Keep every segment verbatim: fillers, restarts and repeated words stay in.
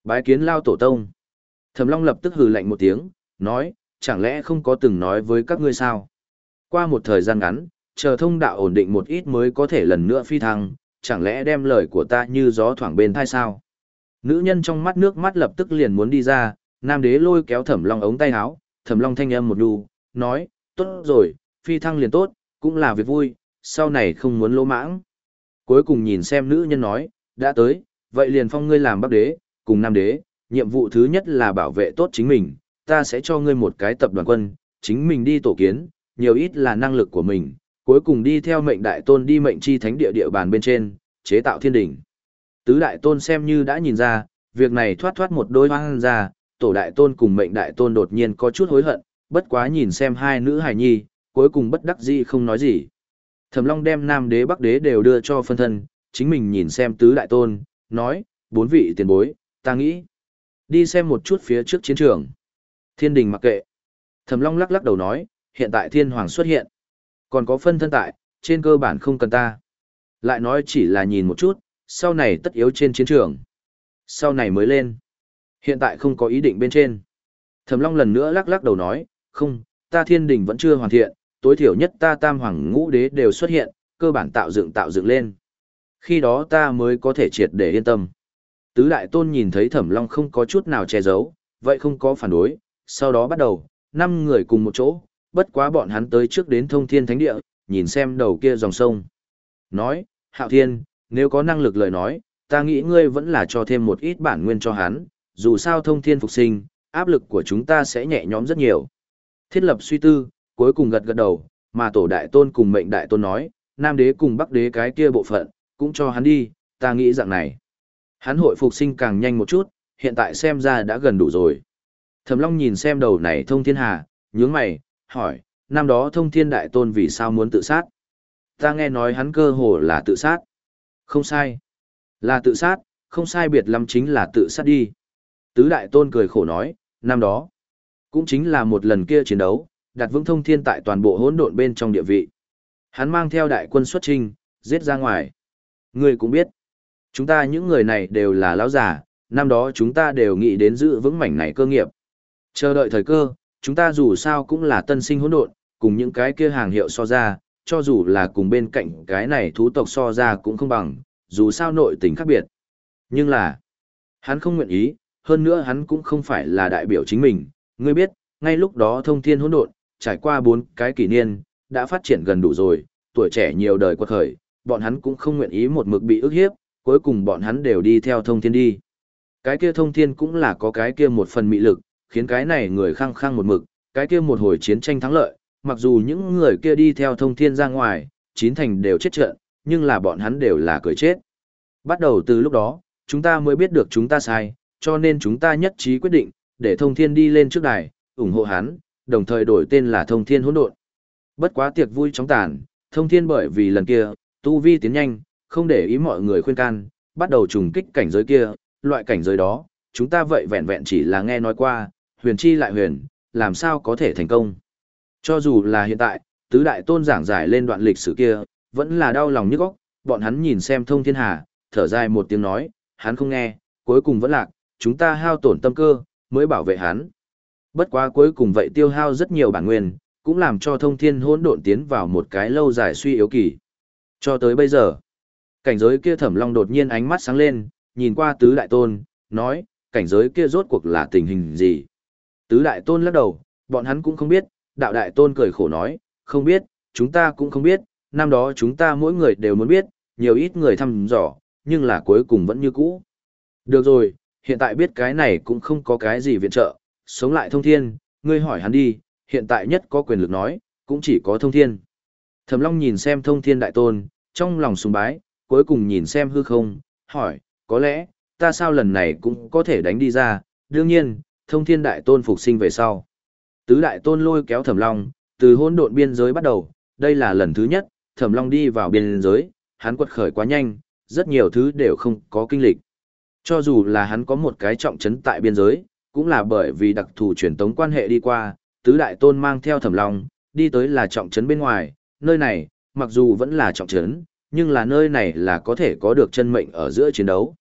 Bái kiến lao tổ tông. Thẩm Long lập tức hừ lạnh một tiếng, nói, chẳng lẽ không có từng nói với các ngươi sao? Qua một thời gian ngắn, chờ thông đạo ổn định một ít mới có thể lần nữa phi thăng, chẳng lẽ đem lời của ta như gió thoảng bên tai sao? Nữ nhân trong mắt nước mắt lập tức liền muốn đi ra, nam đế lôi kéo Thẩm Long ống tay áo, Thẩm Long thanh âm một đu, nói, tốt rồi, phi thăng liền tốt, cũng là việc vui, sau này không muốn lỗ mãng. Cuối cùng nhìn xem nữ nhân nói, đã tới, vậy liền phong ngươi làm bắc đế, cùng nam đế, nhiệm vụ thứ nhất là bảo vệ tốt chính mình, ta sẽ cho ngươi một cái tập đoàn quân, chính mình đi tổ kiến, nhiều ít là năng lực của mình, cuối cùng đi theo mệnh đại tôn đi mệnh chi thánh địa địa bàn bên trên, chế tạo thiên đỉnh. Tứ đại tôn xem như đã nhìn ra, việc này thoát thoát một đôi hoang ra, tổ đại tôn cùng mệnh đại tôn đột nhiên có chút hối hận, bất quá nhìn xem hai nữ hài nhi, cuối cùng bất đắc dĩ không nói gì. Thẩm Long đem nam đế bắc đế đều đưa cho phân thân, chính mình nhìn xem tứ đại tôn, nói, bốn vị tiền bối, ta nghĩ, đi xem một chút phía trước chiến trường. Thiên đình mặc kệ. Thẩm Long lắc lắc đầu nói, hiện tại thiên hoàng xuất hiện. Còn có phân thân tại, trên cơ bản không cần ta. Lại nói chỉ là nhìn một chút, sau này tất yếu trên chiến trường. Sau này mới lên. Hiện tại không có ý định bên trên. Thẩm Long lần nữa lắc lắc đầu nói, không, ta thiên đình vẫn chưa hoàn thiện, tối thiểu nhất ta tam hoàng ngũ đế đều xuất hiện, cơ bản tạo dựng tạo dựng lên. Khi đó ta mới có thể triệt để yên tâm. Tứ đại tôn nhìn thấy Thẩm Long không có chút nào che giấu, vậy không có phản đối, sau đó bắt đầu, năm người cùng một chỗ, bất quá bọn hắn tới trước đến thông thiên thánh địa, nhìn xem đầu kia dòng sông. Nói, Hạo Thiên, nếu có năng lực lời nói, ta nghĩ ngươi vẫn là cho thêm một ít bản nguyên cho hắn, dù sao thông thiên phục sinh, áp lực của chúng ta sẽ nhẹ nhõm rất nhiều. Thiết lập suy tư, cuối cùng gật gật đầu, mà tổ đại tôn cùng mệnh đại tôn nói, nam đế cùng bắc đế cái kia bộ phận, cũng cho hắn đi, ta nghĩ dạng này. Hắn hội phục sinh càng nhanh một chút, hiện tại xem ra đã gần đủ rồi. Thẩm Long nhìn xem đầu này thông thiên hà, nhướng mày, hỏi, năm đó thông thiên đại tôn vì sao muốn tự sát? Ta nghe nói hắn cơ hồ là tự sát. Không sai. Là tự sát, không sai biệt lắm chính là tự sát đi. Tứ đại tôn cười khổ nói, năm đó, cũng chính là một lần kia chiến đấu, đặt vững thông thiên tại toàn bộ hỗn độn bên trong địa vị. Hắn mang theo đại quân xuất chinh, giết ra ngoài. Ngươi cũng biết, chúng ta những người này đều là lão già, năm đó chúng ta đều nghĩ đến giữ vững mảnh này cơ nghiệp. Chờ đợi thời cơ, chúng ta dù sao cũng là tân sinh hỗn độn, cùng những cái kia hàng hiệu so ra, cho dù là cùng bên cạnh cái này thú tộc so ra cũng không bằng, dù sao nội tình khác biệt. Nhưng là, hắn không nguyện ý, hơn nữa hắn cũng không phải là đại biểu chính mình, ngươi biết, ngay lúc đó thông thiên hỗn độn, trải qua bốn cái kỷ niên, đã phát triển gần đủ rồi, tuổi trẻ nhiều đời quật khởi, bọn hắn cũng không nguyện ý một mực bị ức hiếp, cuối cùng bọn hắn đều đi theo thông thiên đi. Cái kia thông thiên cũng là có cái kia một phần mị lực, khiến cái này người khăng khăng một mực, cái kia một hồi chiến tranh thắng lợi, mặc dù những người kia đi theo thông thiên ra ngoài, chín thành đều chết trận, nhưng là bọn hắn đều là cười chết. Bắt đầu từ lúc đó, chúng ta mới biết được chúng ta sai, cho nên chúng ta nhất trí quyết định, để thông thiên đi lên trước đài, ủng hộ hắn, đồng thời đổi tên là thông thiên hỗn độn. Bất quá tiệc vui chóng tàn, thông thiên bởi vì lần kia, tu vi tiến nhanh, không để ý mọi người khuyên can, bắt đầu trùng kích cảnh giới kia, loại cảnh giới đó, chúng ta vậy vẹn vẹn chỉ là nghe nói qua, huyền chi lại huyền, làm sao có thể thành công. Cho dù là hiện tại, tứ đại tôn giảng giải lên đoạn lịch sử kia, vẫn là đau lòng nhức óc, bọn hắn nhìn xem thông thiên hà, thở dài một tiếng nói, hắn không nghe, cuối cùng vẫn lạc, chúng ta hao tổn tâm cơ, mới bảo vệ hắn. Bất quá cuối cùng vậy tiêu hao rất nhiều bản nguyên, cũng làm cho thông thiên hỗn độn tiến vào một cái lâu dài suy yếu kỳ. Cho tới bây giờ, cảnh giới kia Thẩm Long đột nhiên ánh mắt sáng lên, nhìn qua tứ đại tôn, nói, cảnh giới kia rốt cuộc là tình hình gì? Tứ đại tôn lắc đầu, bọn hắn cũng không biết, đạo đại tôn cười khổ nói, không biết, chúng ta cũng không biết, năm đó chúng ta mỗi người đều muốn biết, nhiều ít người thăm dò, nhưng là cuối cùng vẫn như cũ. Được rồi, hiện tại biết cái này cũng không có cái gì viện trợ, sống lại thông thiên, ngươi hỏi hắn đi, hiện tại nhất có quyền lực nói, cũng chỉ có thông thiên. Thẩm Long nhìn xem thông thiên đại tôn, trong lòng sùng bái, cuối cùng nhìn xem hư không, hỏi, có lẽ, ta sao lần này cũng có thể đánh đi ra, đương nhiên, thông thiên đại tôn phục sinh về sau. Tứ đại tôn lôi kéo Thẩm Long, từ hỗn độn biên giới bắt đầu, đây là lần thứ nhất, Thẩm Long đi vào biên giới, hắn quật khởi quá nhanh, rất nhiều thứ đều không có kinh lịch. Cho dù là hắn có một cái trọng trấn tại biên giới, cũng là bởi vì đặc thù truyền tống quan hệ đi qua, tứ đại tôn mang theo Thẩm Long, đi tới là trọng trấn bên ngoài, nơi này, mặc dù vẫn là trọng trấn, nhưng là nơi này là có thể có được chân mệnh ở giữa chiến đấu.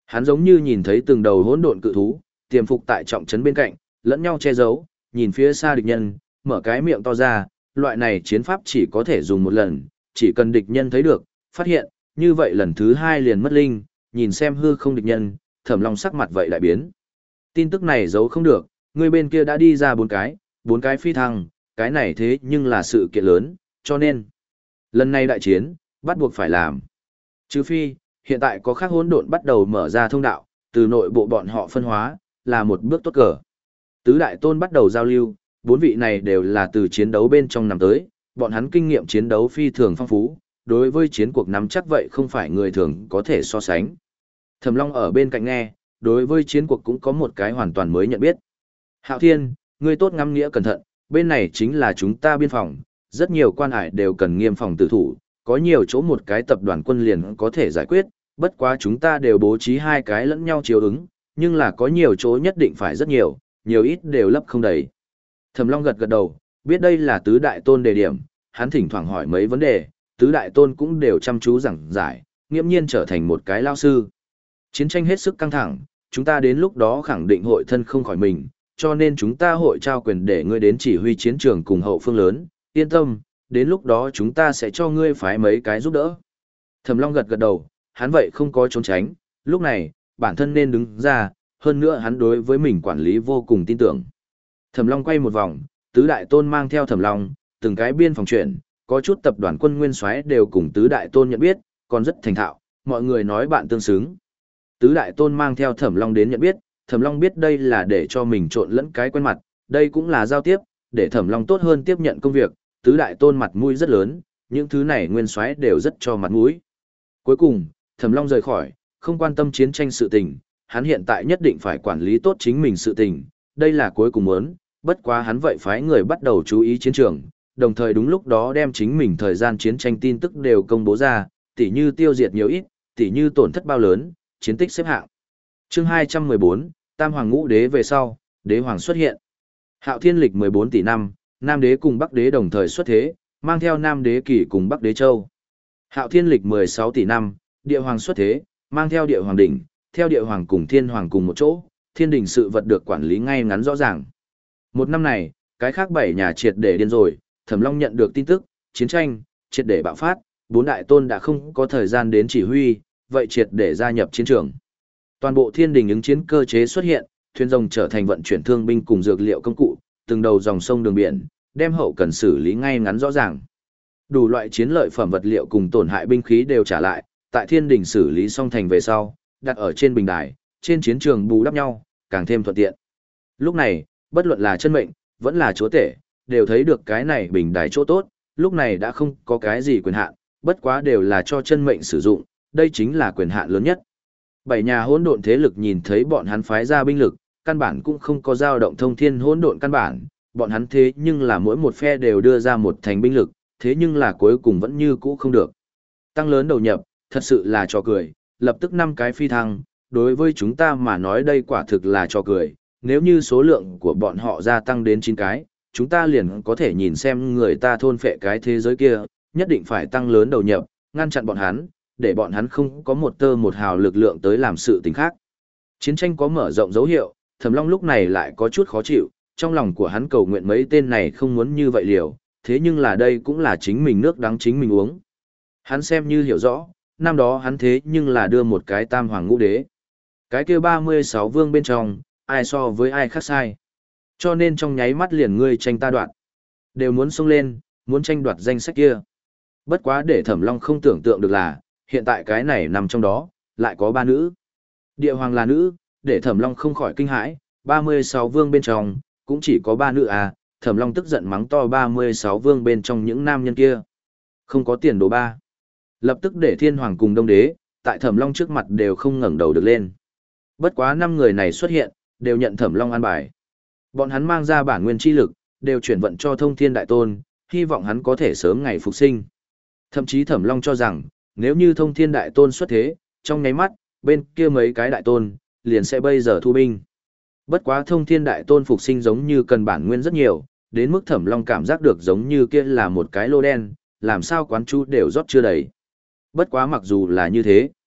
Hắn giống như nhìn thấy từng đầu hỗn độn cự thú, tiềm phục tại trọng trấn bên cạnh, lẫn nhau che giấu, nhìn phía xa địch nhân, mở cái miệng to ra, loại này chiến pháp chỉ có thể dùng một lần, chỉ cần địch nhân thấy được, phát hiện, như vậy lần thứ hai liền mất linh, nhìn xem hư không địch nhân, Thẩm Long sắc mặt vậy lại biến. Tin tức này giấu không được, người bên kia đã đi ra bốn cái, bốn cái phi thăng, cái này thế nhưng là sự kiện lớn, cho nên, lần này đại chiến, bắt buộc phải làm. Trừ phi, hiện tại có khác hỗn độn bắt đầu mở ra thông đạo, từ nội bộ bọn họ phân hóa, là một bước tốt cờ. Tứ đại tôn bắt đầu giao lưu, bốn vị này đều là từ chiến đấu bên trong nằm tới, bọn hắn kinh nghiệm chiến đấu phi thường phong phú, đối với chiến cuộc nắm chắc vậy không phải người thường có thể so sánh. Thẩm Long ở bên cạnh nghe, đối với chiến cuộc cũng có một cái hoàn toàn mới nhận biết. Hạo Thiên, ngươi tốt ngắm nghĩa cẩn thận, bên này chính là chúng ta biên phòng, rất nhiều quan hải đều cần nghiêm phòng tử thủ, có nhiều chỗ một cái tập đoàn quân liền có thể giải quyết, bất quá chúng ta đều bố trí hai cái lẫn nhau chiếu ứng, nhưng là có nhiều chỗ nhất định phải rất nhiều, nhiều ít đều lấp không đầy. Thẩm Long gật gật đầu, biết đây là tứ đại tôn đề điểm, hắn thỉnh thoảng hỏi mấy vấn đề, tứ đại tôn cũng đều chăm chú giảng giải, nghiễm nhiên trở thành một cái lao sư. Chiến tranh hết sức căng thẳng, chúng ta đến lúc đó khẳng định hội thân không khỏi mình, cho nên chúng ta hội trao quyền để ngươi đến chỉ huy chiến trường cùng hậu phương lớn, yên tâm, đến lúc đó chúng ta sẽ cho ngươi phái mấy cái giúp đỡ. Thẩm Long gật gật đầu, hắn vậy không có trốn tránh, lúc này, bản thân nên đứng ra, hơn nữa hắn đối với mình quản lý vô cùng tin tưởng. Thẩm Long quay một vòng, tứ đại tôn mang theo Thẩm Long, từng cái biên phòng chuyển, có chút tập đoàn quân nguyên soái đều cùng tứ đại tôn nhận biết, còn rất thành thạo, mọi người nói bạn tương xứng. Tứ đại tôn mang theo Thẩm Long đến nhận biết, Thẩm Long biết đây là để cho mình trộn lẫn cái quen mặt, đây cũng là giao tiếp, để Thẩm Long tốt hơn tiếp nhận công việc, tứ đại tôn mặt mũi rất lớn, những thứ này nguyên soái đều rất cho mặt mũi. Cuối cùng, Thẩm Long rời khỏi, không quan tâm chiến tranh sự tình, hắn hiện tại nhất định phải quản lý tốt chính mình sự tình, đây là cuối cùng muốn, bất quá hắn vậy phái người bắt đầu chú ý chiến trường, đồng thời đúng lúc đó đem chính mình thời gian chiến tranh tin tức đều công bố ra, tỉ như tiêu diệt nhiều ít, tỉ như tổn thất bao lớn, chiến tích xếp hạng. Chương hai trăm mười bốn, Tam Hoàng Ngũ Đế về sau, Đế Hoàng xuất hiện. Hạo Thiên lịch mười bốn tỷ năm, Nam Đế cùng Bắc Đế đồng thời xuất thế, mang theo Nam Đế Kỷ cùng Bắc Đế Châu. Hạo Thiên lịch mười sáu tỷ năm, Địa Hoàng xuất thế, mang theo Địa Hoàng đỉnh, theo Địa Hoàng cùng Thiên Hoàng cùng một chỗ, Thiên đỉnh sự vật được quản lý ngay ngắn rõ ràng. Một năm này, cái khác bảy nhà triệt để điên rồi, Thẩm Long nhận được tin tức, chiến tranh, triệt để bạo phát, bốn đại tôn đã không có thời gian đến chỉ huy, vậy triệt để gia nhập chiến trường. Toàn bộ thiên đình ứng chiến cơ chế xuất hiện, thuyền rồng trở thành vận chuyển thương binh cùng dược liệu công cụ, từng đầu dòng sông đường biển, đem hậu cần xử lý ngay ngắn rõ ràng. Đủ loại chiến lợi phẩm vật liệu cùng tổn hại binh khí đều trả lại, tại thiên đình xử lý xong thành về sau, đặt ở trên bình đài, trên chiến trường bù đắp nhau, càng thêm thuận tiện. Lúc này, bất luận là chân mệnh, vẫn là chúa tể, đều thấy được cái này bình đài chỗ tốt, lúc này đã không có cái gì quyền hạn, bất quá đều là cho chân mệnh sử dụng, đây chính là quyền hạn lớn nhất. Bảy nhà hỗn độn thế lực nhìn thấy bọn hắn phái ra binh lực, căn bản cũng không có dao động thông thiên hỗn độn căn bản, bọn hắn thế nhưng là mỗi một phe đều đưa ra một thành binh lực, thế nhưng là cuối cùng vẫn như cũ không được. Tăng lớn đầu nhập, thật sự là trò cười, lập tức năm cái phi thăng, đối với chúng ta mà nói đây quả thực là trò cười, nếu như số lượng của bọn họ gia tăng đến chín cái, chúng ta liền có thể nhìn xem người ta thôn phệ cái thế giới kia, nhất định phải tăng lớn đầu nhập, ngăn chặn bọn hắn, để bọn hắn không có một tơ một hào lực lượng tới làm sự tình khác. Chiến tranh có mở rộng dấu hiệu, Thẩm Long lúc này lại có chút khó chịu, trong lòng của hắn cầu nguyện mấy tên này không muốn như vậy liều, thế nhưng là đây cũng là chính mình nước đắng chính mình uống. Hắn xem như hiểu rõ, năm đó hắn thế nhưng là đưa một cái tam hoàng ngũ đế. Cái kia ba mươi sáu vương bên trong, ai so với ai khác sai. Cho nên trong nháy mắt liền ngươi tranh ta đoạt. Đều muốn xông lên, muốn tranh đoạt danh sách kia. Bất quá để Thẩm Long không tưởng tượng được là, hiện tại cái này nằm trong đó, lại có ba nữ. Địa hoàng là nữ, để Thẩm Long không khỏi kinh hãi, ba mươi sáu vương bên trong, cũng chỉ có ba nữ à, Thẩm Long tức giận mắng to ba mươi sáu vương bên trong những nam nhân kia. Không có tiền đồ ba. Lập tức để Thiên Hoàng cùng Đông Đế, tại Thẩm Long trước mặt đều không ngẩng đầu được lên. Bất quá năm người này xuất hiện, đều nhận Thẩm Long an bài. Bọn hắn mang ra bản nguyên chi lực, đều chuyển vận cho Thông Thiên Đại Tôn, hy vọng hắn có thể sớm ngày phục sinh. Thậm chí Thẩm Long cho rằng, nếu như Thông Thiên Đại Tôn xuất thế, trong nháy mắt, bên kia mấy cái đại tôn, liền sẽ bây giờ thu binh. Bất quá Thông Thiên Đại Tôn phục sinh giống như cần bản nguyên rất nhiều, đến mức Thẩm Long cảm giác được giống như kia là một cái lô đen, làm sao quán chú đều rót chưa đầy. Bất quá mặc dù là như thế,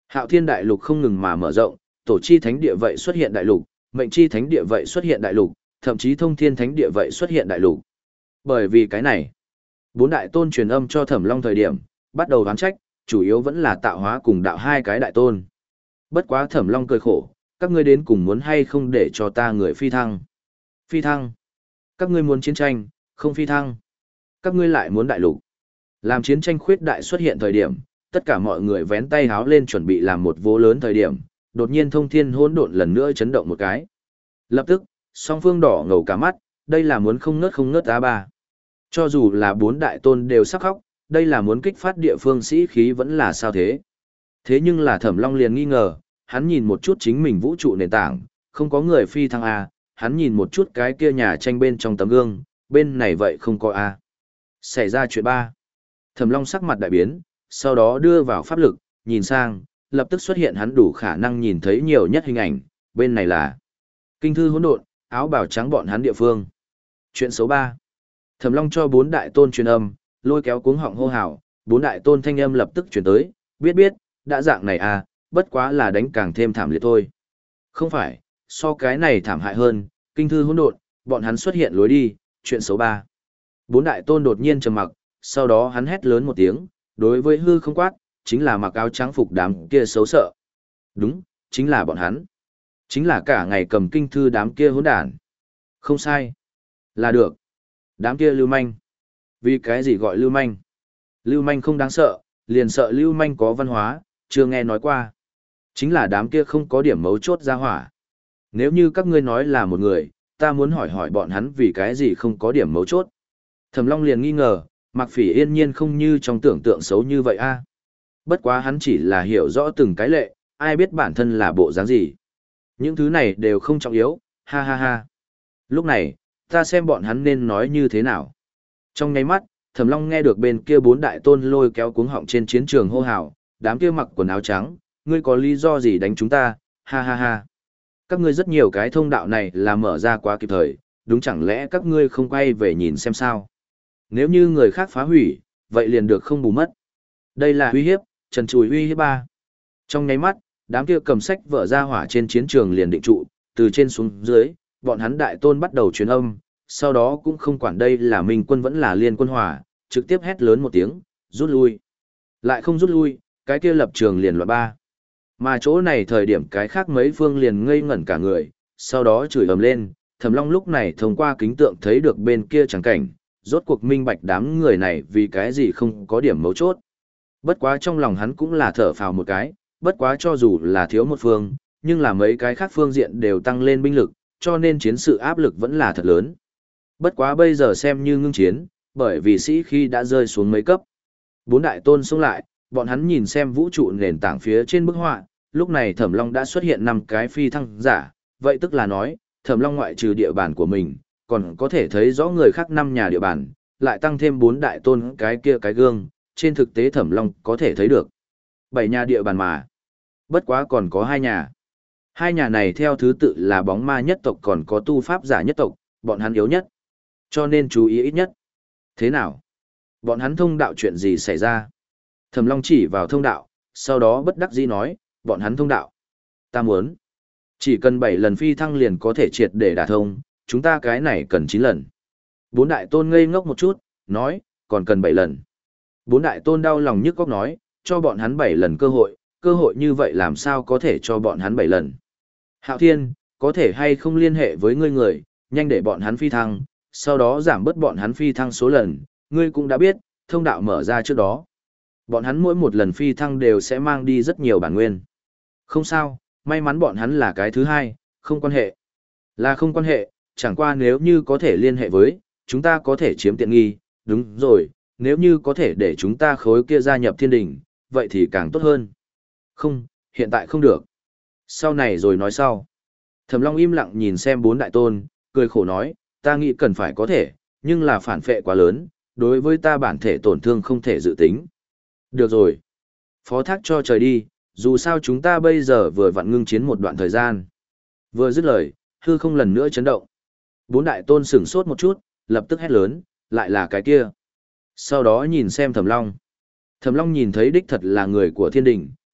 Hạo Thiên đại lục không ngừng mà mở rộng, tổ chi thánh địa vậy xuất hiện đại lục, mệnh chi thánh địa vậy xuất hiện đại lục, thậm chí thông thiên thánh địa vậy xuất hiện đại lục. Bởi vì cái này, bốn đại tôn truyền âm cho Thẩm Long thời điểm, bắt đầu đoán trách, chủ yếu vẫn là tạo hóa cùng đạo hai cái đại tôn. Bất quá Thẩm Long cười khổ, các ngươi đến cùng muốn hay không để cho ta người phi thăng. Phi thăng. Các ngươi muốn chiến tranh, không phi thăng. Các ngươi lại muốn đại lục. Làm chiến tranh khuyết đại xuất hiện thời điểm, tất cả mọi người vén tay háo lên chuẩn bị làm một vố lớn thời điểm, đột nhiên thông thiên hỗn độn lần nữa chấn động một cái. Lập tức, song phương đỏ ngầu cả mắt, đây là muốn không ngớt không ngớt á ba. Cho dù là bốn đại tôn đều sắc khóc, đây là muốn kích phát địa phương sĩ khí vẫn là sao thế. Thế nhưng là Thẩm Long liền nghi ngờ, hắn nhìn một chút chính mình vũ trụ nền tảng, không có người phi thăng A, hắn nhìn một chút cái kia nhà tranh bên trong tấm gương, bên này vậy không có A. Xảy ra chuyện ba. Thẩm Long sắc mặt đại biến, sau đó đưa vào pháp lực, nhìn sang, lập tức xuất hiện hắn đủ khả năng nhìn thấy nhiều nhất hình ảnh, bên này là kinh thư hỗn độn, áo bào trắng bọn hắn địa phương. Chuyện số ba. Thẩm Long cho bốn đại tôn truyền âm, lôi kéo cuống họng hô hào, bốn đại tôn thanh âm lập tức truyền tới, biết biết, đã dạng này à, bất quá là đánh càng thêm thảm liệt thôi. Không phải, so cái này thảm hại hơn, kinh thư hỗn độn, bọn hắn xuất hiện lối đi, chuyện số ba. Bốn đại tôn đột nhiên trầm mặc, sau đó hắn hét lớn một tiếng, đối với hư không quát, chính là mặc áo trắng phục đám kia xấu sợ. Đúng, chính là bọn hắn. Chính là cả ngày cầm kinh thư đám kia hỗn đản. Không sai. Là được. Đám kia lưu manh. Vì cái gì gọi lưu manh? Lưu manh không đáng sợ, liền sợ lưu manh có văn hóa, chưa nghe nói qua. Chính là đám kia không có điểm mấu chốt ra hỏa. Nếu như các ngươi nói là một người, ta muốn hỏi hỏi bọn hắn vì cái gì không có điểm mấu chốt. Thẩm Long liền nghi ngờ, Mạc Phỉ yên nhiên không như trong tưởng tượng xấu như vậy a. Bất quá hắn chỉ là hiểu rõ từng cái lệ, ai biết bản thân là bộ dáng gì. Những thứ này đều không trọng yếu, ha ha ha. Lúc này, ta xem bọn hắn nên nói như thế nào. Trong nháy mắt, Thẩm Long nghe được bên kia bốn đại tôn lôi kéo cuống họng trên chiến trường hô hào, đám kia mặc quần áo trắng, ngươi có lý do gì đánh chúng ta, ha ha ha. Các ngươi rất nhiều cái thông đạo này là mở ra quá kịp thời, đúng chẳng lẽ các ngươi không quay về nhìn xem sao. Nếu như người khác phá hủy, vậy liền được không bù mất. Đây là uy hiếp, trần trùi uy hiếp ba. Trong nháy mắt, đám kia cầm sách vở ra hỏa trên chiến trường liền định trụ, từ trên xuống dưới, bọn hắn đại tôn bắt đầu truyền âm, sau đó cũng không quản đây là Minh quân vẫn là Liên quân hòa, trực tiếp hét lớn một tiếng, rút lui. Lại không rút lui, cái kia lập trường liền loạn ba. Mà chỗ này thời điểm cái khác mấy phương liền ngây ngẩn cả người, sau đó chửi ầm lên, Thẩm Long lúc này thông qua kính tượng thấy được bên kia chẳng cảnh, rốt cuộc minh bạch đám người này vì cái gì không có điểm mấu chốt. Bất quá trong lòng hắn cũng là thở phào một cái, bất quá cho dù là thiếu một phương, nhưng là mấy cái khác phương diện đều tăng lên binh lực, cho nên chiến sự áp lực vẫn là thật lớn. Bất quá bây giờ xem như ngưng chiến, bởi vì sĩ khi đã rơi xuống mấy cấp. Bốn đại tôn xông lại, bọn hắn nhìn xem vũ trụ nền tảng phía trên bức họa, lúc này Thẩm Long đã xuất hiện năm cái phi thăng giả, vậy tức là nói, Thẩm Long ngoại trừ địa bàn của mình, còn có thể thấy rõ người khác năm nhà địa bàn, lại tăng thêm bốn đại tôn cái kia cái gương, trên thực tế Thẩm Long có thể thấy được. Bảy nhà địa bàn mà. Bất quá còn có hai nhà. Hai nhà này theo thứ tự là bóng ma nhất tộc còn có tu pháp giả nhất tộc, bọn hắn yếu nhất. Cho nên chú ý ít nhất. Thế nào? Bọn hắn thông đạo chuyện gì xảy ra? Thẩm Long chỉ vào thông đạo, sau đó bất đắc dĩ nói, bọn hắn thông đạo. Ta muốn. Chỉ cần bảy lần phi thăng liền có thể triệt để đả thông, chúng ta cái này cần chín lần. Bốn đại tôn ngây ngốc một chút, nói, còn cần bảy lần. Bốn đại tôn đau lòng nhức góc nói, cho bọn hắn bảy lần cơ hội, cơ hội như vậy làm sao có thể cho bọn hắn bảy lần. Hạo Thiên, có thể hay không liên hệ với ngươi người, nhanh để bọn hắn phi thăng, sau đó giảm bớt bọn hắn phi thăng số lần, ngươi cũng đã biết, thông đạo mở ra trước đó. Bọn hắn mỗi một lần phi thăng đều sẽ mang đi rất nhiều bản nguyên. Không sao, may mắn bọn hắn là cái thứ hai, không quan hệ. Là không quan hệ, chẳng qua nếu như có thể liên hệ với, chúng ta có thể chiếm tiện nghi, đúng rồi, nếu như có thể để chúng ta khối kia gia nhập thiên đình, vậy thì càng tốt hơn. Không, hiện tại không được. Sau này rồi nói sau. Thẩm Long im lặng nhìn xem bốn đại tôn, cười khổ nói, ta nghĩ cần phải có thể, nhưng là phản phệ quá lớn, đối với ta bản thể tổn thương không thể dự tính. Được rồi. Phó thác cho trời đi, dù sao chúng ta bây giờ vừa vặn ngưng chiến một đoạn thời gian. Vừa dứt lời, hư không lần nữa chấn động. Bốn đại tôn sửng sốt một chút, lập tức hét lớn, lại là cái kia. Sau đó nhìn xem Thẩm Long. Thẩm Long nhìn thấy đích thật là người của thiên đình,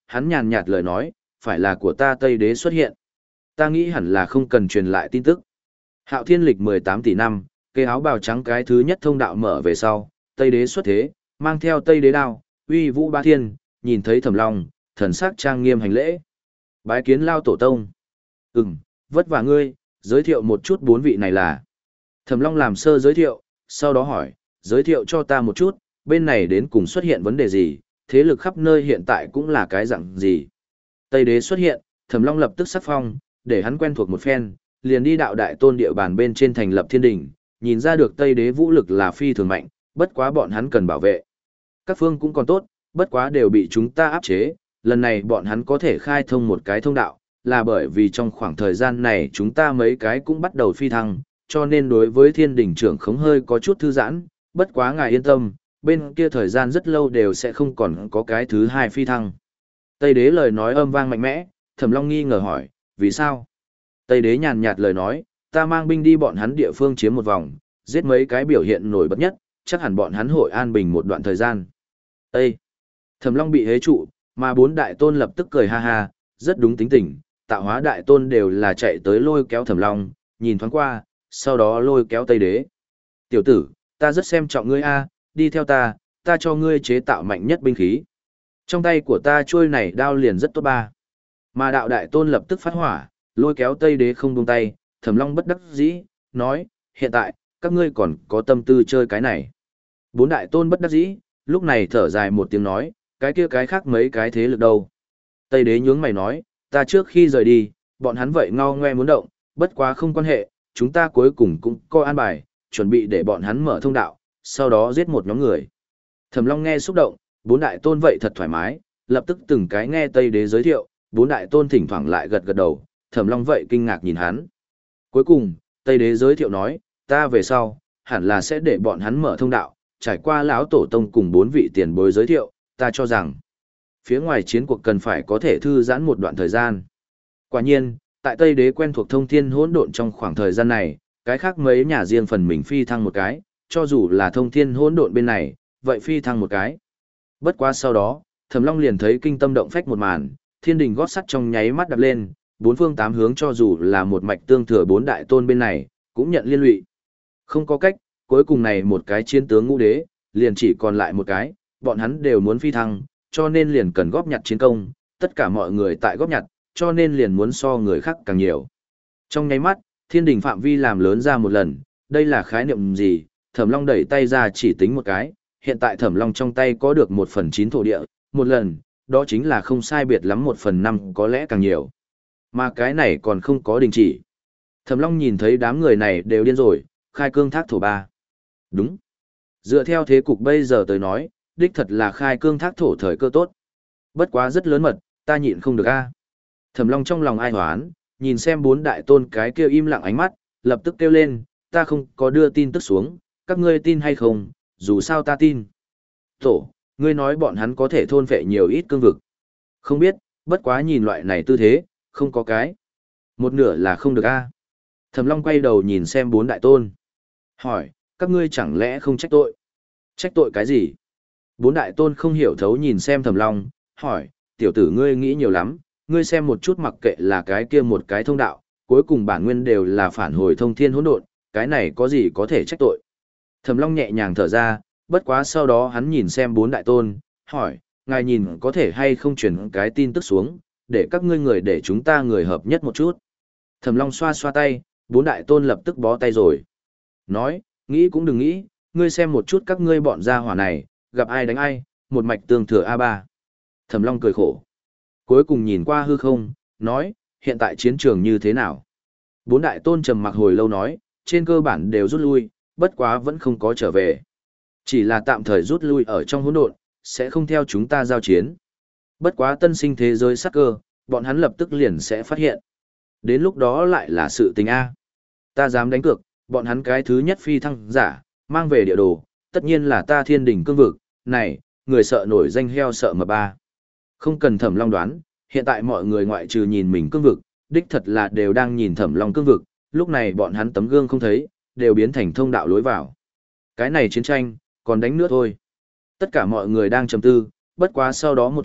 hắn nhàn nhạt lời nói, phải là của ta Tây Đế xuất hiện. Ta nghĩ hẳn là không cần truyền lại tin tức. Hạo thiên lịch mười tám tỷ năm, cây áo bào trắng cái thứ nhất thông đạo mở về sau, Tây Đế xuất thế, mang theo Tây Đế đao, uy vũ ba thiên, nhìn thấy Thẩm Long, thần sắc trang nghiêm hành lễ. Bái kiến lao tổ tông. Ừm, vất vả ngươi, giới thiệu một chút bốn vị này là. Thẩm Long làm sơ giới thiệu, sau đó hỏi, giới thiệu cho ta một chút, bên này đến cùng xuất hiện vấn đề gì, thế lực khắp nơi hiện tại cũng là cái dạng gì. Tây Đế xuất hiện, Thẩm Long lập tức sắc phong, để hắn quen thuộc một phen, liền đi đạo đại tôn địa bàn bên trên thành lập thiên đình, nhìn ra được Tây Đế vũ lực là phi thường mạnh, bất quá bọn hắn cần bảo vệ. Các phương cũng còn tốt, bất quá đều bị chúng ta áp chế, lần này bọn hắn có thể khai thông một cái thông đạo, là bởi vì trong khoảng thời gian này chúng ta mấy cái cũng bắt đầu phi thăng, cho nên đối với thiên đình trưởng khống hơi có chút thư giãn, bất quá ngài yên tâm, bên kia thời gian rất lâu đều sẽ không còn có cái thứ hai phi thăng. Tây Đế lời nói âm vang mạnh mẽ, Thẩm Long nghi ngờ hỏi, vì sao? Tây Đế nhàn nhạt lời nói, ta mang binh đi bọn hắn địa phương chiếm một vòng, giết mấy cái biểu hiện nổi bật nhất, chắc hẳn bọn hắn hội an bình một đoạn thời gian. Ê! Thẩm Long bị hế trụ, mà bốn đại tôn lập tức cười ha ha, rất đúng tính tình, tạo hóa đại tôn đều là chạy tới lôi kéo Thẩm Long, nhìn thoáng qua, sau đó lôi kéo Tây Đế. Tiểu tử, ta rất xem trọng ngươi a, đi theo ta, ta cho ngươi chế tạo mạnh nhất binh khí. Trong tay của ta chuôi này đao liền rất tốt ba. Mà đạo đại tôn lập tức phát hỏa, lôi kéo Tây Đế không buông tay, Thẩm Long bất đắc dĩ, nói, hiện tại, các ngươi còn có tâm tư chơi cái này. Bốn đại tôn bất đắc dĩ, lúc này thở dài một tiếng nói, cái kia cái khác mấy cái thế lực đâu. Tây Đế nhướng mày nói, ta trước khi rời đi, bọn hắn vậy ngao ngoe muốn động, bất quá không quan hệ, chúng ta cuối cùng cũng có an bài, chuẩn bị để bọn hắn mở thông đạo, sau đó giết một nhóm người. Thẩm Long nghe xúc động, bốn đại tôn vậy thật thoải mái, lập tức từng cái nghe Tây Đế giới thiệu, bốn đại tôn thỉnh thoảng lại gật gật đầu, Thẩm Long vậy kinh ngạc nhìn hắn. Cuối cùng, Tây Đế giới thiệu nói, ta về sau, hẳn là sẽ để bọn hắn mở thông đạo, trải qua lão tổ tông cùng bốn vị tiền bối giới thiệu, ta cho rằng, phía ngoài chiến cuộc cần phải có thể thư giãn một đoạn thời gian. Quả nhiên, tại Tây Đế quen thuộc thông thiên hỗn độn trong khoảng thời gian này, cái khác mấy nhà riêng phần mình phi thăng một cái, cho dù là thông thiên hỗn độn bên này, vậy phi thăng một cái. Bất quá sau đó, Thẩm Long liền thấy kinh tâm động phách một màn, thiên đình gót sắt trong nháy mắt đập lên, bốn phương tám hướng cho dù là một mạch tương thừa bốn đại tôn bên này, cũng nhận liên lụy. Không có cách, cuối cùng này một cái chiến tướng ngũ đế, liền chỉ còn lại một cái, bọn hắn đều muốn phi thăng, cho nên liền cần góp nhặt chiến công, tất cả mọi người tại góp nhặt, cho nên liền muốn so người khác càng nhiều. Trong nháy mắt, thiên đình phạm vi làm lớn ra một lần, đây là khái niệm gì? Thẩm Long đẩy tay ra chỉ tính một cái, hiện tại Thẩm Long trong tay có được một phần chín thổ địa, một lần, đó chính là không sai biệt lắm một phần năm có lẽ càng nhiều. Mà cái này còn không có đình chỉ. Thẩm Long nhìn thấy đám người này đều điên rồi, khai cương thác thổ ba. Đúng. Dựa theo thế cục bây giờ tới nói, đích thật là khai cương thác thổ thời cơ tốt. Bất quá rất lớn mật, ta nhịn không được a. Thẩm Long trong lòng ai hoán, nhìn xem bốn đại tôn cái kia im lặng ánh mắt, lập tức kêu lên, ta không có đưa tin tức xuống, các ngươi tin hay không, dù sao ta tin. Tổ, ngươi nói bọn hắn có thể thôn phệ nhiều ít cương vực. Không biết, bất quá nhìn loại này tư thế, không có cái. Một nửa là không được a. Thẩm Long quay đầu nhìn xem bốn đại tôn. Hỏi, các ngươi chẳng lẽ không trách tội? Trách tội cái gì? Bốn đại tôn không hiểu thấu nhìn xem Thẩm Long, hỏi, tiểu tử ngươi nghĩ nhiều lắm, ngươi xem một chút mặc kệ là cái kia một cái thông đạo, cuối cùng bản nguyên đều là phản hồi thông thiên hỗn độn, cái này có gì có thể trách tội? Thẩm Long nhẹ nhàng thở ra, bất quá sau đó hắn nhìn xem bốn đại tôn, hỏi, ngài nhìn có thể hay không truyền cái tin tức xuống, để các ngươi người để chúng ta người hợp nhất một chút. Thẩm Long xoa xoa tay, bốn đại tôn lập tức bó tay rồi. Nói, nghĩ cũng đừng nghĩ, ngươi xem một chút các ngươi bọn gia hỏa này, gặp ai đánh ai, một mạch tương thừa a ba. Thẩm Long cười khổ. Cuối cùng nhìn qua hư không, nói, hiện tại chiến trường như thế nào? Bốn đại tôn trầm mặc hồi lâu nói, trên cơ bản đều rút lui, bất quá vẫn không có trở về. Chỉ là tạm thời rút lui ở trong hỗn độn, sẽ không theo chúng ta giao chiến. Bất quá tân sinh thế giới sắc cơ, bọn hắn lập tức liền sẽ phát hiện. Đến lúc đó lại là sự tình A. Ta dám đánh cược, bọn hắn cái thứ nhất phi thăng giả, mang về địa đồ, tất nhiên là ta thiên đỉnh cương vực, này, người sợ nổi danh heo sợ mà ba. Không cần Thẩm Long đoán, hiện tại mọi người ngoại trừ nhìn mình cương vực, đích thật là đều đang nhìn Thẩm Long cương vực, lúc này bọn hắn tấm gương không thấy, đều biến thành thông đạo lối vào. Cái này chiến tranh, còn đánh nữa thôi. Tất cả mọi người đang trầm tư, bất quá sau đó một chuyện,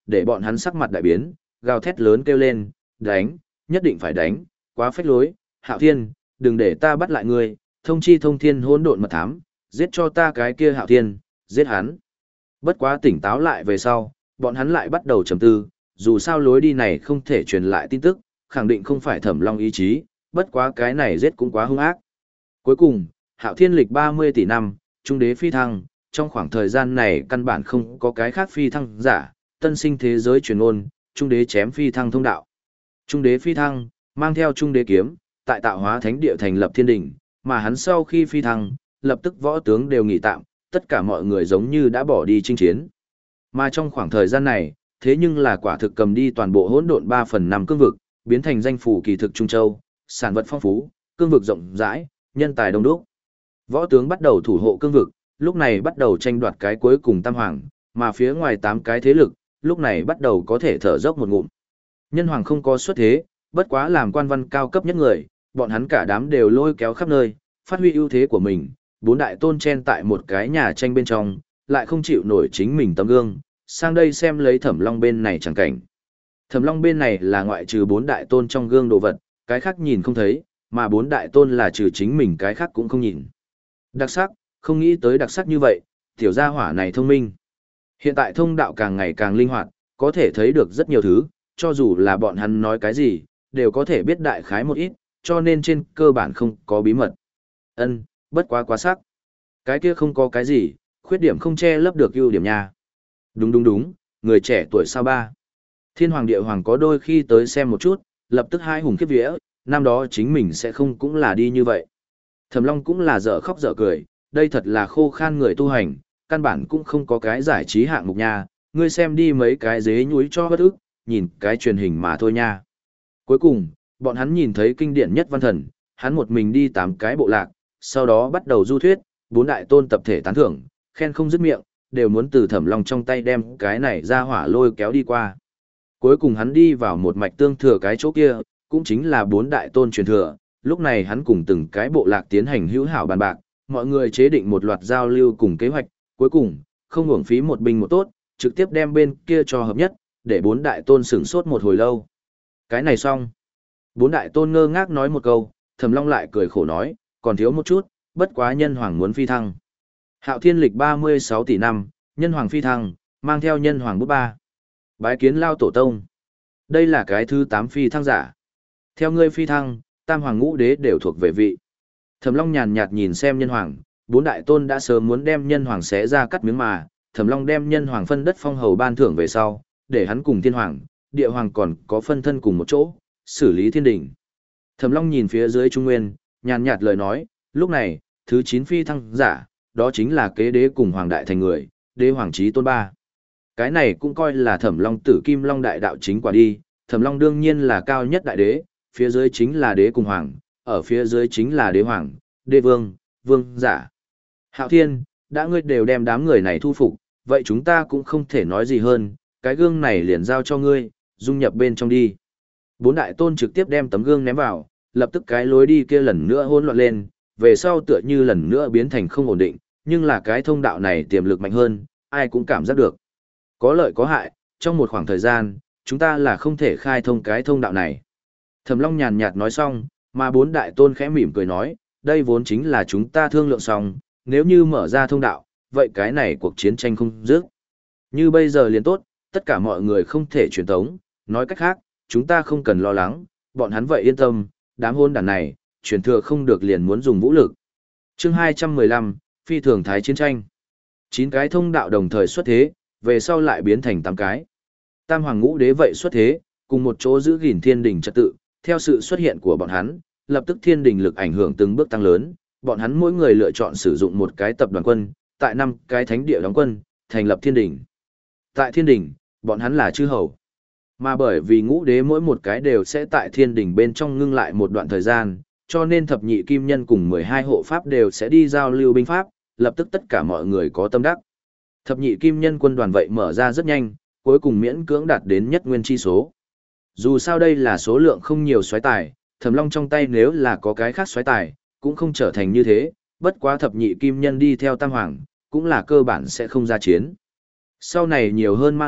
để bọn hắn sắc mặt đại biến, gào thét lớn kêu lên, đánh, nhất định phải đánh, quá phách lối, Hạo Thiên, đừng để ta bắt lại ngươi, thông chi thông thiên hỗn độn mật thám, giết cho ta cái kia Hạo Thiên, giết hắn. Bất quá tỉnh táo lại về sau, bọn hắn lại bắt đầu trầm tư, dù sao lối đi này không thể truyền lại tin tức, khẳng định không phải Thẩm Long ý chí, bất quá cái này giết cũng quá hung ác. Cuối cùng, Hạo Thiên lịch ba mươi tỷ năm, trung đế phi thăng, trong khoảng thời gian này căn bản không có cái khác phi thăng giả, tân sinh thế giới truyền ôn, trung đế chém phi thăng thông đạo. Trung đế phi thăng, mang theo trung đế kiếm, tại tạo hóa thánh địa thành lập thiên đỉnh, mà hắn sau khi phi thăng, lập tức võ tướng đều nghỉ tạm, tất cả mọi người giống như đã bỏ đi chinh chiến. Mà trong khoảng thời gian này, thế nhưng là quả thực cầm đi toàn bộ hỗn độn ba phần năm cương vực, biến thành danh phủ kỳ thực Trung Châu, sản vật phong phú, cương vực rộng rãi, nhân tài đông đúc. Võ tướng bắt đầu thủ hộ cương vực, lúc này bắt đầu tranh đoạt cái cuối cùng tam hoàng, mà phía ngoài tám cái thế lực, lúc này bắt đầu có thể thở dốc một ngụm. Nhân hoàng không có xuất thế, bất quá làm quan văn cao cấp nhất người, bọn hắn cả đám đều lôi kéo khắp nơi, phát huy ưu thế của mình, bốn đại tôn chen tại một cái nhà tranh bên trong, lại không chịu nổi chính mình tấm gương, sang đây xem lấy Thẩm Long bên này chẳng cảnh. Thẩm Long bên này là ngoại trừ bốn đại tôn trong gương đồ vật, cái khác nhìn không thấy, mà bốn đại tôn là trừ chính mình cái khác cũng không nhìn. Đặc sắc, không nghĩ tới đặc sắc như vậy, tiểu gia hỏa này thông minh. Hiện tại thông đạo càng ngày càng linh hoạt, có thể thấy được rất nhiều thứ, cho dù là bọn hắn nói cái gì, đều có thể biết đại khái một ít, cho nên trên cơ bản không có bí mật. Ân, bất quá quá sắc. Cái kia không có cái gì, khuyết điểm không che lấp được ưu điểm nha. Đúng đúng đúng, người trẻ tuổi sao ba. Thiên hoàng địa hoàng có đôi khi tới xem một chút, lập tức hai hùng khiếp vía, năm đó chính mình sẽ không cũng là đi như vậy. Thẩm Long cũng là dở khóc dở cười, đây thật là khô khan người tu hành, căn bản cũng không có cái giải trí hạng mục nha, ngươi xem đi mấy cái dế nhúi cho bất ức, nhìn cái truyền hình mà thôi nha. Cuối cùng, bọn hắn nhìn thấy kinh điển nhất văn thần, hắn một mình đi tám cái bộ lạc, sau đó bắt đầu du thuyết, bốn đại tôn tập thể tán thưởng, khen không dứt miệng, đều muốn từ Thẩm Long trong tay đem cái này ra hỏa lôi kéo đi qua. Cuối cùng hắn đi vào một mạch tương thừa cái chỗ kia, cũng chính là bốn đại tôn truyền thừa, lúc này hắn cùng từng cái bộ lạc tiến hành hữu hảo bàn bạc, mọi người chế định một loạt giao lưu cùng kế hoạch, cuối cùng, không uổng phí một binh một tốt, trực tiếp đem bên kia cho hợp nhất, để bốn đại tôn sửng sốt một hồi lâu. Cái này xong. Bốn đại tôn ngơ ngác nói một câu, Thẩm Long lại cười khổ nói, còn thiếu một chút, bất quá nhân hoàng muốn phi thăng. Hạo Thiên lịch ba mươi sáu tỷ năm, nhân hoàng phi thăng, mang theo nhân hoàng bút ba. Bái kiến lao tổ tông. Đây là cái thứ tám phi thăng giả. Theo ngươi phi thăng, tam hoàng ngũ đế đều thuộc về vị. Thẩm Long nhàn nhạt nhìn xem nhân hoàng, bốn đại tôn đã sớm muốn đem nhân hoàng xé ra cắt miếng mà, Thẩm Long đem nhân hoàng phân đất phong hầu ban thưởng về sau, để hắn cùng thiên hoàng, địa hoàng còn có phân thân cùng một chỗ, xử lý thiên đình. Thẩm Long nhìn phía dưới trung nguyên, nhàn nhạt lời nói, lúc này, thứ chín phi thăng giả, đó chính là kế đế cùng hoàng đại thành người, đế hoàng chí tôn ba. Cái này cũng coi là Thẩm Long tử kim long đại đạo chính quả đi, Thẩm Long đương nhiên là cao nhất đại đế, phía dưới chính là đế cùng hoàng, ở phía dưới chính là đế hoàng, đế vương, vương giả. Hạo Thiên, đã ngươi đều đem đám người này thu phục, vậy chúng ta cũng không thể nói gì hơn, cái gương này liền giao cho ngươi, dung nhập bên trong đi. Bốn đại tôn trực tiếp đem tấm gương ném vào, lập tức cái lối đi kia lần nữa hỗn loạn lên, về sau tựa như lần nữa biến thành không ổn định, nhưng là cái thông đạo này tiềm lực mạnh hơn, ai cũng cảm giác được. Có lợi có hại, trong một khoảng thời gian, chúng ta là không thể khai thông cái thông đạo này. Thẩm Long nhàn nhạt nói xong, mà bốn đại tôn khẽ mỉm cười nói, đây vốn chính là chúng ta thương lượng xong, nếu như mở ra thông đạo, vậy cái này cuộc chiến tranh không dứt. Như bây giờ liền tốt, tất cả mọi người không thể truyền tống, nói cách khác, chúng ta không cần lo lắng, bọn hắn vậy yên tâm, đám hôn đàn này, truyền thừa không được liền muốn dùng vũ lực. Chương hai trăm mười lăm, Phi thường thái chiến tranh. Chín cái thông đạo đồng thời xuất thế, về sau lại biến thành tám cái. Tam hoàng ngũ đế vậy xuất thế, cùng một chỗ giữ gìn thiên đình trật tự, theo sự xuất hiện của bọn hắn, lập tức thiên đình lực ảnh hưởng từng bước tăng lớn, bọn hắn mỗi người lựa chọn sử dụng một cái tập đoàn quân, tại năm cái thánh địa đóng quân, thành lập thiên đình. Tại thiên đình, bọn hắn là chư hầu. Mà bởi vì ngũ đế mỗi một cái đều sẽ tại thiên đình bên trong ngưng lại một đoạn thời gian, cho nên thập nhị kim nhân cùng mười hai hộ pháp đều sẽ đi giao lưu binh pháp, lập tức tất cả mọi người có tâm đắc. Thập nhị kim nhân quân đoàn vậy mở ra rất nhanh, cuối cùng miễn cưỡng đạt đến nhất nguyên chi số. Dù sao đây là số lượng không nhiều soái tài, Thẩm Long trong tay nếu là có cái khác soái tài, cũng không trở thành như thế, bất quá thập nhị kim nhân đi theo tam hoàng, cũng là cơ bản sẽ không ra chiến. Sau này nhiều hơn ma luyện,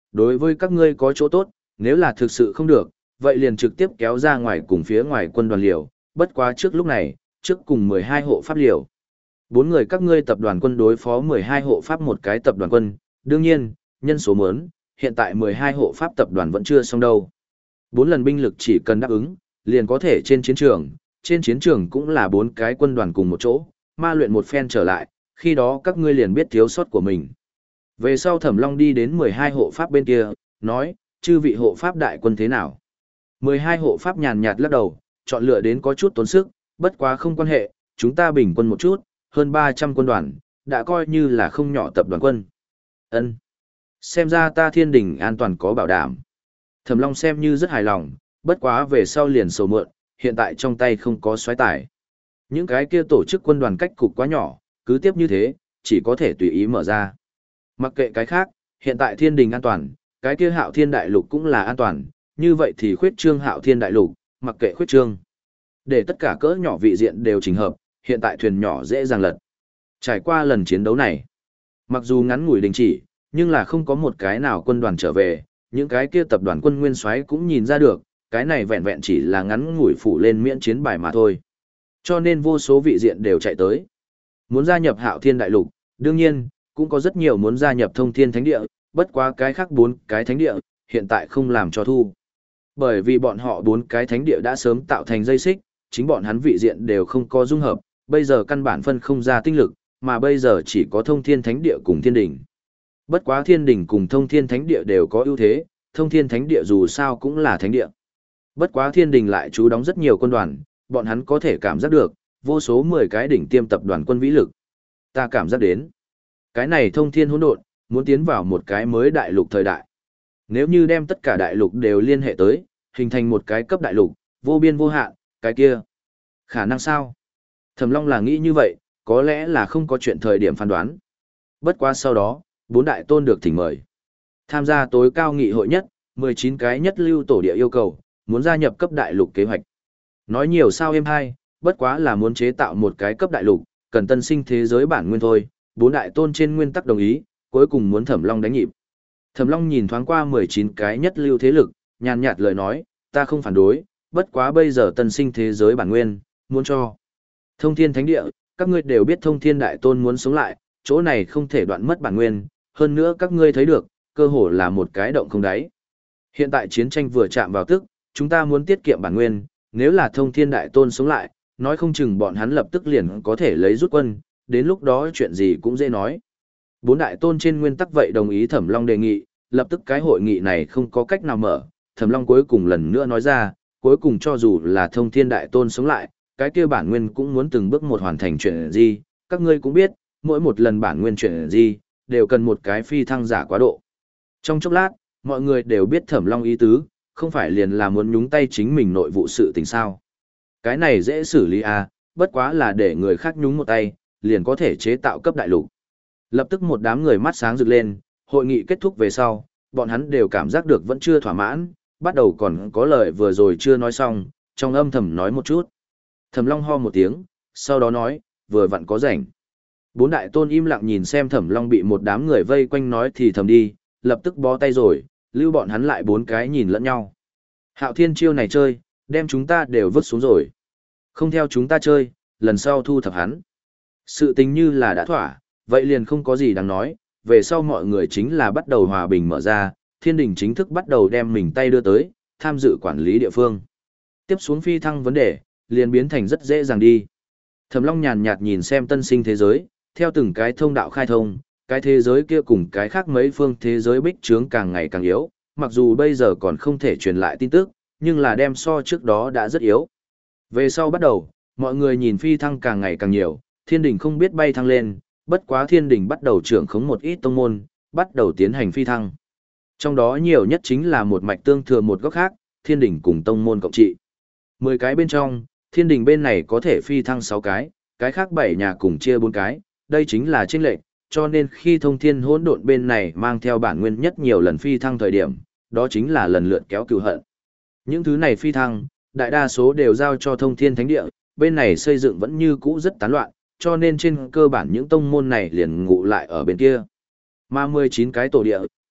đối với các ngươi có chỗ tốt, nếu là thực sự không được, vậy liền trực tiếp kéo ra ngoài cùng phía ngoài quân đoàn liều, bất quá trước lúc này, trước cùng mười hai hộ pháp liều. Bốn người các ngươi tập đoàn quân đối phó mười hai hộ pháp một cái tập đoàn quân, đương nhiên, nhân số mớn, hiện tại mười hai hộ pháp tập đoàn vẫn chưa xong đâu. Bốn lần binh lực chỉ cần đáp ứng, liền có thể trên chiến trường, trên chiến trường cũng là bốn cái quân đoàn cùng một chỗ, ma luyện một phen trở lại, khi đó các ngươi liền biết thiếu sót của mình. Về sau Thẩm Long đi đến mười hai hộ pháp bên kia, nói, chư vị hộ pháp đại quân thế nào? mười hai hộ pháp nhàn nhạt lắc đầu, chọn lựa đến có chút tốn sức, bất quá không quan hệ, chúng ta bình quân một chút, hơn ba trăm quân đoàn, đã coi như là không nhỏ tập đoàn quân. Ân, xem ra ta Thiên Đình an toàn có bảo đảm. Thẩm Long xem như rất hài lòng, bất quá về sau liền sầu mượn, hiện tại trong tay không có xoáy tải. Những cái kia tổ chức quân đoàn cách cục quá nhỏ, cứ tiếp như thế, chỉ có thể tùy ý mở ra. Mặc kệ cái khác, hiện tại Thiên Đình an toàn, cái kia Hạo Thiên Đại Lục cũng là an toàn, như vậy thì khuyết trương Hạo Thiên Đại Lục, mặc kệ khuyết trương. Để tất cả cỡ nhỏ vị diện đều chỉnh hợp, hiện tại thuyền nhỏ dễ dàng lật. Trải qua lần chiến đấu này, mặc dù ngắn ngủi đình chỉ, nhưng là không có một cái nào quân đoàn trở về, những cái kia tập đoàn quân nguyên soái cũng nhìn ra được, cái này vẹn vẹn chỉ là ngắn ngủi phủ lên miễn chiến bài mà thôi. Cho nên vô số vị diện đều chạy tới. Muốn gia nhập Hạo Thiên Đại Lục, đương nhiên, cũng có rất nhiều muốn gia nhập Thông Thiên Thánh Địa, bất quá cái khác bốn cái thánh địa, hiện tại không làm cho thu. Bởi vì bọn họ bốn cái thánh địa đã sớm tạo thành dây xích, chính bọn hắn vị diện đều không có dung hợp, bây giờ căn bản phân không ra tinh lực, mà bây giờ chỉ có Thông Thiên Thánh Địa cùng Thiên Đình. Bất quá Thiên Đình cùng Thông Thiên Thánh Địa đều có ưu thế, Thông Thiên Thánh Địa dù sao cũng là thánh địa. Bất quá Thiên Đình lại trú đóng rất nhiều quân đoàn, bọn hắn có thể cảm giác được, vô số mười cái đỉnh tiêm tập đoàn quân vĩ lực. Ta cảm giác đến, cái này Thông Thiên hỗn độn, muốn tiến vào một cái mới đại lục thời đại. Nếu như đem tất cả đại lục đều liên hệ tới, hình thành một cái cấp đại lục, vô biên vô hạn, cái kia. Khả năng sao? Thẩm Long là nghĩ như vậy, có lẽ là không có chuyện thời điểm phán đoán. Bất quá sau đó, bốn đại tôn được thỉnh mời. Tham gia tối cao nghị hội nhất, mười chín cái nhất lưu tổ địa yêu cầu, muốn gia nhập cấp đại lục kế hoạch. Nói nhiều sao êm hay, bất quá là muốn chế tạo một cái cấp đại lục, cần tân sinh thế giới bản nguyên thôi, bốn đại tôn trên nguyên tắc đồng ý, cuối cùng muốn Thẩm Long đánh nhịp. Thẩm Long nhìn thoáng qua mười chín cái nhất lưu thế lực, nhàn nhạt lời nói, ta không phản đối, bất quá bây giờ tân sinh thế giới bản nguyên, muốn cho. Thông Thiên Thánh Địa, các ngươi đều biết Thông Thiên Đại Tôn muốn sống lại, chỗ này không thể đoạn mất bản nguyên, hơn nữa các ngươi thấy được, cơ hồ là một cái động không đáy. Hiện tại chiến tranh vừa chạm vào tức, chúng ta muốn tiết kiệm bản nguyên, nếu là Thông Thiên Đại Tôn sống lại, nói không chừng bọn hắn lập tức liền có thể lấy rút quân, đến lúc đó chuyện gì cũng dễ nói. Bốn đại tôn trên nguyên tắc vậy đồng ý Thẩm Long đề nghị, lập tức cái hội nghị này không có cách nào mở, Thẩm Long cuối cùng lần nữa nói ra, cuối cùng cho dù là Thông Thiên Đại Tôn sống lại, cái kia bản nguyên cũng muốn từng bước một hoàn thành chuyện gì, các ngươi cũng biết, mỗi một lần bản nguyên chuyện gì, đều cần một cái phi thăng giả quá độ. Trong chốc lát, mọi người đều biết Thẩm Long ý tứ, không phải liền là muốn nhúng tay chính mình nội vụ sự tình sao. Cái này dễ xử lý à, bất quá là để người khác nhúng một tay, liền có thể chế tạo cấp đại lục. Lập tức một đám người mắt sáng rực lên, hội nghị kết thúc về sau, bọn hắn đều cảm giác được vẫn chưa thỏa mãn, bắt đầu còn có lời vừa rồi chưa nói xong, trong âm thầm nói một chút. Thẩm Long ho một tiếng, sau đó nói, vừa vặn có rảnh. Bốn đại tôn im lặng nhìn xem Thẩm Long bị một đám người vây quanh nói thì thầm đi, lập tức bó tay rồi, lưu bọn hắn lại bốn cái nhìn lẫn nhau. Hạo Thiên chiêu này chơi, đem chúng ta đều vứt xuống rồi. Không theo chúng ta chơi, lần sau thu thập hắn. Sự tình như là đã thỏa, vậy liền không có gì đáng nói, về sau mọi người chính là bắt đầu hòa bình mở ra, Thiên Đình chính thức bắt đầu đem mình tay đưa tới, tham dự quản lý địa phương. Tiếp xuống phi thăng vấn đề, liền biến thành rất dễ dàng đi. Thẩm Long nhàn nhạt nhìn xem tân sinh thế giới, theo từng cái thông đạo khai thông, cái thế giới kia cùng cái khác mấy phương thế giới bích trướng càng ngày càng yếu, mặc dù bây giờ còn không thể truyền lại tin tức, nhưng là đem so trước đó đã rất yếu. Về sau bắt đầu, mọi người nhìn phi thăng càng ngày càng nhiều, Thiên Đình không biết bay thăng lên, bất quá Thiên Đình bắt đầu trưởng khống một ít tông môn, bắt đầu tiến hành phi thăng. Trong đó nhiều nhất chính là một mạch tương thừa một góc khác, Thiên Đình cùng tông môn cộng trị. Mười cái bên trong, Thiên Đình bên này có thể phi thăng sáu cái, cái khác bảy nhà cùng chia bốn cái, đây chính là chênh lệch, cho nên khi Thông Thiên Hỗn Độn bên này mang theo bản nguyên nhất nhiều lần phi thăng thời điểm, đó chính là lần lượt kéo cừu hận. Những thứ này phi thăng, đại đa số đều giao cho Thông Thiên Thánh Địa, bên này xây dựng vẫn như cũ rất tán loạn, cho nên trên cơ bản những tông môn này liền ngụ lại ở bên kia. Mà mười chín cái tổ địa,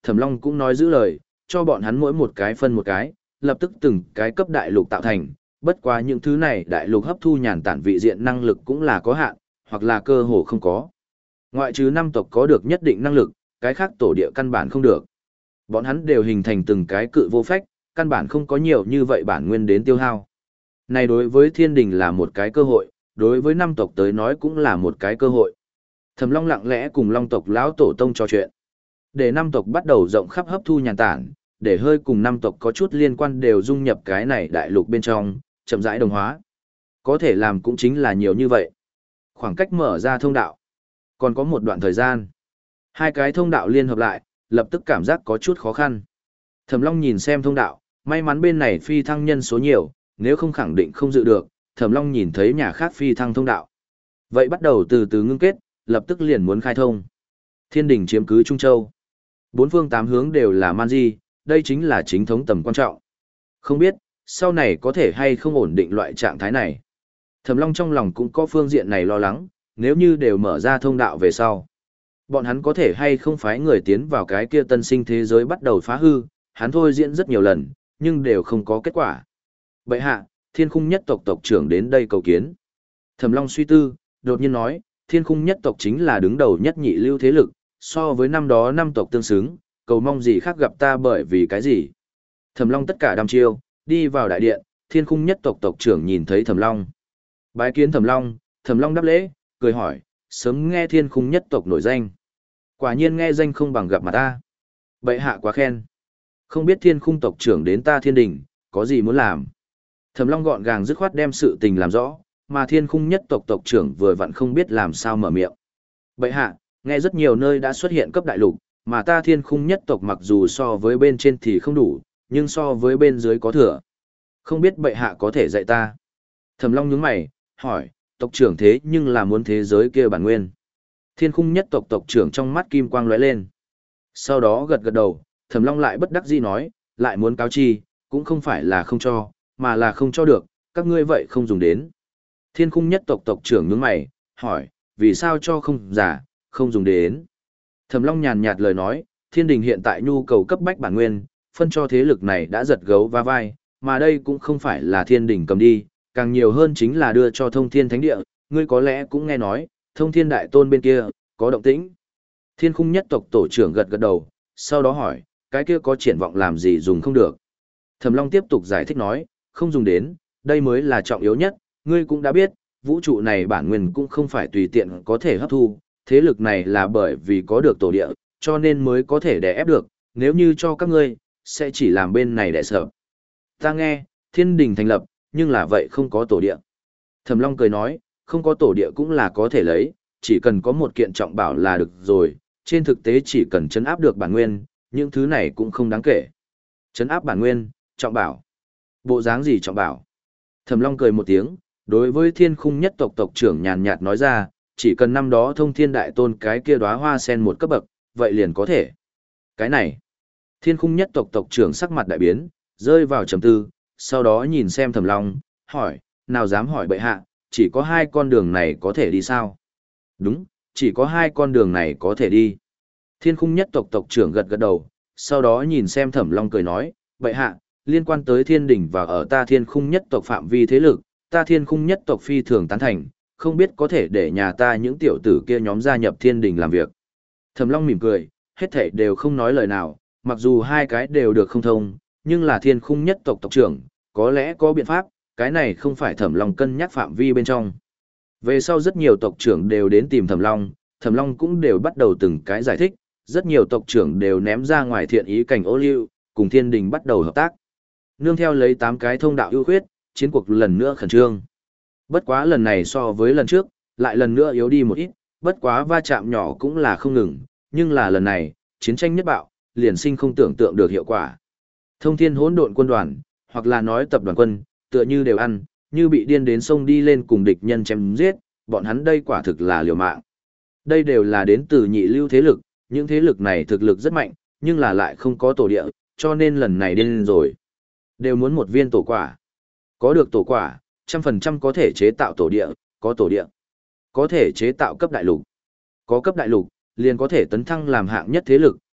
Thẩm Long cũng nói giữ lời, cho bọn hắn mỗi một cái phân một cái, lập tức từng cái cấp đại lục tạo thành, bất quá những thứ này đại lục hấp thu nhàn tản vị diện năng lực cũng là có hạn, hoặc là cơ hồ không có. Ngoại trừ năm tộc có được nhất định năng lực, cái khác tổ địa căn bản không được. Bọn hắn đều hình thành từng cái cự vô phách, căn bản không có nhiều như vậy bản nguyên đến tiêu hao. Này đối với thiên đình là một cái cơ hội, đối với năm tộc tới nói cũng là một cái cơ hội. Thẩm Long lặng lẽ cùng Long tộc lão tổ tông trò chuyện. Để năm tộc bắt đầu rộng khắp hấp thu nhàn tản, để hơi cùng năm tộc có chút liên quan đều dung nhập cái này đại lục bên trong, chậm rãi đồng hóa. Có thể làm cũng chính là nhiều như vậy. Khoảng cách mở ra thông đạo. Còn có một đoạn thời gian. Hai cái thông đạo liên hợp lại, lập tức cảm giác có chút khó khăn. Thẩm Long nhìn xem thông đạo, may mắn bên này phi thăng nhân số nhiều, nếu không khẳng định không dự được, Thẩm Long nhìn thấy nhà khác phi thăng thông đạo. Vậy bắt đầu từ từ ngưng kết, lập tức liền muốn khai thông. Thiên đình chiếm cứ Trung Châu. Bốn phương tám hướng đều là man di, đây chính là chính thống tầm quan trọng. Không biết, sau này có thể hay không ổn định loại trạng thái này. Thẩm Long trong lòng cũng có phương diện này lo lắng, nếu như đều mở ra thông đạo về sau. Bọn hắn có thể hay không phái người tiến vào cái kia tân sinh thế giới bắt đầu phá hư, hắn thôi diễn rất nhiều lần, nhưng đều không có kết quả. Bệ hạ, Thiên Khung nhất tộc tộc trưởng đến đây cầu kiến. Thẩm Long suy tư, đột nhiên nói, Thiên Khung nhất tộc chính là đứng đầu nhất nhị lưu thế lực, so với năm đó năm tộc tương xứng, cầu mong gì khác gặp ta bởi vì cái gì. Thẩm Long tất cả đăm chiêu, đi vào đại điện, Thiên Khung nhất tộc tộc trưởng nhìn thấy Thẩm Long. Bái kiến Thẩm Long, Thẩm Long đáp lễ, cười hỏi, sớm nghe Thiên Khung nhất tộc nổi danh. Quả nhiên nghe danh không bằng gặp mặt ta. Bệ hạ quá khen. Không biết Thiên Khung tộc trưởng đến ta Thiên Đình, có gì muốn làm. Thẩm Long gọn gàng dứt khoát đem sự tình làm rõ, mà Thiên Khung nhất tộc tộc trưởng vừa vặn không biết làm sao mở miệng. Bệ hạ, nghe rất nhiều nơi đã xuất hiện cấp đại lục, mà ta Thiên Khung nhất tộc mặc dù so với bên trên thì không đủ, nhưng so với bên dưới có thừa. Không biết bệ hạ có thể dạy ta. Thẩm Long nhướng mày, hỏi, tộc trưởng thế nhưng là muốn thế giới kia bản nguyên. Thiên Khung nhất tộc tộc trưởng trong mắt kim quang lóe lên. Sau đó gật gật đầu, Thẩm Long lại bất đắc dĩ nói, lại muốn cáo chi, cũng không phải là không cho, mà là không cho được, các ngươi vậy không dùng đến. Thiên Khung nhất tộc tộc trưởng nhướng mày, hỏi, vì sao cho không giả, không dùng đến. Thẩm Long nhàn nhạt lời nói, thiên đình hiện tại nhu cầu cấp bách bản nguyên, phân cho thế lực này đã giật gấu va vai, mà đây cũng không phải là thiên đình cầm đi, càng nhiều hơn chính là đưa cho thông thiên thánh địa, ngươi có lẽ cũng nghe nói, thông thiên đại tôn bên kia, có động tĩnh. Thiên Khung nhất tộc tổ trưởng gật gật đầu, sau đó hỏi, cái kia có triển vọng làm gì dùng không được. Thẩm Long tiếp tục giải thích nói, không dùng đến, đây mới là trọng yếu nhất, ngươi cũng đã biết, vũ trụ này bản nguyên cũng không phải tùy tiện có thể hấp thu, thế lực này là bởi vì có được tổ địa, cho nên mới có thể đè ép được, nếu như cho các ngươi, sẽ chỉ làm bên này đè sợ. Ta nghe, thiên đình thành lập, nhưng là vậy không có tổ địa. Thẩm Long cười nói, không có tổ địa cũng là có thể lấy, chỉ cần có một kiện trọng bảo là được rồi, trên thực tế chỉ cần chấn áp được bản nguyên, những thứ này cũng không đáng kể. Chấn áp bản nguyên, trọng bảo. Bộ dáng gì trọng bảo? Thẩm Long cười một tiếng, đối với Thiên Khung nhất tộc tộc trưởng nhàn nhạt nói ra, chỉ cần năm đó thông thiên đại tôn cái kia đóa hoa sen một cấp bậc, vậy liền có thể. Cái này, Thiên Khung nhất tộc tộc trưởng sắc mặt đại biến, rơi vào trầm tư, sau đó nhìn xem Thẩm Long, hỏi, nào dám hỏi bệ hạ, chỉ có hai con đường này có thể đi sao? Đúng, chỉ có hai con đường này có thể đi. Thiên Khung nhất tộc tộc trưởng gật gật đầu, sau đó nhìn xem Thẩm Long cười nói, bệ hạ, liên quan tới thiên đình và ở ta Thiên Khung nhất tộc phạm vi thế lực, ta Thiên Khung nhất tộc phi thường tán thành, không biết có thể để nhà ta những tiểu tử kia nhóm gia nhập thiên đình làm việc. Thẩm Long mỉm cười, hết thảy đều không nói lời nào, mặc dù hai cái đều được không thông, nhưng là Thiên Khung nhất tộc tộc trưởng, có lẽ có biện pháp, cái này không phải Thẩm Long cân nhắc phạm vi bên trong. Về sau rất nhiều tộc trưởng đều đến tìm Thẩm Long, Thẩm Long cũng đều bắt đầu từng cái giải thích, rất nhiều tộc trưởng đều ném ra ngoài thiện ý cảnh ô liu, cùng thiên đình bắt đầu hợp tác. Nương theo lấy tám cái thông đạo ưu khuyết, chiến cuộc lần nữa khẩn trương. Bất quá lần này so với lần trước, lại lần nữa yếu đi một ít, bất quá va chạm nhỏ cũng là không ngừng, nhưng là lần này, chiến tranh nhất bạo, liền sinh không tưởng tượng được hiệu quả. Thông thiên hỗn độn quân đoàn, hoặc là nói tập đoàn quân, tựa như đều ăn, như bị điên đến sông đi lên cùng địch nhân chém giết, bọn hắn đây quả thực là liều mạng. Đây đều là đến từ nhị lưu thế lực, những thế lực này thực lực rất mạnh, nhưng là lại không có tổ địa, cho nên lần này điên rồi. Đều muốn một viên tổ quả. Có được tổ quả, trăm phần trăm có thể chế tạo tổ địa, có tổ địa. Có thể chế tạo cấp đại lục. Có cấp đại lục, liền có thể tấn thăng làm hạng nhất thế lực,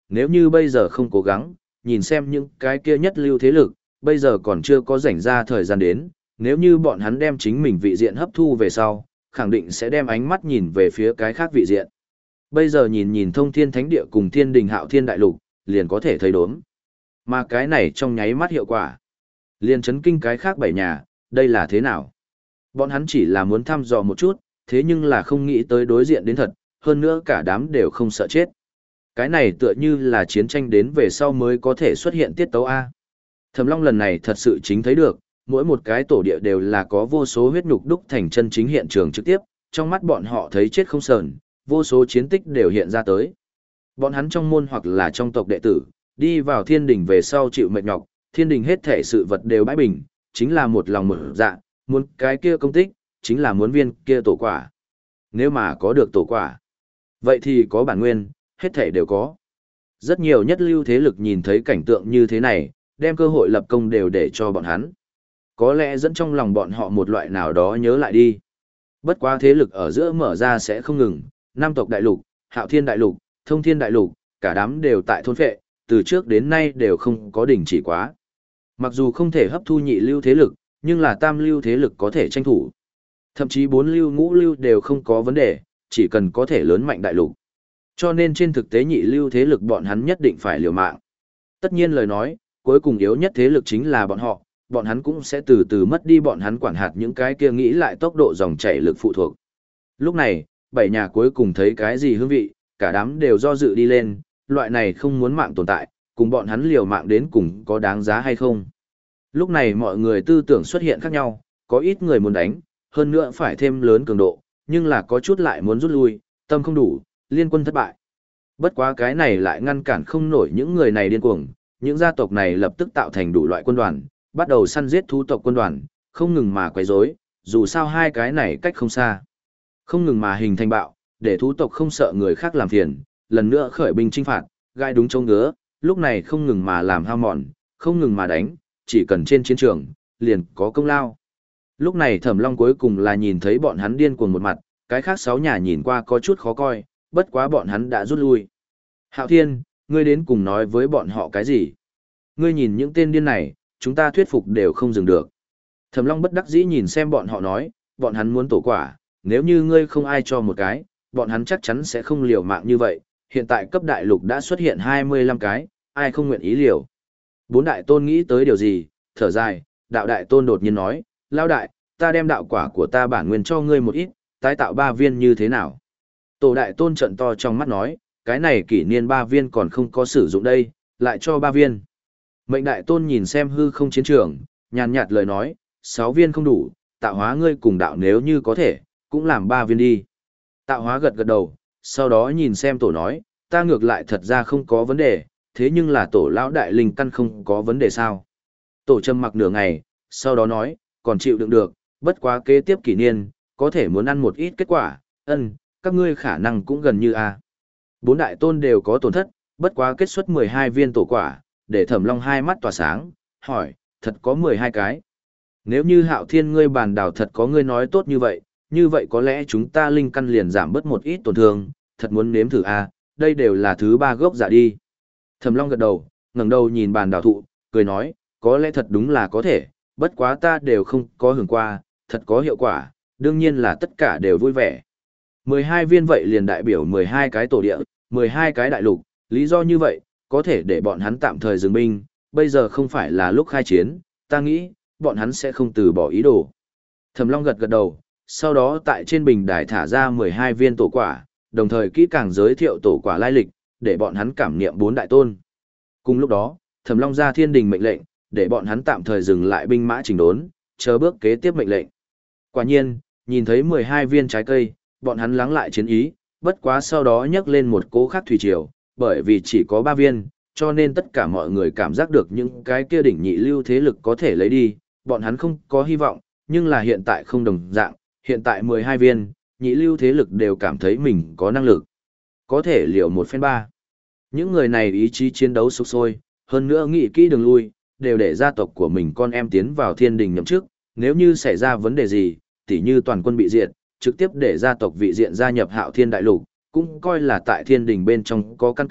nếu như bây giờ không cố gắng, nhìn xem những cái kia nhất lưu thế lực, bây giờ còn chưa có rảnh ra thời gian đến, nếu như bọn hắn đem chính mình vị diện hấp thu về sau, khẳng định sẽ đem ánh mắt nhìn về phía cái khác vị diện. Bây giờ nhìn nhìn thông thiên thánh địa cùng thiên đình hạo thiên đại lục, liền có thể thấy đốm. Mà cái này trong nháy mắt hiệu quả, liền chấn kinh cái khác bảy nhà, đây là thế nào? Bọn hắn chỉ là muốn thăm dò một chút, thế nhưng là không nghĩ tới đối diện đến thật, hơn nữa cả đám đều không sợ chết. Cái này tựa như là chiến tranh đến về sau mới có thể xuất hiện tiết tấu A. Thẩm Long lần này thật sự chính thấy được, mỗi một cái tổ địa đều là có vô số huyết nhục đúc thành chân chính hiện trường trực tiếp, trong mắt bọn họ thấy chết không sờn, vô số chiến tích đều hiện ra tới. Bọn hắn trong môn hoặc là trong tộc đệ tử, đi vào thiên đình về sau chịu mệt nhọc, thiên đình hết thể sự vật đều bãi bình, chính là một lòng một dạ, muốn cái kia công tích, chính là muốn viên kia tổ quả. Nếu mà có được tổ quả, vậy thì có bản nguyên, hết thể đều có. Rất nhiều nhất lưu thế lực nhìn thấy cảnh tượng như thế này, đem cơ hội lập công đều để cho bọn hắn. Có lẽ dẫn trong lòng bọn họ một loại nào đó nhớ lại đi. Bất quá thế lực ở giữa mở ra sẽ không ngừng, Nam tộc đại lục, Hạo Thiên đại lục, Thông Thiên đại lục, cả đám đều tại thôn phệ, từ trước đến nay đều không có đỉnh chỉ quá. Mặc dù không thể hấp thu nhị lưu thế lực, nhưng là tam lưu thế lực có thể tranh thủ. Thậm chí bốn lưu ngũ lưu đều không có vấn đề, chỉ cần có thể lớn mạnh đại lục. Cho nên trên thực tế nhị lưu thế lực bọn hắn nhất định phải liều mạng. Tất nhiên lời nói, cuối cùng yếu nhất thế lực chính là bọn họ, bọn hắn cũng sẽ từ từ mất đi bọn hắn quản hạt những cái kia nghĩ lại tốc độ dòng chảy lực phụ thuộc. Lúc này, bảy nhà cuối cùng thấy cái gì hương vị, cả đám đều do dự đi lên, loại này không muốn mạng tồn tại, cùng bọn hắn liều mạng đến cùng có đáng giá hay không. Lúc này mọi người tư tưởng xuất hiện khác nhau, có ít người muốn đánh, hơn nữa phải thêm lớn cường độ, nhưng là có chút lại muốn rút lui, tâm không đủ, liên quân thất bại. Bất quá cái này lại ngăn cản không nổi những người này điên cuồng, những gia tộc này lập tức tạo thành đủ loại quân đoàn, bắt đầu săn giết thú tộc quân đoàn, không ngừng mà quấy rối, dù sao hai cái này cách không xa. Không ngừng mà hình thành bạo, để thú tộc không sợ người khác làm phiền, lần nữa khởi binh chinh phạt, gai đúng châu ngứa, lúc này không ngừng mà làm hao mòn, không ngừng mà đánh, chỉ cần trên chiến trường, liền có công lao. Lúc này Thẩm Long cuối cùng là nhìn thấy bọn hắn điên cuồng một mặt, cái khác sáu nhà nhìn qua có chút khó coi, bất quá bọn hắn đã rút lui. Hạo Thiên, ngươi đến cùng nói với bọn họ cái gì? Ngươi nhìn những tên điên này, chúng ta thuyết phục đều không dừng được. Thẩm Long bất đắc dĩ nhìn xem bọn họ nói, bọn hắn muốn tổ quả, nếu như ngươi không ai cho một cái, bọn hắn chắc chắn sẽ không liều mạng như vậy. Hiện tại cấp đại lục đã xuất hiện hai mươi lăm cái, ai không nguyện ý liều. Bốn đại tôn nghĩ tới điều gì, thở dài, đạo đại tôn đột nhiên nói, lao đại, ta đem đạo quả của ta bản nguyên cho ngươi một ít, tái tạo ba viên như thế nào? Tổ đại tôn trận to trong mắt nói, cái này kỷ niên ba viên còn không có sử dụng đây, lại cho ba viên. Mệnh đại tôn nhìn xem hư không chiến trường, nhàn nhạt lời nói, sáu viên không đủ, tạo hóa ngươi cùng đạo nếu như có thể, cũng làm ba viên đi. Tạo hóa gật gật đầu, sau đó nhìn xem tổ nói, ta ngược lại thật ra không có vấn đề, thế nhưng là tổ lão đại linh căn không có vấn đề sao. Tổ trầm mặc nửa ngày, sau đó nói, còn chịu đựng được, bất quá kế tiếp kỷ niên, có thể muốn ăn một ít kết quả, ân, các ngươi khả năng cũng gần như a. Bốn đại tôn đều có tổn thất, bất quá kết xuất mười hai viên tổ quả, để Thẩm Long hai mắt tỏa sáng, hỏi, thật có mười hai cái. Nếu như Hạo Thiên ngươi bàn đảo thật có ngươi nói tốt như vậy, như vậy có lẽ chúng ta linh căn liền giảm bớt một ít tổn thương, thật muốn nếm thử a, đây đều là thứ ba gốc giả đi. Thẩm Long gật đầu, ngẩng đầu nhìn bàn đảo thụ, cười nói, có lẽ thật đúng là có thể, bất quá ta đều không có hưởng qua, thật có hiệu quả, đương nhiên là tất cả đều vui vẻ. mười hai viên vậy liền đại biểu mười hai cái tổ địa, mười hai cái đại lục, lý do như vậy, có thể để bọn hắn tạm thời dừng binh, bây giờ không phải là lúc khai chiến, ta nghĩ, bọn hắn sẽ không từ bỏ ý đồ. Thẩm Long gật gật đầu, sau đó tại trên bình đài thả ra mười hai viên tổ quả, đồng thời kỹ càng giới thiệu tổ quả lai lịch, để bọn hắn cảm nghiệm bốn đại tôn. Cùng lúc đó, Thẩm Long ra thiên đình mệnh lệnh, để bọn hắn tạm thời dừng lại binh mã chỉnh đốn, chờ bước kế tiếp mệnh lệnh. Quả nhiên, nhìn thấy mười hai viên trái cây, bọn hắn lắng lại chiến ý, bất quá sau đó nhấc lên một cỗ khác thủy triều, bởi vì chỉ có ba viên, cho nên tất cả mọi người cảm giác được những cái kia đỉnh nhị lưu thế lực có thể lấy đi, bọn hắn không có hy vọng, nhưng là hiện tại không đồng dạng, hiện tại mười hai viên, nhị lưu thế lực đều cảm thấy mình có năng lực, có thể liệu một phen ba. Những người này ý chí chiến đấu sục sôi, hơn nữa nghĩ kỹ đường lui, đều để gia tộc của mình con em tiến vào thiên đình nhậm chức, nếu như xảy ra vấn đề gì, tỉ như toàn quân bị diệt, trực tiếp để gia tộc vị diện gia nhập Hạo Thiên đại lục, cũng coi là tại thiên đình bên trong có căn cơ,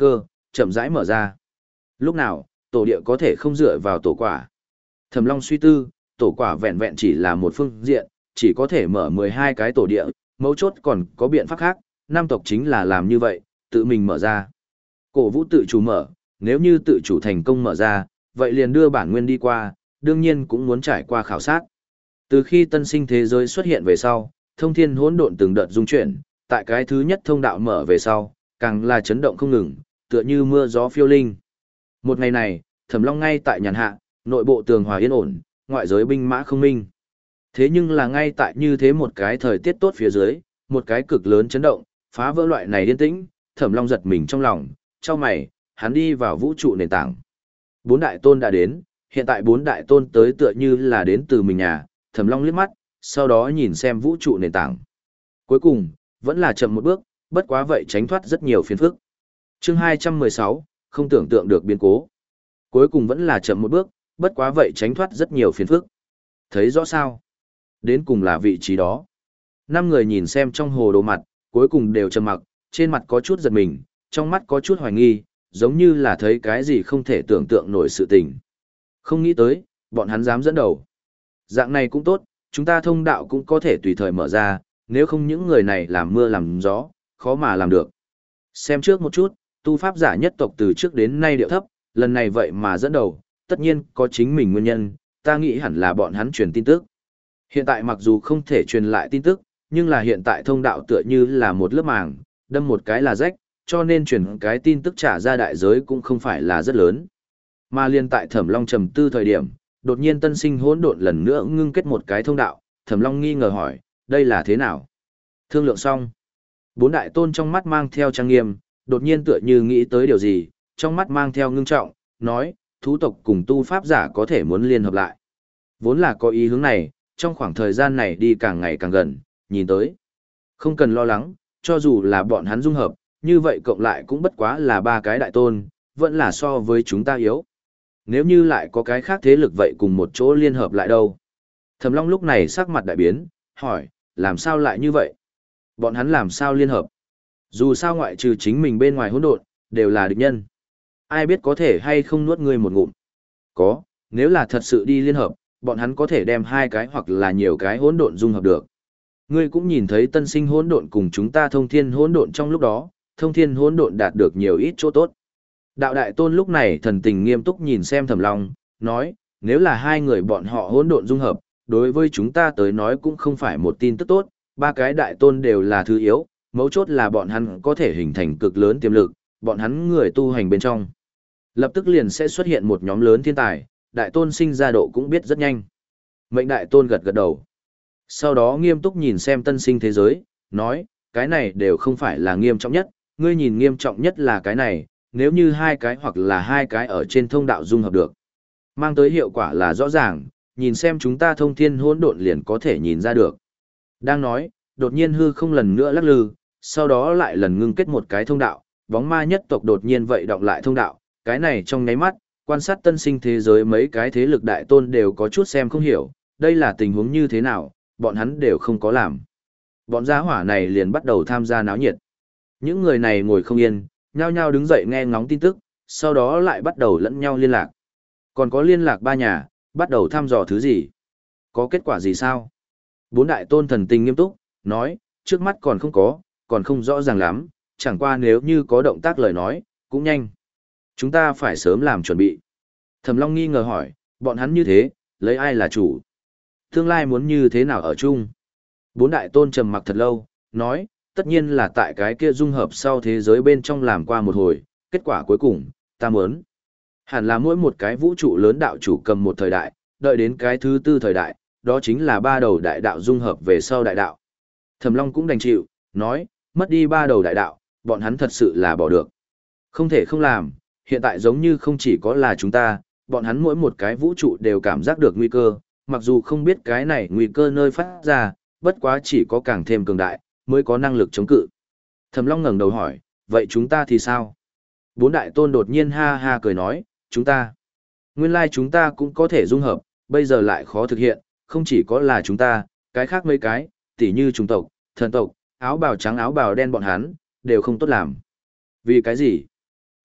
chậm rãi mở ra. Lúc nào, tổ địa có thể không dựa vào tổ quả. Thẩm Long suy tư, tổ quả vẹn vẹn chỉ là một phương diện, chỉ có thể mở mười hai cái tổ địa, mấu chốt còn có biện pháp khác, nam tộc chính là làm như vậy, tự mình mở ra. Cổ vũ tự chủ mở, nếu như tự chủ thành công mở ra, vậy liền đưa bản nguyên đi qua, đương nhiên cũng muốn trải qua khảo sát. Từ khi tân sinh thế giới xuất hiện về sau, thông thiên hỗn độn từng đợt dung chuyển, tại cái thứ nhất thông đạo mở về sau, càng là chấn động không ngừng, tựa như mưa gió phiêu linh. Một ngày này, Thẩm Long ngay tại nhàn hạ, nội bộ tường hòa yên ổn, ngoại giới binh mã không minh. Thế nhưng là ngay tại như thế một cái thời tiết tốt phía dưới, một cái cực lớn chấn động, phá vỡ loại này yên tĩnh, Thẩm Long giật mình trong lòng, chau mày, hắn đi vào vũ trụ nền tảng. Bốn đại tôn đã đến, hiện tại bốn đại tôn tới tựa như là đến từ mình nhà, Thẩm Long liếc mắt, sau đó nhìn xem vũ trụ nền tảng. Cuối cùng, vẫn là chậm một bước, bất quá vậy tránh thoát rất nhiều phiền phức. Chương hai trăm mười sáu, không tưởng tượng được biến cố. Cuối cùng vẫn là chậm một bước, bất quá vậy tránh thoát rất nhiều phiền phức. Thấy rõ sao? Đến cùng là vị trí đó. Năm người nhìn xem trong hồ đồ mặt, cuối cùng đều trầm mặc, trên mặt có chút giật mình, trong mắt có chút hoài nghi, giống như là thấy cái gì không thể tưởng tượng nổi sự tình. Không nghĩ tới, bọn hắn dám dẫn đầu. Dạng này cũng tốt, chúng ta thông đạo cũng có thể tùy thời mở ra, nếu không những người này làm mưa làm gió, khó mà làm được. Xem trước một chút, tu pháp giả nhất tộc từ trước đến nay điệu thấp, lần này vậy mà dẫn đầu, tất nhiên có chính mình nguyên nhân, ta nghĩ hẳn là bọn hắn truyền tin tức. Hiện tại mặc dù không thể truyền lại tin tức, nhưng là hiện tại thông đạo tựa như là một lớp màng, đâm một cái là rách, cho nên truyền cái tin tức trả ra đại giới cũng không phải là rất lớn. Mà liên tại Thẩm Long trầm tư thời điểm, đột nhiên tân sinh hỗn độn lần nữa ngưng kết một cái thông đạo, Thẩm Long nghi ngờ hỏi, đây là thế nào? Thương lượng xong. Bốn đại tôn trong mắt mang theo trang nghiêm, đột nhiên tựa như nghĩ tới điều gì, trong mắt mang theo ngưng trọng, nói, thú tộc cùng tu pháp giả có thể muốn liên hợp lại. Vốn là có ý hướng này, trong khoảng thời gian này đi càng ngày càng gần, nhìn tới. Không cần lo lắng, cho dù là bọn hắn dung hợp, như vậy cộng lại cũng bất quá là ba cái đại tôn, vẫn là so với chúng ta yếu. Nếu như lại có cái khác thế lực vậy cùng một chỗ liên hợp lại đâu? Thẩm Long lúc này sắc mặt đại biến, hỏi, làm sao lại như vậy? Bọn hắn làm sao liên hợp? Dù sao ngoại trừ chính mình bên ngoài hỗn độn, đều là địch nhân. Ai biết có thể hay không nuốt ngươi một ngụm? Có, nếu là thật sự đi liên hợp, bọn hắn có thể đem hai cái hoặc là nhiều cái hỗn độn dung hợp được. Ngươi cũng nhìn thấy tân sinh hỗn độn cùng chúng ta thông thiên hỗn độn trong lúc đó, thông thiên hỗn độn đạt được nhiều ít chỗ tốt. Đạo đại tôn lúc này thần tình nghiêm túc nhìn xem Thẩm Long, nói, nếu là hai người bọn họ hỗn độn dung hợp, đối với chúng ta tới nói cũng không phải một tin tức tốt, ba cái đại tôn đều là thứ yếu, mấu chốt là bọn hắn có thể hình thành cực lớn tiềm lực, bọn hắn người tu hành bên trong. Lập tức liền sẽ xuất hiện một nhóm lớn thiên tài, đại tôn sinh ra độ cũng biết rất nhanh. Mệnh đại tôn gật gật đầu. Sau đó nghiêm túc nhìn xem tân sinh thế giới, nói, cái này đều không phải là nghiêm trọng nhất, ngươi nhìn nghiêm trọng nhất là cái này, nếu như hai cái hoặc là hai cái ở trên thông đạo dung hợp được. Mang tới hiệu quả là rõ ràng, nhìn xem chúng ta thông thiên hỗn độn liền có thể nhìn ra được. Đang nói, đột nhiên hư không lần nữa lắc lư, sau đó lại lần ngưng kết một cái thông đạo, bóng ma nhất tộc đột nhiên vậy động lại thông đạo, cái này trong nháy mắt, quan sát tân sinh thế giới mấy cái thế lực đại tôn đều có chút xem không hiểu, đây là tình huống như thế nào, bọn hắn đều không có làm. Bọn gia hỏa này liền bắt đầu tham gia náo nhiệt. Những người này ngồi không yên, nhao nhao đứng dậy nghe ngóng tin tức, sau đó lại bắt đầu lẫn nhau liên lạc. Còn có liên lạc ba nhà, bắt đầu thăm dò thứ gì? Có kết quả gì sao? Bốn đại tôn thần tình nghiêm túc, nói, trước mắt còn không có, còn không rõ ràng lắm, chẳng qua nếu như có động tác lời nói, cũng nhanh. Chúng ta phải sớm làm chuẩn bị. Thẩm Long nghi ngờ hỏi, bọn hắn như thế, lấy ai là chủ? Tương lai muốn như thế nào ở chung? Bốn đại tôn trầm mặc thật lâu, nói, tất nhiên là tại cái kia dung hợp sau thế giới bên trong làm qua một hồi, kết quả cuối cùng, ta muốn. Hẳn là mỗi một cái vũ trụ lớn đạo chủ cầm một thời đại, đợi đến cái thứ tư thời đại, đó chính là ba đầu đại đạo dung hợp về sau đại đạo. Thẩm Long cũng đành chịu, nói, mất đi ba đầu đại đạo, bọn hắn thật sự là bỏ được. Không thể không làm, hiện tại giống như không chỉ có là chúng ta, bọn hắn mỗi một cái vũ trụ đều cảm giác được nguy cơ, mặc dù không biết cái này nguy cơ nơi phát ra, bất quá chỉ có càng thêm cường đại, mới có năng lực chống cự. Thẩm Long ngẩng đầu hỏi, vậy chúng ta thì sao? Bốn đại tôn đột nhiên ha ha cười nói, chúng ta. Nguyên lai chúng ta cũng có thể dung hợp, bây giờ lại khó thực hiện, không chỉ có là chúng ta, cái khác mấy cái, tỉ như chủng tộc, thần tộc, áo bào trắng áo bào đen bọn hắn, đều không tốt làm. Vì cái gì?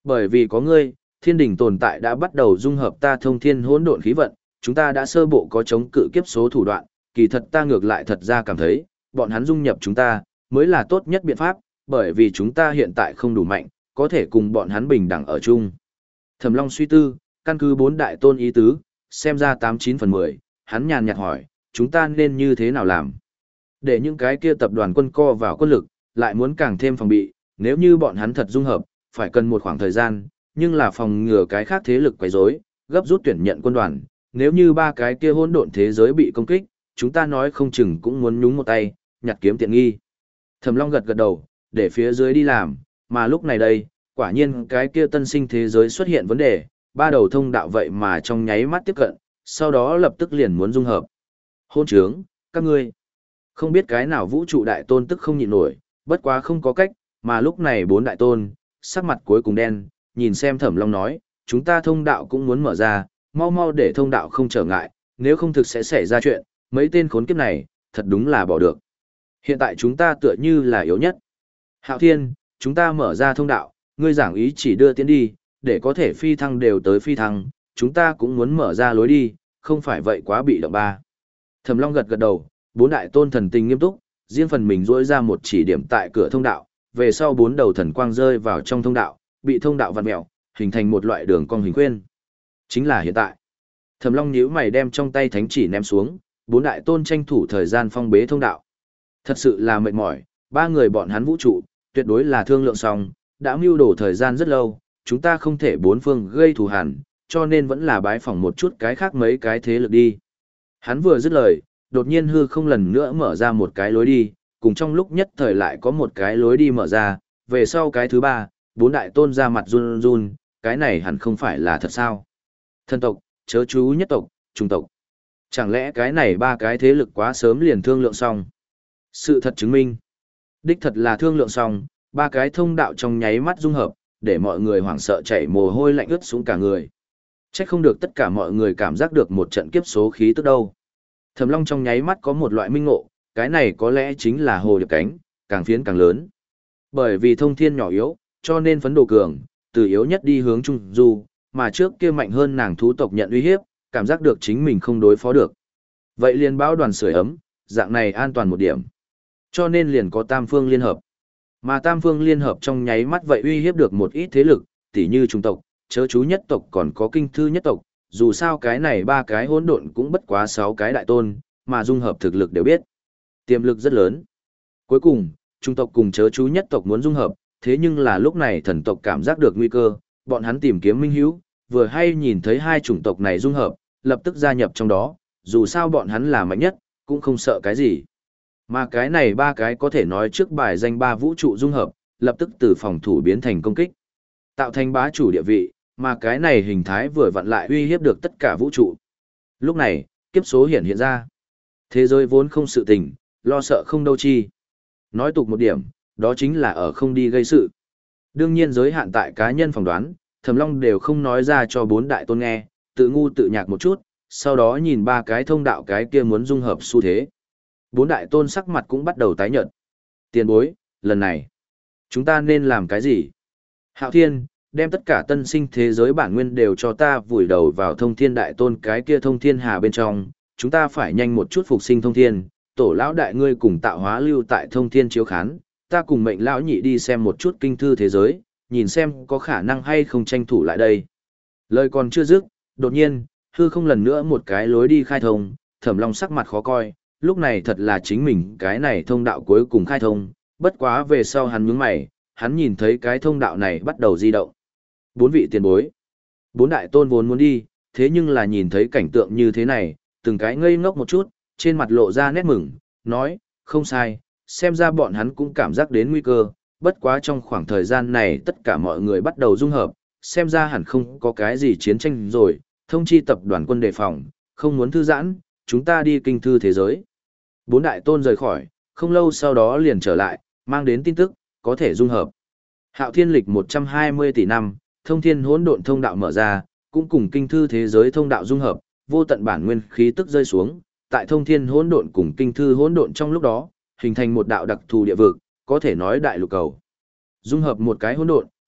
Bởi vì có ngươi, thiên đình tồn tại đã bắt đầu dung hợp ta thông thiên hỗn độn khí vận, chúng ta đã sơ bộ có chống cự kiếp số thủ đoạn, kỳ thật ta ngược lại thật ra cảm thấy, bọn hắn dung nhập chúng ta, mới là tốt nhất biện pháp, bởi vì chúng ta hiện tại không đủ mạnh, có thể cùng bọn hắn bình đẳng ở chung. Thẩm Long suy tư, căn cứ bốn đại tôn ý tứ, xem ra tám chín phần mười, hắn nhàn nhạt hỏi, chúng ta nên như thế nào làm? Để những cái kia tập đoàn quân co vào quân lực, lại muốn càng thêm phòng bị, nếu như bọn hắn thật dung hợp, phải cần một khoảng thời gian, nhưng là phòng ngừa cái khác thế lực quấy rối, gấp rút tuyển nhận quân đoàn, nếu như ba cái kia hỗn độn thế giới bị công kích, chúng ta nói không chừng cũng muốn nhúng một tay, nhặt kiếm tiện nghi. Thẩm Long gật gật đầu, để phía dưới đi làm, mà lúc này đây, quả nhiên cái kia tân sinh thế giới xuất hiện vấn đề, ba đầu thông đạo vậy mà trong nháy mắt tiếp cận, sau đó lập tức liền muốn dung hợp. Hôn trướng, các ngươi, không biết cái nào vũ trụ đại tôn tức không nhịn nổi, bất quá không có cách, mà lúc này bốn đại tôn, sắc mặt cuối cùng đen, nhìn xem Thẩm Long nói, chúng ta thông đạo cũng muốn mở ra, mau mau để thông đạo không trở ngại, nếu không thực sẽ xảy ra chuyện, mấy tên khốn kiếp này, thật đúng là bỏ được. Hiện tại chúng ta tựa như là yếu nhất. Hạo Thiên, chúng ta mở ra thông đạo, ngươi giảng ý chỉ đưa tiến đi, để có thể phi thăng đều tới phi thăng, chúng ta cũng muốn mở ra lối đi, không phải vậy quá bị động ba. Thẩm Long gật gật đầu, bốn đại tôn thần tình nghiêm túc, riêng phần mình duỗi ra một chỉ điểm tại cửa thông đạo, về sau bốn đầu thần quang rơi vào trong thông đạo, bị thông đạo vặn mèo, hình thành một loại đường cong hình khuyên. Chính là hiện tại. Thẩm Long nhíu mày đem trong tay thánh chỉ ném xuống, bốn đại tôn tranh thủ thời gian phong bế thông đạo. Thật sự là mệt mỏi, ba người bọn hắn vũ trụ, tuyệt đối là thương lượng xong, đã mưu đồ thời gian rất lâu, chúng ta không thể bốn phương gây thù hằn, cho nên vẫn là bái phỏng một chút cái khác mấy cái thế lực đi. Hắn vừa dứt lời, đột nhiên hư không lần nữa mở ra một cái lối đi, cùng trong lúc nhất thời lại có một cái lối đi mở ra, về sau cái thứ ba, bốn đại tôn ra mặt run run, cái này hẳn không phải là thật sao. Thân tộc, chớ chú nhất tộc, trung tộc. Chẳng lẽ cái này ba cái thế lực quá sớm liền thương lượng xong? Sự thật chứng minh, đích thật là thương lượng xong, ba cái thông đạo trong nháy mắt dung hợp, để mọi người hoảng sợ chảy mồ hôi lạnh ướt xuống cả người. Chắc không được tất cả mọi người cảm giác được một trận kiếp số khí tức đâu. Thẩm Long trong nháy mắt có một loại minh ngộ, cái này có lẽ chính là hồ điệp cánh, càng phiến càng lớn. Bởi vì thông thiên nhỏ yếu, cho nên phấn đồ cường, từ yếu nhất đi hướng trung du, mà trước kia mạnh hơn nàng thú tộc nhận uy hiếp, cảm giác được chính mình không đối phó được. Vậy liền báo đoàn sưởi ấm, dạng này an toàn một điểm. Cho nên liền có Tam Phương Liên Hợp. Mà Tam Phương Liên Hợp trong nháy mắt vậy uy hiếp được một ít thế lực, tỉ như trung tộc, chớ chú nhất tộc còn có kinh thư nhất tộc, dù sao cái này ba cái hỗn độn cũng bất quá sáu cái đại tôn, mà dung hợp thực lực đều biết. Tiềm lực rất lớn. Cuối cùng, trung tộc cùng chớ chú nhất tộc muốn dung hợp, thế nhưng là lúc này thần tộc cảm giác được nguy cơ, bọn hắn tìm kiếm minh hữu, vừa hay nhìn thấy hai chủng tộc này dung hợp, lập tức gia nhập trong đó, dù sao bọn hắn là mạnh nhất, cũng không sợ cái gì. Mà cái này ba cái có thể nói trước bài danh ba vũ trụ dung hợp, lập tức từ phòng thủ biến thành công kích, tạo thành bá chủ địa vị, mà cái này hình thái vừa vặn lại uy hiếp được tất cả vũ trụ. Lúc này, kiếp số hiện hiện ra. Thế giới vốn không sự tình, lo sợ không đâu chi. Nói tục một điểm, đó chính là ở không đi gây sự. Đương nhiên giới hạn tại cá nhân phỏng đoán, Thẩm Long đều không nói ra cho bốn đại tôn nghe, tự ngu tự nhạc một chút, sau đó nhìn ba cái thông đạo cái kia muốn dung hợp xu thế. Bốn đại tôn sắc mặt cũng bắt đầu tái nhợt. Tiền bối, lần này, chúng ta nên làm cái gì? Hạo Thiên, đem tất cả tân sinh thế giới bản nguyên đều cho ta vùi đầu vào thông thiên đại tôn cái kia thông thiên hà bên trong, chúng ta phải nhanh một chút phục sinh thông thiên, tổ lão đại ngươi cùng tạo hóa lưu tại thông thiên chiếu khán, ta cùng mệnh lão nhị đi xem một chút kinh thư thế giới, nhìn xem có khả năng hay không tranh thủ lại đây. Lời còn chưa dứt, đột nhiên, hư không lần nữa một cái lối đi khai thông, Thẩm Long sắc mặt khó coi, lúc này thật là chính mình cái này thông đạo cuối cùng khai thông, bất quá về sau hắn nhướng mày, hắn nhìn thấy cái thông đạo này bắt đầu di động. Bốn vị tiền bối, bốn đại tôn vốn muốn đi, thế nhưng là nhìn thấy cảnh tượng như thế này, từng cái ngây ngốc một chút, trên mặt lộ ra nét mừng, nói, không sai, xem ra bọn hắn cũng cảm giác đến nguy cơ, bất quá trong khoảng thời gian này tất cả mọi người bắt đầu dung hợp, xem ra hẳn không có cái gì chiến tranh rồi, thông chi tập đoàn quân đề phòng, không muốn thư giãn, chúng ta đi kinh thư thế giới. Bốn đại tôn rời khỏi, không lâu sau đó liền trở lại, mang đến tin tức, có thể dung hợp. Hạo Thiên lịch một trăm hai mươi tỷ năm, thông thiên hỗn độn thông đạo mở ra, cũng cùng kinh thư thế giới thông đạo dung hợp, vô tận bản nguyên khí tức rơi xuống, tại thông thiên hỗn độn cùng kinh thư hỗn độn trong lúc đó, hình thành một đạo đặc thù địa vực, có thể nói đại lục cầu. Dung hợp một cái hỗn độn,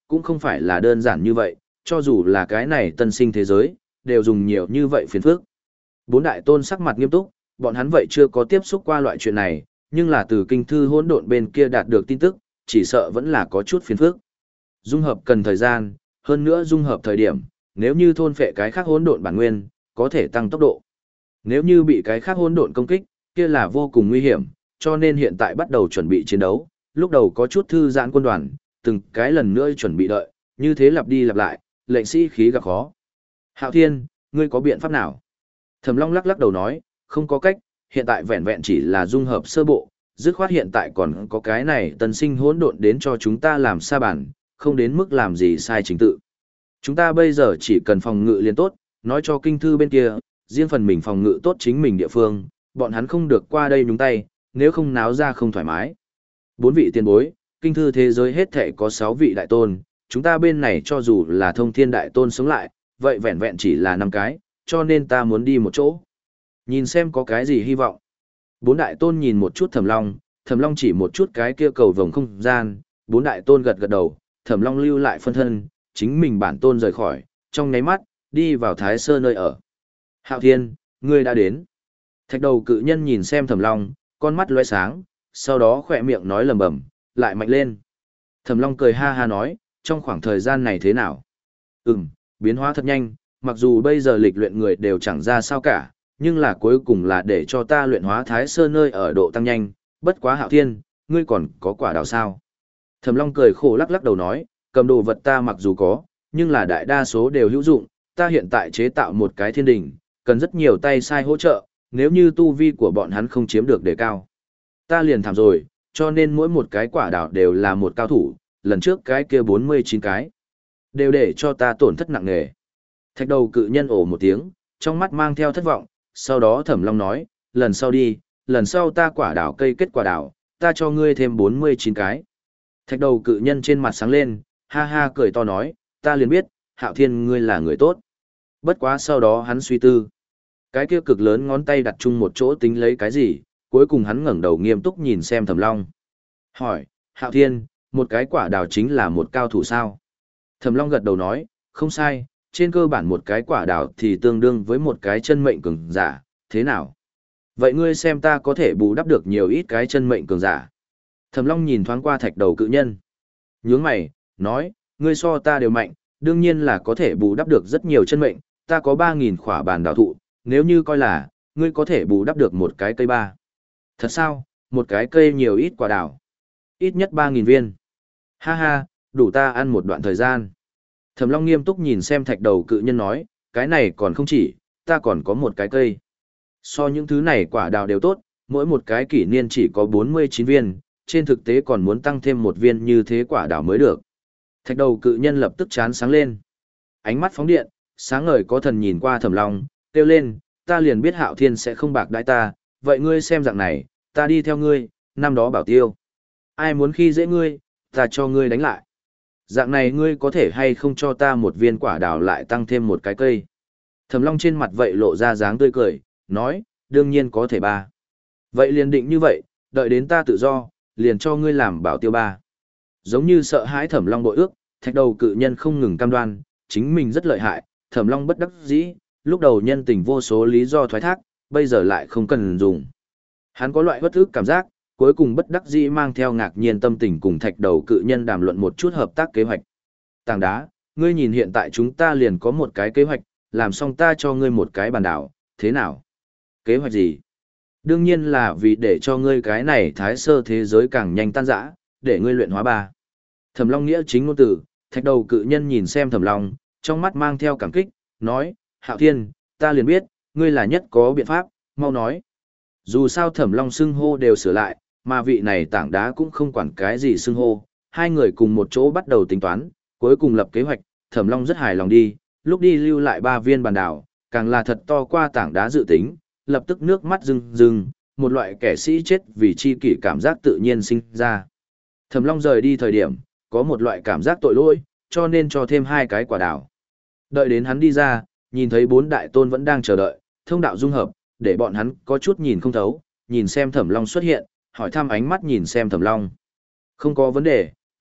cũng không phải là đơn giản như vậy, cho dù là cái này tân sinh thế giới, đều dùng nhiều như vậy phiền phức. Bốn đại tôn sắc mặt nghiêm túc, bọn hắn vậy chưa có tiếp xúc qua loại chuyện này, nhưng là từ kinh thư hỗn độn bên kia đạt được tin tức, chỉ sợ vẫn là có chút phiền phức. Dung hợp cần thời gian, hơn nữa dung hợp thời điểm, nếu như thôn phệ cái khác hỗn độn bản nguyên, có thể tăng tốc độ. Nếu như bị cái khác hỗn độn công kích, kia là vô cùng nguy hiểm, cho nên hiện tại bắt đầu chuẩn bị chiến đấu, lúc đầu có chút thư giãn quân đoàn, từng cái lần nữa chuẩn bị đợi, như thế lặp đi lặp lại, lệnh sĩ khí gặp khó. Hạo Thiên, ngươi có biện pháp nào? Thẩm Long lắc lắc đầu nói, không có cách, hiện tại vẹn vẹn chỉ là dung hợp sơ bộ, dứt khoát hiện tại còn có cái này tân sinh hỗn độn đến cho chúng ta làm sa bản, không đến mức làm gì sai trình tự. Chúng ta bây giờ chỉ cần phòng ngự liền tốt, nói cho kinh thư bên kia, riêng phần mình phòng ngự tốt chính mình địa phương, bọn hắn không được qua đây nhúng tay, nếu không náo ra không thoải mái. Bốn vị tiền bối, kinh thư thế giới hết thể có sáu vị đại tôn, chúng ta bên này cho dù là thông thiên đại tôn sống lại, vậy vẹn vẹn chỉ là năm cái, cho nên ta muốn đi một chỗ. Nhìn xem có cái gì hy vọng. Bốn đại tôn nhìn một chút Thẩm Long, Thẩm Long chỉ một chút cái kia cầu vồng không gian, bốn đại tôn gật gật đầu, Thẩm Long lưu lại phân thân, chính mình bản tôn rời khỏi, trong nháy mắt, đi vào Thái Sơ nơi ở. Hạo Thiên, ngươi đã đến. Thạch đầu cự nhân nhìn xem Thẩm Long, con mắt lóe sáng, sau đó khỏe miệng nói lầm bầm, lại mạnh lên. Thẩm Long cười ha ha nói, trong khoảng thời gian này thế nào? Ừm, biến hóa thật nhanh, mặc dù bây giờ lịch luyện người đều chẳng ra sao cả, nhưng là cuối cùng là để cho ta luyện hóa Thái Sơ nơi ở độ tăng nhanh, bất quá Hạo Thiên, ngươi còn có quả đào sao? Thẩm Long cười khổ lắc lắc đầu nói, cầm đồ vật ta mặc dù có, nhưng là đại đa số đều hữu dụng, ta hiện tại chế tạo một cái thiên đình, cần rất nhiều tay sai hỗ trợ, nếu như tu vi của bọn hắn không chiếm được đề cao. Ta liền thảm rồi, cho nên mỗi một cái quả đào đều là một cao thủ, lần trước cái kia bốn mươi chín cái, đều để cho ta tổn thất nặng nề. Thạch đầu cự nhân ồ một tiếng, trong mắt mang theo thất vọng, sau đó Thẩm Long nói, lần sau đi, lần sau ta quả đào cây kết quả đào, ta cho ngươi thêm bốn mươi chín cái. Thạch đầu cự nhân trên mặt sáng lên, ha ha cười to nói, ta liền biết, Hạo Thiên ngươi là người tốt. Bất quá sau đó hắn suy tư. Cái kia cực lớn ngón tay đặt chung một chỗ tính lấy cái gì, cuối cùng hắn ngẩng đầu nghiêm túc nhìn xem Thẩm Long. Hỏi, Hạo Thiên, một cái quả đào chính là một cao thủ sao? Thẩm Long gật đầu nói, không sai, trên cơ bản một cái quả đào thì tương đương với một cái chân mệnh cường giả, thế nào? Vậy ngươi xem ta có thể bù đắp được nhiều ít cái chân mệnh cường giả. Thẩm Long nhìn thoáng qua thạch đầu cự nhân. Nhướng mày, nói, ngươi so ta đều mạnh, đương nhiên là có thể bù đắp được rất nhiều chân mệnh, ta có ba nghìn khỏa bàn đào thụ, nếu như coi là, ngươi có thể bù đắp được một cái cây ba. Thật sao, một cái cây nhiều ít quả đào. Ít nhất ba nghìn viên. Ha ha, đủ ta ăn một đoạn thời gian. Thẩm Long nghiêm túc nhìn xem thạch đầu cự nhân nói, cái này còn không chỉ, ta còn có một cái cây. So những thứ này quả đào đều tốt, mỗi một cái kỷ niên chỉ có bốn mươi chín viên, trên thực tế còn muốn tăng thêm một viên như thế quả đào mới được. Thạch đầu cự nhân lập tức chán sáng lên. Ánh mắt phóng điện, sáng ngời có thần nhìn qua Thẩm Long, kêu lên, ta liền biết Hạo Thiên sẽ không bạc đãi ta, vậy ngươi xem dạng này, ta đi theo ngươi, năm đó bảo tiêu. Ai muốn khi dễ ngươi, ta cho ngươi đánh lại. Dạng này ngươi có thể hay không cho ta một viên quả đào lại tăng thêm một cái cây. Thẩm Long trên mặt vậy lộ ra dáng tươi cười, nói, đương nhiên có thể ba. Vậy liền định như vậy, đợi đến ta tự do, liền cho ngươi làm bảo tiêu ba. Giống như sợ hãi Thẩm Long bội ước, thạch đầu cự nhân không ngừng cam đoan, chính mình rất lợi hại, Thẩm Long bất đắc dĩ, lúc đầu nhân tình vô số lý do thoái thác, bây giờ lại không cần dùng. Hắn có loại bất ức cảm giác, cuối cùng bất đắc dĩ mang theo ngạc nhiên tâm tình cùng thạch đầu cự nhân đàm luận một chút hợp tác kế hoạch. Tảng đá, ngươi nhìn hiện tại chúng ta liền có một cái kế hoạch, làm xong ta cho ngươi một cái bàn đảo, thế nào? Kế hoạch gì? Đương nhiên là vì để cho ngươi cái này thái sơ thế giới càng nhanh tan rã, để ngươi luyện hóa ba. Thẩm Long nghĩa chính ngôn tử, thạch đầu cự nhân nhìn xem Thẩm Long, trong mắt mang theo cảm kích, nói, Hạo Thiên, ta liền biết, ngươi là nhất có biện pháp, mau nói. Dù sao Thẩm Long xưng hô đều sửa lại, mà vị này tảng đá cũng không quản cái gì xưng hô, hai người cùng một chỗ bắt đầu tính toán, cuối cùng lập kế hoạch, Thẩm Long rất hài lòng đi, lúc đi lưu lại ba viên bàn đảo, càng là thật to qua tảng đá dự tính, lập tức nước mắt rưng rưng, một loại kẻ sĩ chết vì chi kỷ cảm giác tự nhiên sinh ra. Thẩm Long rời đi thời điểm, có một loại cảm giác tội lỗi, cho nên cho thêm hai cái quả đảo. Đợi đến hắn đi ra, nhìn thấy bốn đại tôn vẫn đang chờ đợi, thông đạo dung hợp, để bọn hắn có chút nhìn không thấu, nhìn xem Thẩm Long xuất hiện, hỏi thăm ánh mắt nhìn xem Thẩm Long. Không có vấn đề,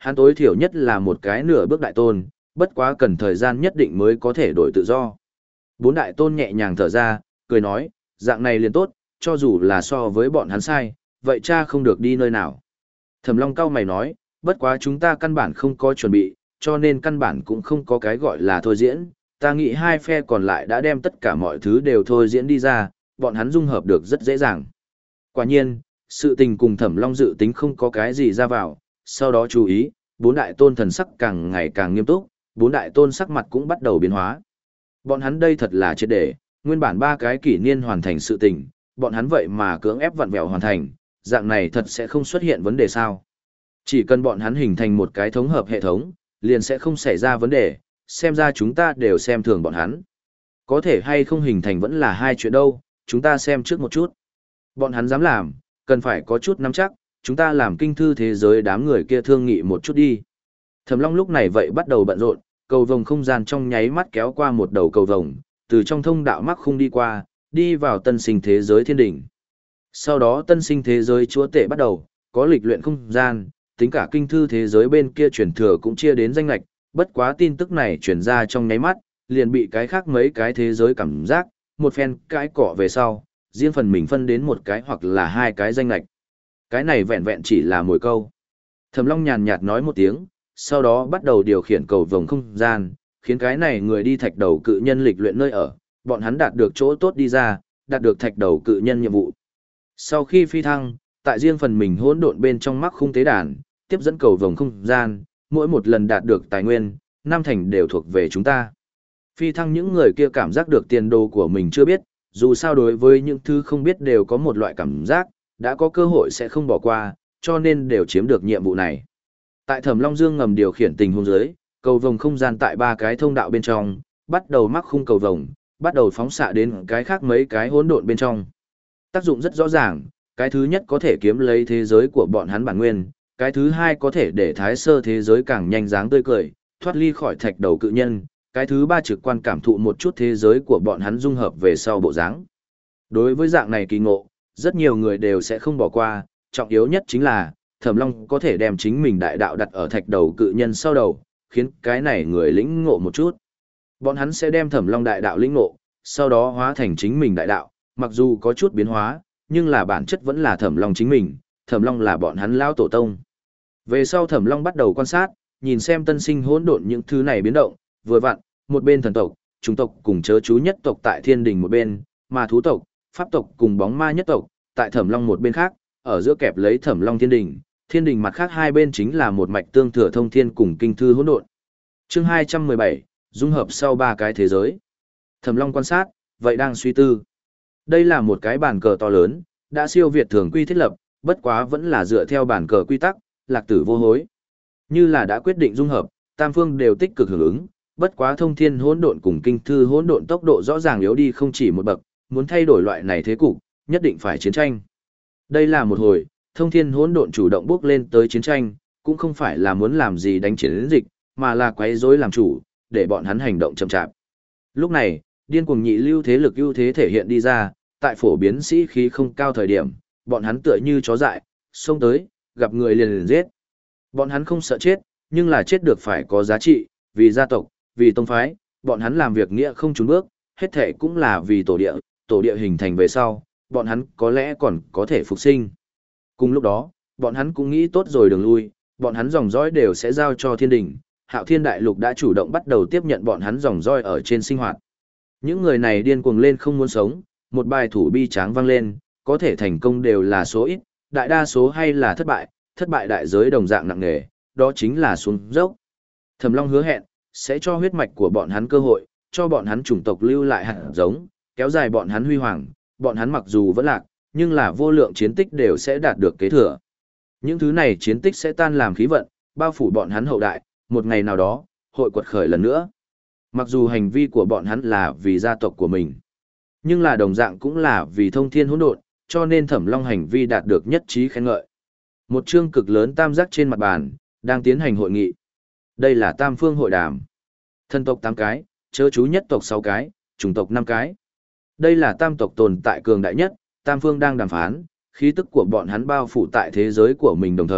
Hắn tối thiểu nhất là một cái nửa bước đại tôn, bất quá cần thời gian nhất định mới có thể đổi tự do. Bốn đại tôn nhẹ nhàng thở ra, cười nói, dạng này liền tốt, cho dù là so với bọn hắn sai, vậy cha không được đi nơi nào. Thẩm Long cao mày nói, bất quá chúng ta căn bản không có chuẩn bị, cho nên căn bản cũng không có cái gọi là thôi diễn, ta nghĩ hai phe còn lại đã đem tất cả mọi thứ đều thôi diễn đi ra, bọn hắn dung hợp được rất dễ dàng. Quả nhiên, sự tình cùng Thẩm Long dự tính không có cái gì ra vào, sau đó chú ý, bốn đại tôn thần sắc càng ngày càng nghiêm túc, bốn đại tôn sắc mặt cũng bắt đầu biến hóa. Bọn hắn đây thật là triệt để, nguyên bản ba cái kỷ niên hoàn thành sự tình, bọn hắn vậy mà cưỡng ép vặn vẹo hoàn thành, dạng này thật sẽ không xuất hiện vấn đề sao. Chỉ cần bọn hắn hình thành một cái thống hợp hệ thống, liền sẽ không xảy ra vấn đề, xem ra chúng ta đều xem thường bọn hắn. Có thể hay không hình thành vẫn là hai chuyện đâu, chúng ta xem trước một chút. Bọn hắn dám làm, cần phải có chút nắm chắc, chúng ta làm kinh thư thế giới đám người kia thương nghị một chút đi. Thẩm Long lúc này vậy bắt đầu bận rộn, cầu vồng không gian trong nháy mắt kéo qua một đầu cầu vồng, từ trong thông đạo mắc khung đi qua, đi vào tân sinh thế giới thiên đỉnh. Sau đó tân sinh thế giới chúa tể bắt đầu, có lịch luyện không gian, tính cả kinh thư thế giới bên kia truyền thừa cũng chia đến danh lạch, bất quá tin tức này truyền ra trong nháy mắt, liền bị cái khác mấy cái thế giới cảm giác, một phen cái cọ về sau, riêng phần mình phân đến một cái hoặc là hai cái danh lạch. Cái này vẹn vẹn chỉ là mồi câu. Thẩm Long nhàn nhạt nói một tiếng, sau đó bắt đầu điều khiển cầu vồng không gian, khiến cái này người đi thạch đầu cự nhân lịch luyện nơi ở, bọn hắn đạt được chỗ tốt đi ra, đạt được thạch đầu cự nhân nhiệm vụ. Sau khi phi thăng, tại riêng phần mình hỗn độn bên trong mắc khung tế đàn, tiếp dẫn cầu vồng không gian, mỗi một lần đạt được tài nguyên, năm thành đều thuộc về chúng ta. Phi thăng những người kia cảm giác được tiền đồ của mình chưa biết, dù sao đối với những thứ không biết đều có một loại cảm giác, đã có cơ hội sẽ không bỏ qua, cho nên đều chiếm được nhiệm vụ này. Tại Thẩm Long Dương ngầm điều khiển tình huống dưới, cầu vồng không gian tại ba cái thông đạo bên trong, bắt đầu mắc khung cầu vồng, bắt đầu phóng xạ đến cái khác mấy cái hỗn độn bên trong. Tác dụng rất rõ ràng, cái thứ nhất có thể kiếm lấy thế giới của bọn hắn bản nguyên, cái thứ hai có thể để thái sơ thế giới càng nhanh dáng tươi cười, thoát ly khỏi thạch đầu cự nhân, cái thứ ba trực quan cảm thụ một chút thế giới của bọn hắn dung hợp về sau bộ dáng. Đối với dạng này kỳ ngộ, rất nhiều người đều sẽ không bỏ qua, trọng yếu nhất chính là, Thẩm Long có thể đem chính mình đại đạo đặt ở thạch đầu cự nhân sau đầu, khiến cái này người lĩnh ngộ một chút. Bọn hắn sẽ đem Thẩm Long đại đạo lĩnh ngộ, sau đó hóa thành chính mình đại đạo, mặc dù có chút biến hóa, nhưng là bản chất vẫn là Thẩm Long chính mình, Thẩm Long là bọn hắn lão tổ tông. Về sau Thẩm Long bắt đầu quan sát, nhìn xem tân sinh hỗn độn những thứ này biến động, vừa vặn, một bên thần tộc, trung tộc cùng chớ chú nhất tộc tại thiên đình một bên, mà thú tộc, pháp tộc cùng bóng ma nhất tộc, tại Thẩm Long một bên khác, ở giữa kẹp lấy Thẩm Long thiên đình, thiên đình mặt khác hai bên chính là một mạch tương thừa thông thiên cùng kinh thư hỗn độn. Chương hai trăm mười bảy, dung hợp sau ba cái thế giới. Thẩm Long quan sát, vậy đang suy tư. Đây là một cái bàn cờ to lớn, đã siêu việt thường quy thiết lập, bất quá vẫn là dựa theo bàn cờ quy tắc, lạc tử vô hối. Như là đã quyết định dung hợp, tam phương đều tích cực hưởng ứng, bất quá thông thiên hỗn độn cùng kinh thư hỗn độn tốc độ rõ ràng yếu đi không chỉ một bậc, muốn thay đổi loại này thế cục, nhất định phải chiến tranh. Đây là một hồi, thông thiên hỗn độn chủ động bước lên tới chiến tranh, cũng không phải là muốn làm gì đánh chiến dịch, mà là quấy rối làm chủ, để bọn hắn hành động chậm chạp. Lúc này, điên cuồng nhị lưu thế lực ưu thế thể hiện đi ra, tại phổ biến sĩ khí không cao thời điểm, bọn hắn tựa như chó dại, xông tới, gặp người liền liền giết. Bọn hắn không sợ chết, nhưng là chết được phải có giá trị, vì gia tộc, vì tông phái, bọn hắn làm việc nghĩa không trốn bước, hết thể cũng là vì tổ địa, tổ địa hình thành về sau, bọn hắn có lẽ còn có thể phục sinh. Cùng lúc đó, bọn hắn cũng nghĩ tốt rồi đường lui, bọn hắn dòng dõi đều sẽ giao cho thiên đình, Hạo Thiên Đại Lục đã chủ động bắt đầu tiếp nhận bọn hắn dòng dõi ở trên sinh hoạt. Những người này điên cuồng lên không muốn sống, một bài thủ bi tráng vang lên, có thể thành công đều là số ít, đại đa số hay là thất bại, thất bại đại giới đồng dạng nặng nề, đó chính là xuống dốc. Thẩm Long hứa hẹn, sẽ cho huyết mạch của bọn hắn cơ hội, cho bọn hắn chủng tộc lưu lại hạt giống, kéo dài bọn hắn huy hoàng, bọn hắn mặc dù vẫn lạc, nhưng là vô lượng chiến tích đều sẽ đạt được kế thừa. Những thứ này chiến tích sẽ tan làm khí vận, bao phủ bọn hắn hậu đại, một ngày nào đó, hội quật khởi lần nữa. Mặc dù hành vi của bọn hắn là vì gia tộc của mình, nhưng là đồng dạng cũng là vì thông thiên hỗn độn, cho nên Thẩm Long hành vi đạt được nhất trí khen ngợi. Một chương cực lớn tam giác trên mặt bàn, đang tiến hành hội nghị. Đây là tam phương hội đàm. Thân tộc tám cái, chớ chú nhất tộc sáu cái, chủng tộc năm cái. Đây là tam tộc tồn tại cường đại nhất, tam phương đang đàm phán, khí tức của bọn hắn bao phủ tại thế giới của mình đồng thời,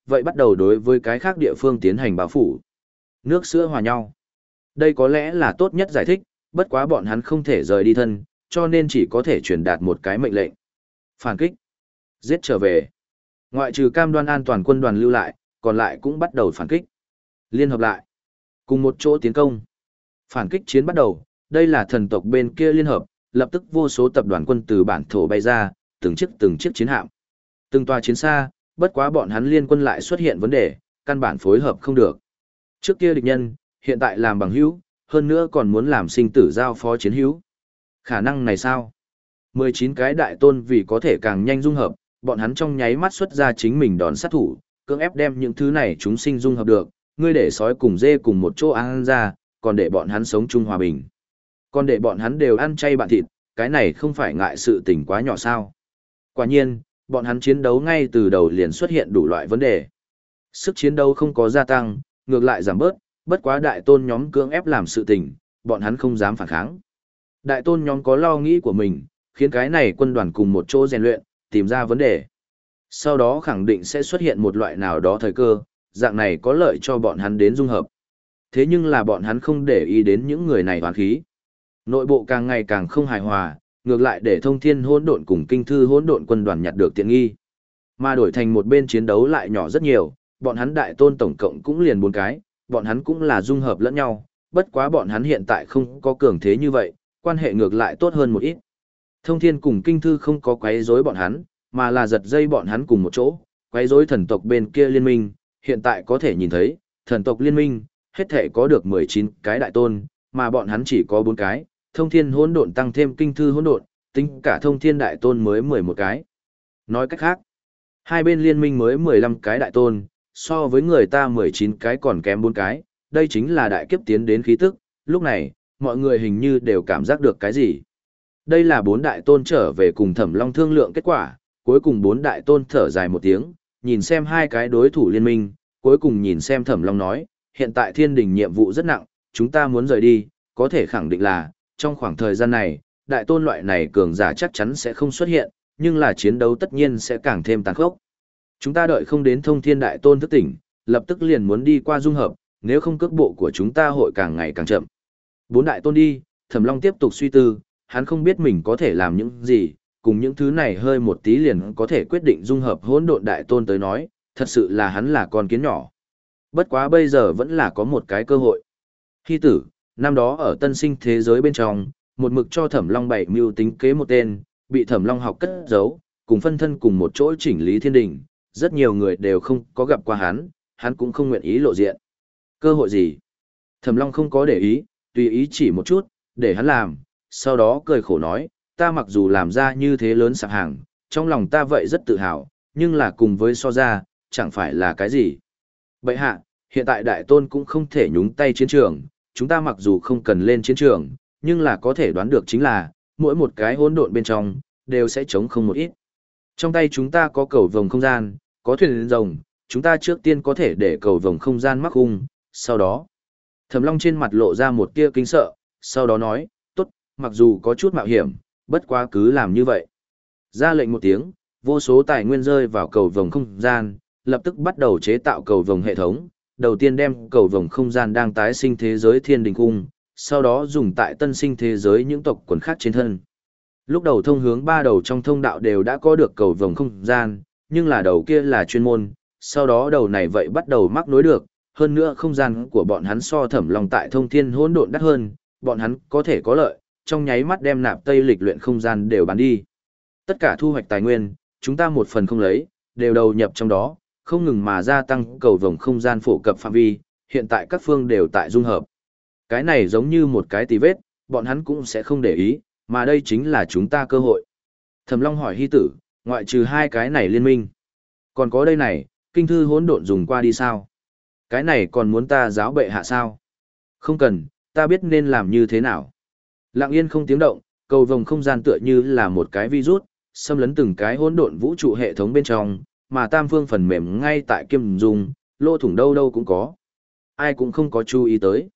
vậy bắt đầu đối với cái khác địa phương tiến hành bao phủ. Nước sữa hòa nhau. Đây có lẽ là tốt nhất giải thích, bất quá bọn hắn không thể rời đi thân, cho nên chỉ có thể truyền đạt một cái mệnh lệnh. Phản kích. Giết trở về. Ngoại trừ cam đoan an toàn quân đoàn lưu lại, còn lại cũng bắt đầu phản kích. Liên hợp lại. Cùng một chỗ tiến công. Phản kích chiến bắt đầu, đây là thần tộc bên kia liên hợp, lập tức vô số tập đoàn quân từ bản thổ bay ra, từng chiếc từng chiếc chiến hạm. Từng tòa chiến xa, bất quá bọn hắn liên quân lại xuất hiện vấn đề, căn bản phối hợp không được. Trước kia địch nhân, hiện tại làm bằng hữu, hơn nữa còn muốn làm sinh tử giao phó chiến hữu. Khả năng này sao? mười chín cái đại tôn vì có thể càng nhanh dung hợp, bọn hắn trong nháy mắt xuất ra chính mình đòn sát thủ, cưỡng ép đem những thứ này chúng sinh dung hợp được, ngươi để sói cùng dê cùng một chỗ ăn ra, còn để bọn hắn sống chung hòa bình. Còn để bọn hắn đều ăn chay bạn thịt, cái này không phải ngại sự tình quá nhỏ sao? Quả nhiên, bọn hắn chiến đấu ngay từ đầu liền xuất hiện đủ loại vấn đề. Sức chiến đấu không có gia tăng, ngược lại giảm bớt, bất quá đại tôn nhóm cưỡng ép làm sự tình, bọn hắn không dám phản kháng. Đại tôn nhóm có lo nghĩ của mình, khiến cái này quân đoàn cùng một chỗ rèn luyện, tìm ra vấn đề. Sau đó khẳng định sẽ xuất hiện một loại nào đó thời cơ, dạng này có lợi cho bọn hắn đến dung hợp. Thế nhưng là bọn hắn không để ý đến những người này hoán khí. Nội bộ càng ngày càng không hài hòa, ngược lại để thông thiên hỗn độn cùng kinh thư hỗn độn quân đoàn nhặt được tiện nghi. Mà đổi thành một bên chiến đấu lại nhỏ rất nhiều, bọn hắn đại tôn tổng cộng cũng liền bốn cái, bọn hắn cũng là dung hợp lẫn nhau, bất quá bọn hắn hiện tại không có cường thế như vậy, quan hệ ngược lại tốt hơn một ít. Thông thiên cùng kinh thư không có quấy rối bọn hắn, mà là giật dây bọn hắn cùng một chỗ, quấy rối thần tộc bên kia liên minh, hiện tại có thể nhìn thấy, thần tộc liên minh, hết thể có được mười chín cái đại tôn, mà bọn hắn chỉ có bốn cái, thông thiên hỗn độn tăng thêm kinh thư hỗn độn, tính cả thông thiên đại tôn mới mười một cái. Nói cách khác, hai bên liên minh mới mười lăm cái đại tôn, so với người ta mười chín cái còn kém bốn cái, đây chính là đại kiếp tiến đến khí tức, lúc này, mọi người hình như đều cảm giác được cái gì. Đây là bốn đại tôn trở về cùng Thẩm Long thương lượng kết quả, cuối cùng bốn đại tôn thở dài một tiếng, nhìn xem hai cái đối thủ liên minh, cuối cùng nhìn xem Thẩm Long nói, hiện tại thiên đình nhiệm vụ rất nặng, chúng ta muốn rời đi, có thể khẳng định là, trong khoảng thời gian này, đại tôn loại này cường giả chắc chắn sẽ không xuất hiện, nhưng là chiến đấu tất nhiên sẽ càng thêm tàn khốc. Chúng ta đợi không đến thông thiên đại tôn thức tỉnh, lập tức liền muốn đi qua dung hợp, nếu không cước bộ của chúng ta hội càng ngày càng chậm. Bốn đại tôn đi, Thẩm Long tiếp tục suy tư, hắn không biết mình có thể làm những gì, cùng những thứ này hơi một tí liền có thể quyết định dung hợp hỗn độn đại tôn tới nói, thật sự là hắn là con kiến nhỏ. Bất quá bây giờ vẫn là có một cái cơ hội. Hy tử, năm đó ở tân sinh thế giới bên trong, một mực cho Thẩm Long bảy mưu tính kế một tên, bị Thẩm Long học cất giấu, cùng phân thân cùng một chỗ chỉnh lý thiên đình, rất nhiều người đều không có gặp qua hắn, hắn cũng không nguyện ý lộ diện. Cơ hội gì? Thẩm Long không có để ý, tùy ý chỉ một chút, để hắn làm, sau đó cười khổ nói, ta mặc dù làm ra như thế lớn sạp hàng, trong lòng ta vậy rất tự hào, nhưng là cùng với so ra, chẳng phải là cái gì. Bậy hạ, hiện tại đại tôn cũng không thể nhúng tay chiến trường, chúng ta mặc dù không cần lên chiến trường, nhưng là có thể đoán được chính là, mỗi một cái hỗn độn bên trong, đều sẽ chống không một ít. Trong tay chúng ta có cầu vồng không gian, có thuyền rồng, chúng ta trước tiên có thể để cầu vồng không gian mắc hung, sau đó. Thẩm Long trên mặt lộ ra một tia kinh sợ, sau đó nói, tốt, mặc dù có chút mạo hiểm, bất quá cứ làm như vậy. Ra lệnh một tiếng, vô số tài nguyên rơi vào cầu vồng không gian, lập tức bắt đầu chế tạo cầu vồng hệ thống, đầu tiên đem cầu vồng không gian đang tái sinh thế giới thiên đình cung, sau đó dùng tại tân sinh thế giới những tộc quần khác trên thân. Lúc đầu thông hướng ba đầu trong thông đạo đều đã có được cầu vồng không gian, nhưng là đầu kia là chuyên môn, sau đó đầu này vậy bắt đầu mắc nối được, hơn nữa không gian của bọn hắn so Thẩm Long tại thông thiên hỗn độn đắt hơn, bọn hắn có thể có lợi, trong nháy mắt đem nạp tây lịch luyện không gian đều bán đi. Tất cả thu hoạch tài nguyên, chúng ta một phần không lấy, đều đầu nhập trong đó, không ngừng mà gia tăng cầu vồng không gian phổ cập phạm vi, hiện tại các phương đều tại dung hợp. Cái này giống như một cái tì vết, bọn hắn cũng sẽ không để ý, mà đây chính là chúng ta cơ hội. Thẩm Long hỏi Hy tử, ngoại trừ hai cái này liên minh. Còn có đây này, kinh thư hỗn độn dùng qua đi sao? Cái này còn muốn ta giáo bệ hạ sao? Không cần, ta biết nên làm như thế nào. Lặng yên không tiếng động, cầu vồng không gian tựa như là một cái virus, xâm lấn từng cái hỗn độn vũ trụ hệ thống bên trong, mà tam phương phần mềm ngay tại Kim Dung, lô thủng đâu đâu cũng có. Ai cũng không có chú ý tới.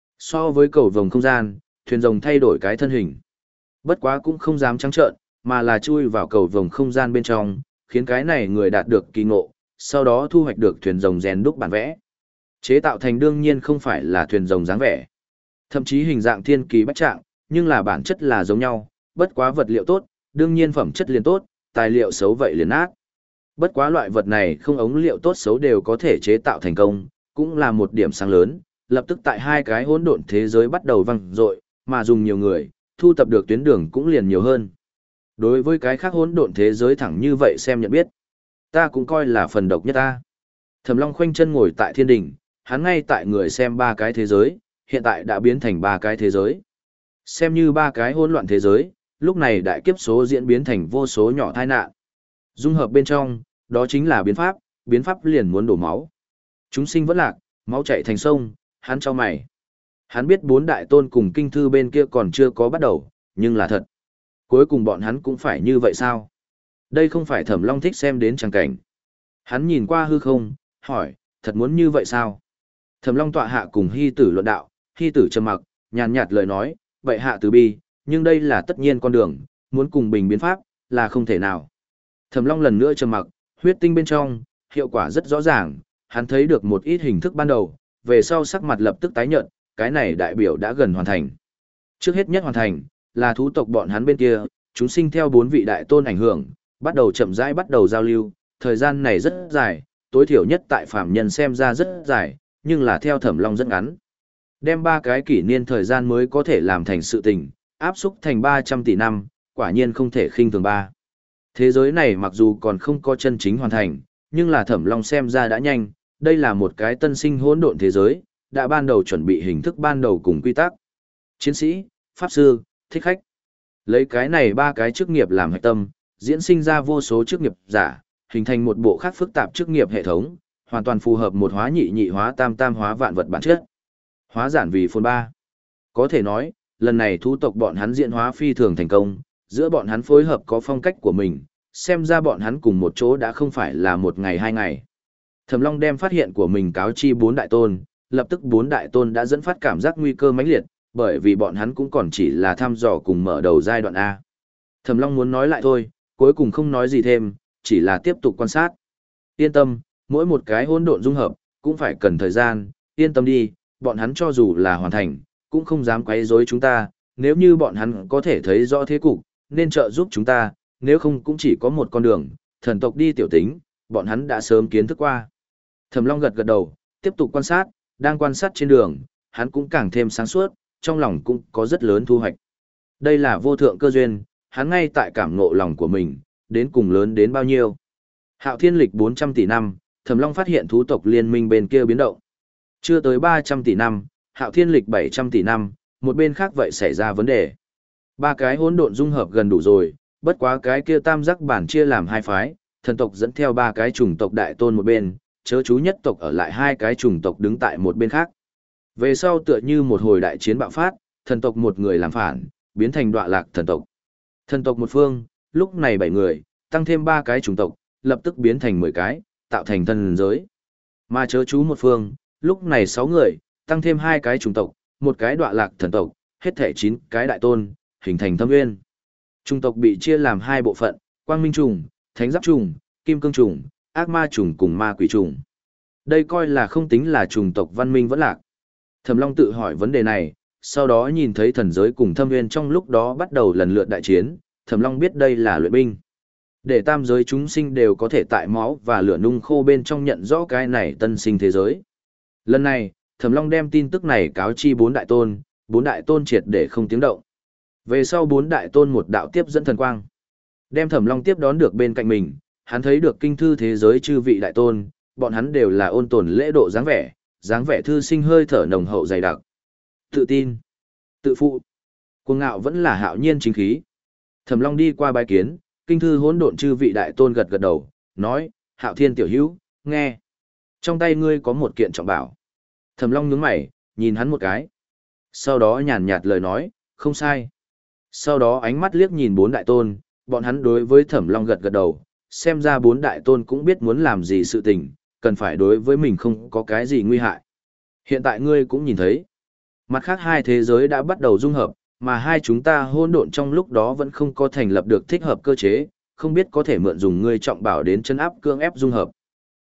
So với cầu vồng không gian, thuyền rồng thay đổi cái thân hình. Bất quá cũng không dám trắng trợn, mà là chui vào cầu vồng không gian bên trong, khiến cái này người đạt được kỳ ngộ, sau đó thu hoạch được thuyền rồng rèn đúc bản vẽ. Chế tạo thành đương nhiên không phải là thuyền rồng dáng vẻ, thậm chí hình dạng thiên kỳ bách trạng, nhưng là bản chất là giống nhau, bất quá vật liệu tốt, đương nhiên phẩm chất liền tốt, tài liệu xấu vậy liền ác. Bất quá loại vật này không ống liệu tốt xấu đều có thể chế tạo thành công, cũng là một điểm sáng lớn, lập tức tại hai cái hỗn độn thế giới bắt đầu vang dội, mà dùng nhiều người, thu tập được tuyến đường cũng liền nhiều hơn. Đối với cái khác hỗn độn thế giới thẳng như vậy xem nhận biết, ta cũng coi là phần độc nhất ta. Thẩm Long khoanh chân ngồi tại thiên đỉnh, hắn ngay tại người xem ba cái thế giới, hiện tại đã biến thành ba cái thế giới. Xem như ba cái hỗn loạn thế giới, lúc này đại kiếp số diễn biến thành vô số nhỏ tai nạn. Dung hợp bên trong, đó chính là biến pháp, biến pháp liền muốn đổ máu. Chúng sinh vẫn lạc, máu chảy thành sông, hắn cho mày. Hắn biết bốn đại tôn cùng kinh thư bên kia còn chưa có bắt đầu, nhưng là thật. Cuối cùng bọn hắn cũng phải như vậy sao? Đây không phải Thẩm Long thích xem đến tràng cảnh. Hắn nhìn qua hư không, hỏi, thật muốn như vậy sao? Thẩm Long tọa hạ cùng Hy Tử luận đạo, Hy Tử trầm mặc, nhàn nhạt lời nói, vậy hạ từ bi, nhưng đây là tất nhiên con đường, muốn cùng bình biến pháp, là không thể nào. Thẩm Long lần nữa trầm mặc, huyết tinh bên trong, hiệu quả rất rõ ràng, hắn thấy được một ít hình thức ban đầu, về sau sắc mặt lập tức tái nhợt, cái này đại biểu đã gần hoàn thành. Trước hết nhất hoàn thành, là thú tộc bọn hắn bên kia, chúng sinh theo bốn vị đại tôn ảnh hưởng, bắt đầu chậm rãi bắt đầu giao lưu, thời gian này rất dài, tối thiểu nhất tại phàm nhân xem ra rất dài, nhưng là theo Thẩm Long rất ngắn. Đem ba cái kỷ niên thời gian mới có thể làm thành sự tình, áp xúc thành ba trăm tỷ năm, quả nhiên không thể khinh thường ba. Thế giới này mặc dù còn không có chân chính hoàn thành, nhưng là Thẩm Long xem ra đã nhanh, đây là một cái tân sinh hỗn độn thế giới, đã ban đầu chuẩn bị hình thức ban đầu cùng quy tắc. Chiến sĩ, pháp sư, thích khách. Lấy cái này ba cái chức nghiệp làm hệ tâm, diễn sinh ra vô số chức nghiệp giả, hình thành một bộ khác phức tạp chức nghiệp hệ thống, hoàn toàn phù hợp một hóa nhị nhị hóa tam tam hóa vạn vật bản chất. Hóa giản vì phồn ba. Có thể nói, lần này thú tộc bọn hắn diễn hóa phi thường thành công, giữa bọn hắn phối hợp có phong cách của mình, xem ra bọn hắn cùng một chỗ đã không phải là một ngày hai ngày. Thẩm Long đem phát hiện của mình cáo chi bốn đại tôn, lập tức bốn đại tôn đã dẫn phát cảm giác nguy cơ mãnh liệt, bởi vì bọn hắn cũng còn chỉ là thăm dò cùng mở đầu giai đoạn A. Thẩm Long muốn nói lại thôi, cuối cùng không nói gì thêm, chỉ là tiếp tục quan sát. Yên tâm, mỗi một cái hỗn độn dung hợp, cũng phải cần thời gian, yên tâm đi, bọn hắn cho dù là hoàn thành, cũng không dám quấy rối chúng ta, nếu như bọn hắn có thể thấy rõ thế cục, nên trợ giúp chúng ta, nếu không cũng chỉ có một con đường, thần tộc đi tiểu tính, bọn hắn đã sớm kiến thức qua. Thẩm Long gật gật đầu, tiếp tục quan sát, đang quan sát trên đường, hắn cũng càng thêm sáng suốt, trong lòng cũng có rất lớn thu hoạch. Đây là vô thượng cơ duyên, hắn ngay tại cảm ngộ lòng của mình, đến cùng lớn đến bao nhiêu. Hạo Thiên lịch bốn trăm tỷ năm, Thẩm Long phát hiện thú tộc liên minh bên kia biến động. Chưa tới ba trăm tỷ năm, Hạo Thiên lịch bảy trăm tỷ năm, một bên khác vậy xảy ra vấn đề. Ba cái hỗn độn dung hợp gần đủ rồi, bất quá cái kia tam giác bản chia làm hai phái, thần tộc dẫn theo ba cái chủng tộc đại tôn một bên, chớ chú nhất tộc ở lại hai cái chủng tộc đứng tại một bên khác. Về sau tựa như một hồi đại chiến bạo phát, thần tộc một người làm phản, biến thành đọa lạc thần tộc. Thần tộc một phương, lúc này bảy người, tăng thêm ba cái chủng tộc, lập tức biến thành mười cái, tạo thành thần giới. Mà chớ chú một phương, lúc này sáu người, tăng thêm hai cái chủng tộc, một cái đọa lạc thần tộc, hết thể chín cái đại tôn, hình thành thâm nguyên. Chủng tộc bị chia làm hai bộ phận, quang minh trùng, thánh giáp trùng, kim cương trùng, ác ma trùng cùng ma quỷ trùng. Đây coi là không tính là chủng tộc văn minh vẫn lạc. Thẩm Long tự hỏi vấn đề này, sau đó nhìn thấy thần giới cùng thâm nguyên trong lúc đó bắt đầu lần lượt đại chiến, Thẩm Long biết đây là luyện binh. Để tam giới chúng sinh đều có thể tại máu và lửa nung khô bên trong nhận rõ cái này tân sinh thế giới. Lần này, Thẩm Long đem tin tức này cáo chi bốn đại tôn, bốn đại tôn triệt để không tiếng động. Về sau bốn đại tôn một đạo tiếp dẫn thần quang. Đem Thẩm Long tiếp đón được bên cạnh mình, hắn thấy được kinh thư thế giới chư vị đại tôn, bọn hắn đều là ôn tồn lễ độ dáng vẻ, dáng vẻ thư sinh hơi thở nồng hậu dày đặc. Tự tin, tự phụ, cuồng ngạo vẫn là hạo nhiên chính khí. Thẩm Long đi qua bái kiến, kinh thư hỗn độn chư vị đại tôn gật gật đầu, nói, Hạo Thiên tiểu hữu, nghe. Trong tay ngươi có một kiện trọng bảo. Thẩm Long nhướng mày, nhìn hắn một cái. Sau đó nhàn nhạt lời nói, không sai. Sau đó ánh mắt liếc nhìn bốn đại tôn, bọn hắn đối với Thẩm Long gật gật đầu, xem ra bốn đại tôn cũng biết muốn làm gì sự tình, cần phải đối với mình không có cái gì nguy hại. Hiện tại ngươi cũng nhìn thấy, mặt khác hai thế giới đã bắt đầu dung hợp, mà hai chúng ta hỗn độn trong lúc đó vẫn không có thành lập được thích hợp cơ chế, không biết có thể mượn dùng ngươi trọng bảo đến chân áp cương ép dung hợp.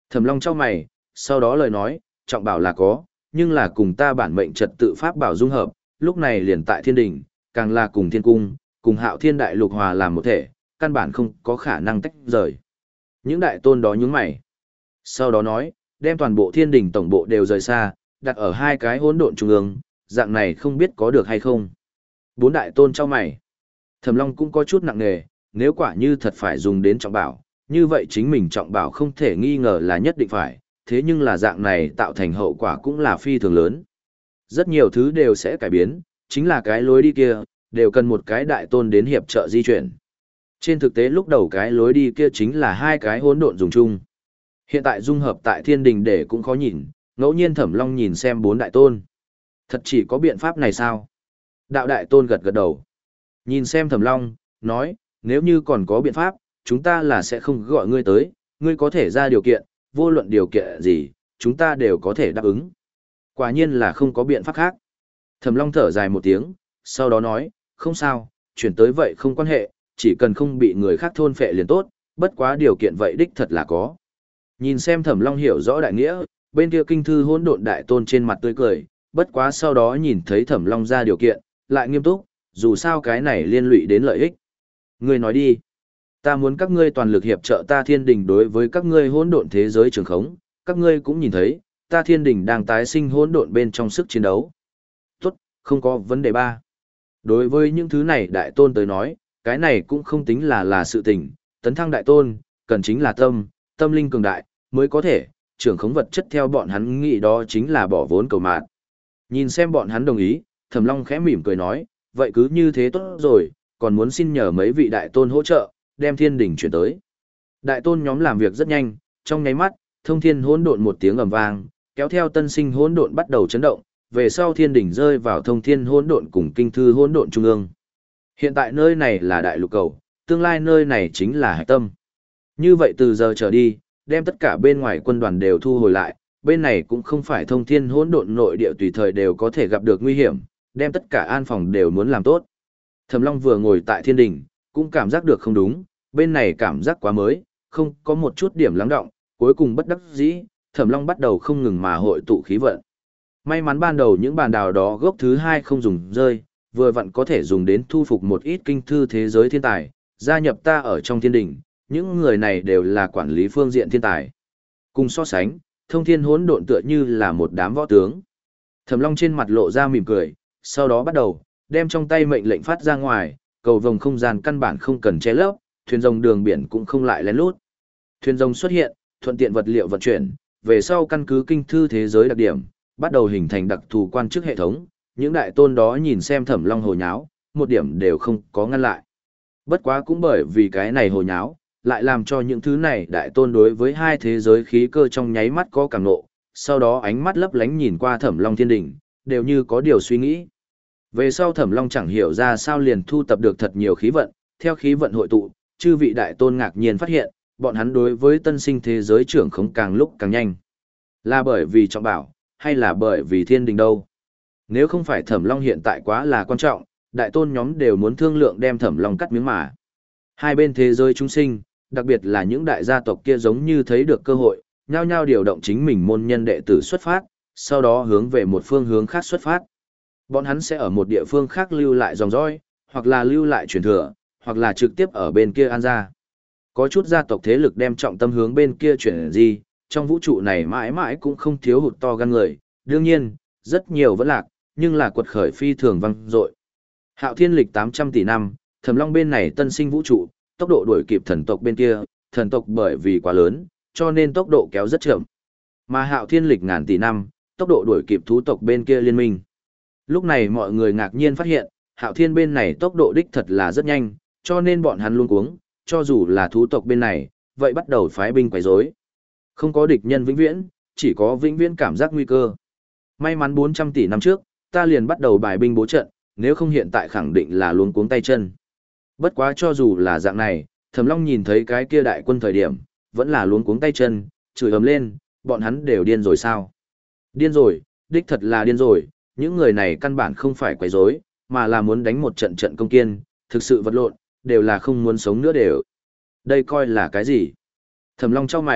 Thẩm Long chau mày, sau đó lời nói, trọng bảo là có, nhưng là cùng ta bản mệnh trật tự pháp bảo dung hợp, lúc này liền tại thiên đình, càng là cùng thiên cung, cùng hạo thiên đại lục hòa làm một thể, căn bản không có khả năng tách rời. Những đại tôn đó nhướng mày. Sau đó nói, đem toàn bộ thiên đình tổng bộ đều rời xa, đặt ở hai cái hỗn độn trung ương, dạng này không biết có được hay không. Bốn đại tôn trao mày. Thẩm Long cũng có chút nặng nề, nếu quả như thật phải dùng đến trọng bảo, như vậy chính mình trọng bảo không thể nghi ngờ là nhất định phải, thế nhưng là dạng này tạo thành hậu quả cũng là phi thường lớn. Rất nhiều thứ đều sẽ cải biến, chính là cái lối đi kia, đều cần một cái đại tôn đến hiệp trợ di chuyển. Trên thực tế lúc đầu cái lối đi kia chính là hai cái hỗn độn dùng chung. Hiện tại dung hợp tại thiên đình để cũng khó nhìn, ngẫu nhiên Thẩm Long nhìn xem bốn đại tôn. Thật chỉ có biện pháp này sao? Đạo đại tôn gật gật đầu. Nhìn xem Thẩm Long, nói, nếu như còn có biện pháp, chúng ta là sẽ không gọi ngươi tới, ngươi có thể ra điều kiện, vô luận điều kiện gì, chúng ta đều có thể đáp ứng. Quả nhiên là không có biện pháp khác. Thẩm Long thở dài một tiếng, sau đó nói, không sao, chuyển tới vậy không quan hệ, chỉ cần không bị người khác thôn phệ liền tốt, bất quá điều kiện vậy đích thật là có. Nhìn xem Thẩm Long hiểu rõ đại nghĩa, bên kia kinh thư hỗn độn đại tôn trên mặt tươi cười, bất quá sau đó nhìn thấy Thẩm Long ra điều kiện, lại nghiêm túc, dù sao cái này liên lụy đến lợi ích. Ngươi nói đi. Ta muốn các ngươi toàn lực hiệp trợ ta thiên đình đối với các ngươi hỗn độn thế giới trường khống, các ngươi cũng nhìn thấy, ta thiên đình đang tái sinh hỗn độn bên trong sức chiến đấu. Tốt, không có vấn đề ba. Đối với những thứ này đại tôn tới nói, cái này cũng không tính là là sự tình, tấn thăng đại tôn, cần chính là tâm, tâm linh cường đại, mới có thể, trưởng khống vật chất theo bọn hắn nghĩ đó chính là bỏ vốn cầu mạt. Nhìn xem bọn hắn đồng ý, Thẩm Long khẽ mỉm cười nói, vậy cứ như thế tốt rồi, còn muốn xin nhờ mấy vị đại tôn hỗ trợ, đem thiên đỉnh chuyển tới. Đại tôn nhóm làm việc rất nhanh, trong nháy mắt, thông thiên hỗn độn một tiếng ầm vang, kéo theo tân sinh hỗn độn bắt đầu chấn động, về sau thiên đỉnh rơi vào thông thiên hỗn độn cùng kinh thư hỗn độn trung ương. Hiện tại nơi này là đại lục cầu, tương lai nơi này chính là hải tâm. Như vậy từ giờ trở đi, đem tất cả bên ngoài quân đoàn đều thu hồi lại, bên này cũng không phải thông thiên hỗn độn nội địa tùy thời đều có thể gặp được nguy hiểm, đem tất cả an phòng đều muốn làm tốt. Thẩm Long vừa ngồi tại thiên đỉnh, cũng cảm giác được không đúng, bên này cảm giác quá mới, không có một chút điểm lắng động, cuối cùng bất đắc dĩ, Thẩm Long bắt đầu không ngừng mà hội tụ khí vận. May mắn ban đầu những bàn đào đó gốc thứ hai không dùng rơi, vừa vặn có thể dùng đến thu phục một ít kinh thư thế giới thiên tài, gia nhập ta ở trong thiên đỉnh, những người này đều là quản lý phương diện thiên tài. Cùng so sánh, thông thiên hỗn độn tựa như là một đám võ tướng. Thẩm Long trên mặt lộ ra mỉm cười, sau đó bắt đầu, đem trong tay mệnh lệnh phát ra ngoài, cầu vồng không gian căn bản không cần che lấp, thuyền rồng đường biển cũng không lại lén lút. Thuyền rồng xuất hiện, thuận tiện vật liệu vận chuyển, về sau căn cứ kinh thư thế giới đặc điểm, bắt đầu hình thành đặc thù quan chức hệ thống, những đại tôn đó nhìn xem Thẩm Long hồ nháo, một điểm đều không có ngăn lại. Bất quá cũng bởi vì cái này hồ nháo, lại làm cho những thứ này đại tôn đối với hai thế giới khí cơ trong nháy mắt có cảm nộ, sau đó ánh mắt lấp lánh nhìn qua Thẩm Long thiên đỉnh, đều như có điều suy nghĩ. Về sau Thẩm Long chẳng hiểu ra sao liền thu tập được thật nhiều khí vận, theo khí vận hội tụ, chư vị đại tôn ngạc nhiên phát hiện, bọn hắn đối với tân sinh thế giới trưởng khống càng lúc càng nhanh. Là bởi vì trọng bảo, hay là bởi vì thiên đình đâu? Nếu không phải Thẩm Long hiện tại quá là quan trọng, đại tôn nhóm đều muốn thương lượng đem Thẩm Long cắt miếng mà. Hai bên thế giới chúng sinh, đặc biệt là những đại gia tộc kia giống như thấy được cơ hội, nhao nhao điều động chính mình môn nhân đệ tử xuất phát, sau đó hướng về một phương hướng khác xuất phát. Bọn hắn sẽ ở một địa phương khác lưu lại dòng dõi, hoặc là lưu lại truyền thừa, hoặc là trực tiếp ở bên kia an ra. Có chút gia tộc thế lực đem trọng tâm hướng bên kia chuyển gì, trong vũ trụ này mãi mãi cũng không thiếu hụt to gan người, đương nhiên, rất nhiều vẫn lạc, nhưng là quật khởi phi thường vang dội. Hạo thiên lịch tám trăm tỷ năm, Thẩm Long bên này tân sinh vũ trụ, tốc độ đuổi kịp thần tộc bên kia, thần tộc bởi vì quá lớn, cho nên tốc độ kéo rất chậm. Mà Hạo thiên lịch ngàn tỷ năm, tốc độ đuổi kịp thú tộc bên kia liên minh. Lúc này mọi người ngạc nhiên phát hiện, Hạo thiên bên này tốc độ đích thật là rất nhanh, cho nên bọn hắn luôn cuống, cho dù là thú tộc bên này, vậy bắt đầu phái binh quấy rối. Không có địch nhân vĩnh viễn, chỉ có vĩnh viễn cảm giác nguy cơ. May mắn bốn trăm tỷ năm trước, ta liền bắt đầu bài binh bố trận, nếu không hiện tại khẳng định là luống cuống tay chân. Bất quá cho dù là dạng này, Thẩm Long nhìn thấy cái kia đại quân thời điểm, vẫn là luống cuống tay chân, chửi ầm lên, bọn hắn đều điên rồi sao? Điên rồi, đích thật là điên rồi, những người này căn bản không phải quấy rối, mà là muốn đánh một trận trận công kiên, thực sự vật lộn, đều là không muốn sống nữa đều. Đây coi là cái gì? Thẩm Long chau mày,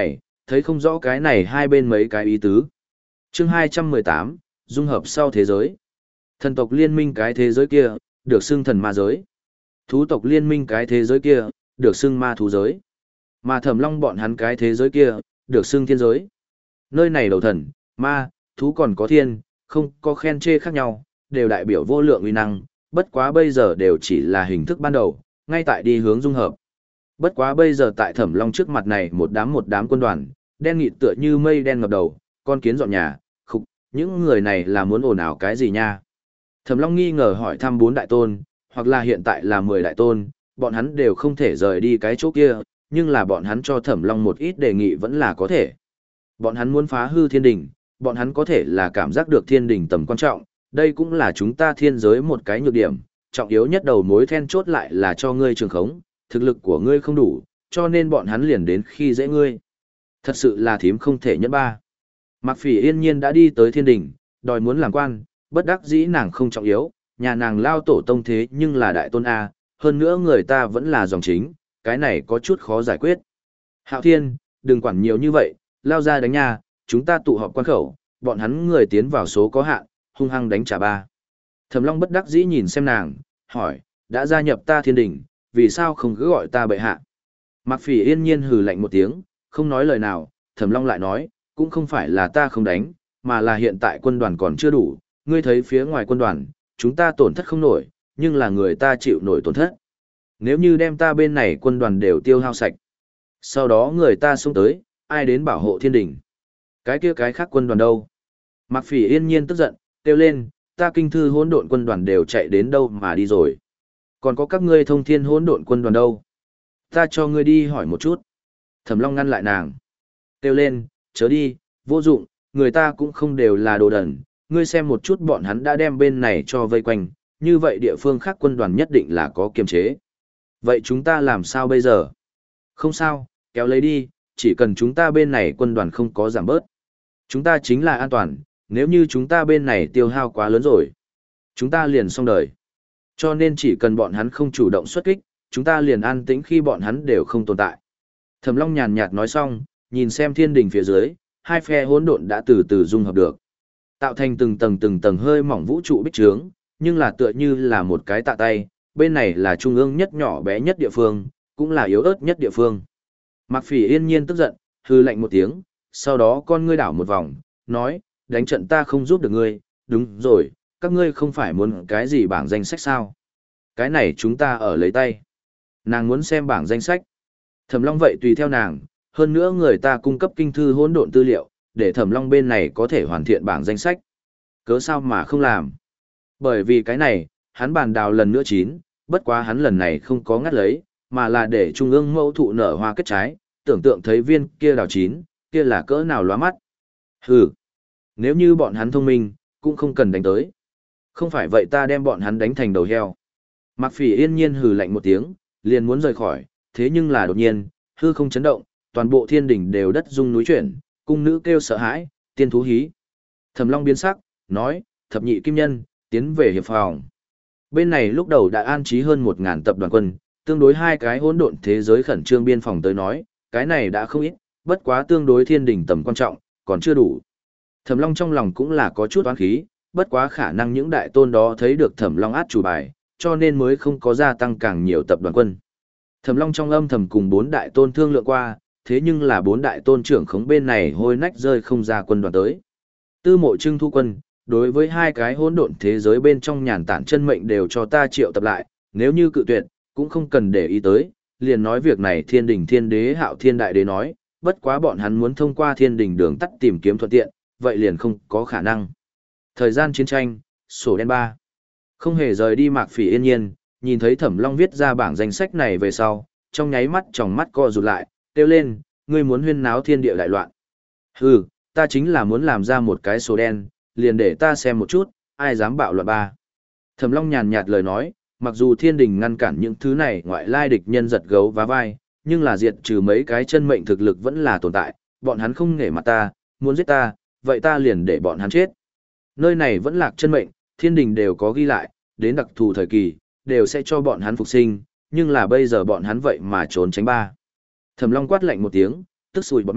thấy không rõ cái này hai bên mấy cái ý tứ. Chương hai trăm mười tám, dung hợp sau thế giới. Thần tộc liên minh cái thế giới kia, được xưng thần ma giới. Thú tộc liên minh cái thế giới kia, được xưng ma thú giới. Mà Thẩm Long bọn hắn cái thế giới kia, được xưng thiên giới. Nơi này đầu thần, ma, thú còn có thiên, không có khen chê khác nhau, đều đại biểu vô lượng uy năng, bất quá bây giờ đều chỉ là hình thức ban đầu, ngay tại đi hướng dung hợp. Bất quá bây giờ tại Thẩm Long trước mặt này một đám một đám quân đoàn, đen nghịt tựa như mây đen ngập đầu, con kiến dọn nhà, khục, những người này là muốn ồn ào cái gì nha? Thẩm Long nghi ngờ hỏi thăm bốn đại tôn, hoặc là hiện tại là mười đại tôn, bọn hắn đều không thể rời đi cái chỗ kia, nhưng là bọn hắn cho Thẩm Long một ít đề nghị vẫn là có thể. Bọn hắn muốn phá hư thiên đình, bọn hắn có thể là cảm giác được thiên đình tầm quan trọng, đây cũng là chúng ta thiên giới một cái nhược điểm, trọng yếu nhất đầu mối then chốt lại là cho ngươi trường khống, thực lực của ngươi không đủ, cho nên bọn hắn liền đến khi dễ ngươi. Thật sự là thím không thể nhẫn ba. Mạc Phỉ yên nhiên đã đi tới thiên đình, đòi muốn làm quan, bất đắc dĩ nàng không trọng yếu, nhà nàng lao tổ tông thế nhưng là đại tôn A, hơn nữa người ta vẫn là dòng chính, cái này có chút khó giải quyết. Hạo Thiên, đừng quản nhiều như vậy, lao ra đánh nha, chúng ta tụ họp quan khẩu, bọn hắn người tiến vào số có hạn, hung hăng đánh trả ba. Thẩm Long bất đắc dĩ nhìn xem nàng, hỏi, đã gia nhập ta thiên đình, vì sao không cứ gọi ta bệ hạ? Mạc Phỉ yên nhiên hừ lạnh một tiếng, không nói lời nào, Thẩm Long lại nói, cũng không phải là ta không đánh, mà là hiện tại quân đoàn còn chưa đủ, ngươi thấy phía ngoài quân đoàn, chúng ta tổn thất không nổi, nhưng là người ta chịu nổi tổn thất. Nếu như đem ta bên này quân đoàn đều tiêu hao sạch, sau đó người ta xông tới, ai đến bảo hộ thiên đình? Cái kia cái khác quân đoàn đâu? Mạc Phỉ yên nhiên tức giận, kêu lên, ta kinh thư hỗn độn quân đoàn đều chạy đến đâu mà đi rồi. Còn có các ngươi thông thiên hỗn độn quân đoàn đâu? Ta cho ngươi đi hỏi một chút. Thẩm Long ngăn lại nàng. Kêu lên, chớ đi, vô dụng, người ta cũng không đều là đồ đần. Ngươi xem một chút bọn hắn đã đem bên này cho vây quanh, như vậy địa phương khác quân đoàn nhất định là có kiềm chế. Vậy chúng ta làm sao bây giờ? Không sao, kéo lấy đi, chỉ cần chúng ta bên này quân đoàn không có giảm bớt. Chúng ta chính là an toàn, nếu như chúng ta bên này tiêu hao quá lớn rồi, chúng ta liền xong đời. Cho nên chỉ cần bọn hắn không chủ động xuất kích, chúng ta liền an tĩnh khi bọn hắn đều không tồn tại. Thẩm Long nhàn nhạt nói xong, nhìn xem thiên đình phía dưới, hai phe hỗn độn đã từ từ dung hợp được, tạo thành từng tầng từng tầng hơi mỏng vũ trụ bích trướng, nhưng là tựa như là một cái tạ tay, bên này là trung ương nhất nhỏ bé nhất địa phương, cũng là yếu ớt nhất địa phương. Mạc Phỉ yên nhiên tức giận, hư lạnh một tiếng, sau đó con ngươi đảo một vòng, nói, đánh trận ta không giúp được ngươi, đúng rồi, các ngươi không phải muốn cái gì bảng danh sách sao? Cái này chúng ta ở lấy tay. Nàng muốn xem bảng danh sách. Thẩm Long vậy tùy theo nàng, hơn nữa người ta cung cấp kinh thư hỗn độn tư liệu, để Thẩm Long bên này có thể hoàn thiện bảng danh sách. Cớ sao mà không làm? Bởi vì cái này, hắn bàn đào lần nữa chín, bất quá hắn lần này không có ngắt lấy, mà là để trung ương mẫu thụ nở hoa kết trái, tưởng tượng thấy viên kia đào chín, kia là cỡ nào lóa mắt. Hừ, nếu như bọn hắn thông minh, cũng không cần đánh tới. Không phải vậy ta đem bọn hắn đánh thành đầu heo. Mạc Phỉ yên nhiên hừ lạnh một tiếng, liền muốn rời khỏi, thế nhưng là đột nhiên, hư không chấn động, toàn bộ thiên đỉnh đều đất rung núi chuyển, cung nữ kêu sợ hãi, tiên thú hí. Thẩm Long biến sắc, nói, thập nhị kim nhân, tiến về hiệp phòng. Bên này lúc đầu đã an trí hơn một ngàn tập đoàn quân, tương đối hai cái hỗn độn thế giới khẩn trương biên phòng tới nói, cái này đã không ít, bất quá tương đối thiên đỉnh tầm quan trọng, còn chưa đủ. Thẩm Long trong lòng cũng là có chút oán khí, bất quá khả năng những đại tôn đó thấy được Thẩm Long át chủ bài, cho nên mới không có gia tăng càng nhiều tập đoàn quân. Thẩm Long trong âm thầm cùng bốn đại tôn thương lượng qua, thế nhưng là bốn đại tôn trưởng khống bên này hôi nách rơi không ra quân đoàn tới. Tư Mộ Trưng thu quân, đối với hai cái hỗn độn thế giới bên trong nhàn tản chân mệnh đều cho ta triệu tập lại, nếu như cự tuyệt, cũng không cần để ý tới, liền nói việc này Thiên Đình Thiên Đế Hạo Thiên Đại Đế nói, bất quá bọn hắn muốn thông qua Thiên Đình đường tắt tìm kiếm thuận tiện, vậy liền không có khả năng. Thời gian chiến tranh, sổ đen ba. Không hề rời đi Mạc Phỉ yên nhiên, nhìn thấy Thẩm Long viết ra bảng danh sách này về sau, trong nháy mắt tròng mắt co rụt lại, kêu lên, ngươi muốn huyên náo thiên địa đại loạn. Hừ, ta chính là muốn làm ra một cái sổ đen, liền để ta xem một chút, ai dám bạo loạn ba. Thẩm Long nhàn nhạt lời nói, mặc dù thiên đình ngăn cản những thứ này ngoại lai địch nhân giật gấu vá vai, nhưng là diệt trừ mấy cái chân mệnh thực lực vẫn là tồn tại, bọn hắn không nể mặt ta, muốn giết ta, vậy ta liền để bọn hắn chết. Nơi này vẫn lạc chân mệnh, thiên đình đều có ghi lại, đến đặc thù thời kỳ, đều sẽ cho bọn hắn phục sinh, nhưng là bây giờ bọn hắn vậy mà trốn tránh ba. Thẩm Long quát lạnh một tiếng, tức sùi bọt mép,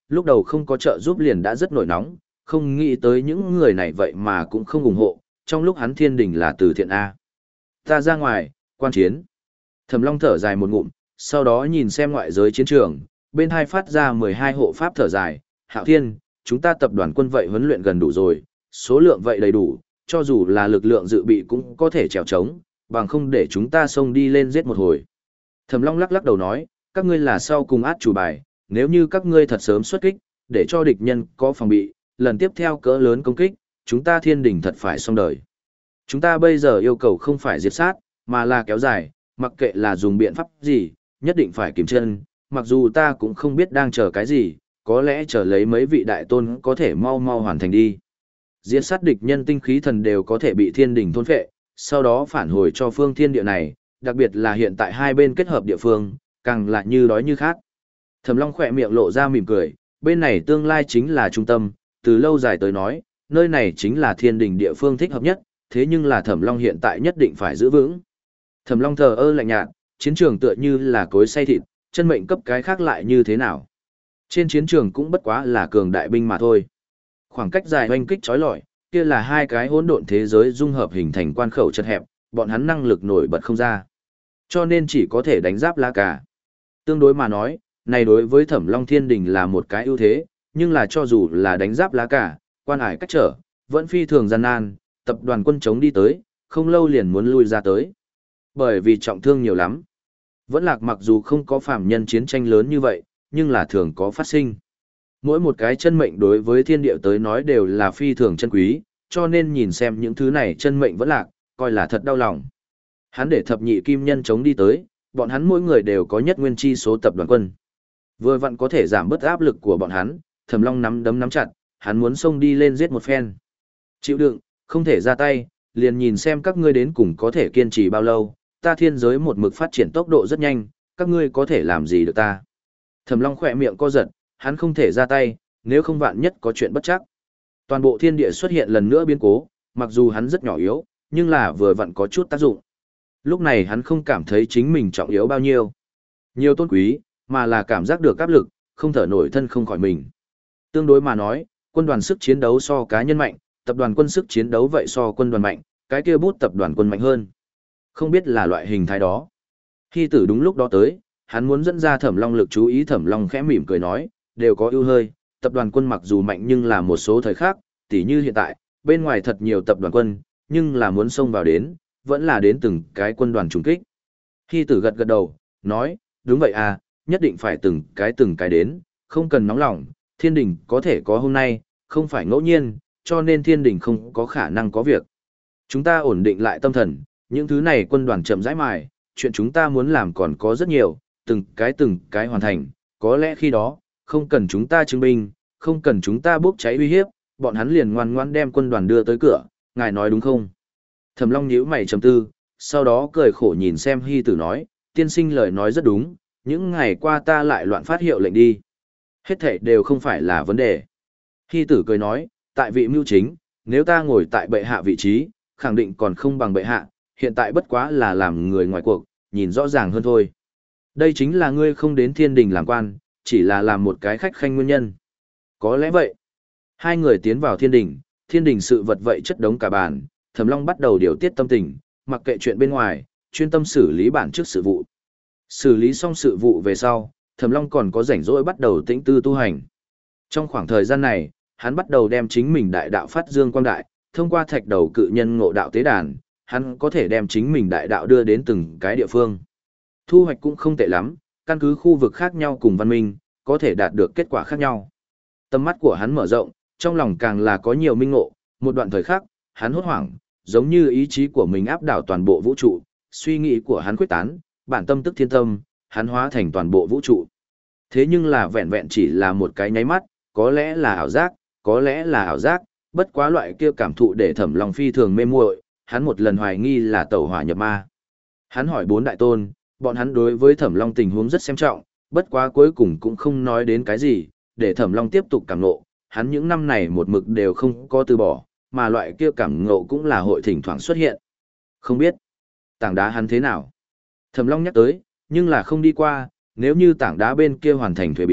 lúc đầu không có trợ giúp liền đã rất nổi nóng, không nghĩ tới những người này vậy mà cũng không ủng hộ, trong lúc hắn thiên đình là từ thiện A. Ta ra ngoài, quan chiến. Thẩm Long thở dài một ngụm, sau đó nhìn xem ngoại giới chiến trường, bên hai phát ra mười hai hộ pháp thở dài, Hạo Thiên, chúng ta tập đoàn quân vậy huấn luyện gần đủ rồi, số lượng vậy đầy đủ, cho dù là lực lượng dự bị cũng có thể trèo trống, bằng không để chúng ta xông đi lên giết một hồi. Thẩm Long lắc lắc đầu nói, các ngươi là sau cùng át chủ bài, nếu như các ngươi thật sớm xuất kích, để cho địch nhân có phòng bị, lần tiếp theo cỡ lớn công kích, chúng ta thiên đình thật phải xong đời. Chúng ta bây giờ yêu cầu không phải diệt sát, mà là kéo dài, mặc kệ là dùng biện pháp gì, nhất định phải kiểm chân, mặc dù ta cũng không biết đang chờ cái gì, có lẽ chờ lấy mấy vị đại tôn có thể mau mau hoàn thành đi. Diệt sát địch nhân tinh khí thần đều có thể bị thiên đình thôn phệ, sau đó phản hồi cho phương thiên địa này, đặc biệt là hiện tại hai bên kết hợp địa phương, càng là như đói như khát. Thẩm Long khỏe miệng lộ ra mỉm cười, bên này tương lai chính là trung tâm, từ lâu dài tới nói, nơi này chính là thiên đình địa phương thích hợp nhất, thế nhưng là Thẩm Long hiện tại nhất định phải giữ vững. Thẩm Long thờ ơ lạnh nhạt, chiến trường tựa như là cối xay thịt, chân mệnh cấp cái khác lại như thế nào. Trên chiến trường cũng bất quá là cường đại binh mà thôi. Khoảng cách dài hoanh kích chói lọi, kia là hai cái hỗn độn thế giới dung hợp hình thành quan khẩu chật hẹp, bọn hắn năng lực nổi bật không ra. Cho nên chỉ có thể đánh giáp lá cả. Tương đối mà nói, này đối với Thẩm Long Thiên Đình là một cái ưu thế, nhưng là cho dù là đánh giáp lá cả, quan hải cách trở, vẫn phi thường gian nan, tập đoàn quân chống đi tới, không lâu liền muốn lui ra tới. Bởi vì trọng thương nhiều lắm. Vẫn Lạc mặc dù không có phàm nhân chiến tranh lớn như vậy, nhưng là thường có phát sinh. Mỗi một cái chân mệnh đối với thiên địa tới nói đều là phi thường chân quý, cho nên nhìn xem những thứ này chân mệnh Vẫn Lạc, coi là thật đau lòng. Hắn để thập nhị kim nhân chống đi tới, bọn hắn mỗi người đều có nhất nguyên chi số tập đoàn quân. Vừa vặn có thể giảm bớt áp lực của bọn hắn, Thẩm Long nắm đấm nắm chặt, hắn muốn xông đi lên giết một phen. Chịu đựng, không thể ra tay, liền nhìn xem các ngươi đến cùng có thể kiên trì bao lâu, ta thiên giới một mực phát triển tốc độ rất nhanh, các ngươi có thể làm gì được ta. Thẩm Long khỏe miệng co giật, hắn không thể ra tay, nếu không vạn nhất có chuyện bất chắc. Toàn bộ thiên địa xuất hiện lần nữa biến cố, mặc dù hắn rất nhỏ yếu, nhưng là vừa vặn có chút tác dụng. Lúc này hắn không cảm thấy chính mình trọng yếu bao nhiêu. Nhiều tôn quý, mà là cảm giác được áp lực, không thở nổi thân không khỏi mình. Tương đối mà nói, quân đoàn sức chiến đấu so cá nhân mạnh, tập đoàn quân sức chiến đấu vậy so quân đoàn mạnh, cái kia bút tập đoàn quân mạnh hơn. Không biết là loại hình thái đó. Khi tử đúng lúc đó tới, hắn muốn dẫn ra Thẩm Long lực chú ý. Thẩm Long khẽ mỉm cười nói, đều có ưu hơi, tập đoàn quân mặc dù mạnh nhưng là một số thời khác, tỉ như hiện tại, bên ngoài thật nhiều tập đoàn quân, nhưng là muốn xông vào đến, vẫn là đến từng cái quân đoàn trùng kích. Khi tử gật gật đầu, nói, đúng vậy à, nhất định phải từng cái từng cái đến, không cần nóng lòng, thiên đình có thể có hôm nay, không phải ngẫu nhiên, cho nên thiên đình không có khả năng có việc. Chúng ta ổn định lại tâm thần, những thứ này quân đoàn chậm rãi mài, chuyện chúng ta muốn làm còn có rất nhiều, từng cái từng cái hoàn thành, có lẽ khi đó, không cần chúng ta chứng minh, không cần chúng ta bốc cháy uy hiếp, bọn hắn liền ngoan ngoan đem quân đoàn đưa tới cửa, ngài nói đúng không? Thẩm Long nhíu mày trầm tư, sau đó cười khổ nhìn xem Hy Tử nói, tiên sinh lời nói rất đúng, những ngày qua ta lại loạn phát hiệu lệnh đi. Hết thảy đều không phải là vấn đề. Hy Tử cười nói, tại vị mưu chính, nếu ta ngồi tại bệ hạ vị trí, khẳng định còn không bằng bệ hạ, hiện tại bất quá là làm người ngoài cuộc, nhìn rõ ràng hơn thôi. Đây chính là ngươi không đến thiên đình làm quan, chỉ là làm một cái khách khanh nguyên nhân. Có lẽ vậy. Hai người tiến vào thiên đình, thiên đình sự vật vậy chất đống cả bàn, Thẩm Long bắt đầu điều tiết tâm tình, mặc kệ chuyện bên ngoài, chuyên tâm xử lý bản trước sự vụ. Xử lý xong sự vụ về sau, Thẩm Long còn có rảnh rỗi bắt đầu tĩnh tư tu hành. Trong khoảng thời gian này, hắn bắt đầu đem chính mình đại đạo phát dương quang đại, thông qua thạch đầu cự nhân ngộ đạo tế đàn, hắn có thể đem chính mình đại đạo đưa đến từng cái địa phương. Thu hoạch cũng không tệ lắm, căn cứ khu vực khác nhau cùng văn minh, có thể đạt được kết quả khác nhau. Tầm mắt của hắn mở rộng, trong lòng càng là có nhiều minh ngộ, một đoạn thời khắc, hắn hốt hoảng, giống như ý chí của mình áp đảo toàn bộ vũ trụ, suy nghĩ của hắn quyết tán, bản tâm tức thiên tâm, hắn hóa thành toàn bộ vũ trụ. Thế nhưng là vẹn vẹn chỉ là một cái nháy mắt, có lẽ là ảo giác, có lẽ là ảo giác, bất quá loại kia cảm thụ để Thẩm Long phi thường mê muội, hắn một lần hoài nghi là tẩu hỏa nhập ma. Hắn hỏi bốn đại tôn, bọn hắn đối với Thẩm Long tình huống rất xem trọng, bất quá cuối cùng cũng không nói đến cái gì, để Thẩm Long tiếp tục cảm ngộ, hắn những năm này một mực đều không có từ bỏ, mà loại kia cảm ngộ cũng là hội thỉnh thoảng xuất hiện. Không biết, tảng đá hắn thế nào? Thẩm Long nhắc tới, nhưng là không đi qua, nếu như tảng đá bên kia hoàn thành thuế biến,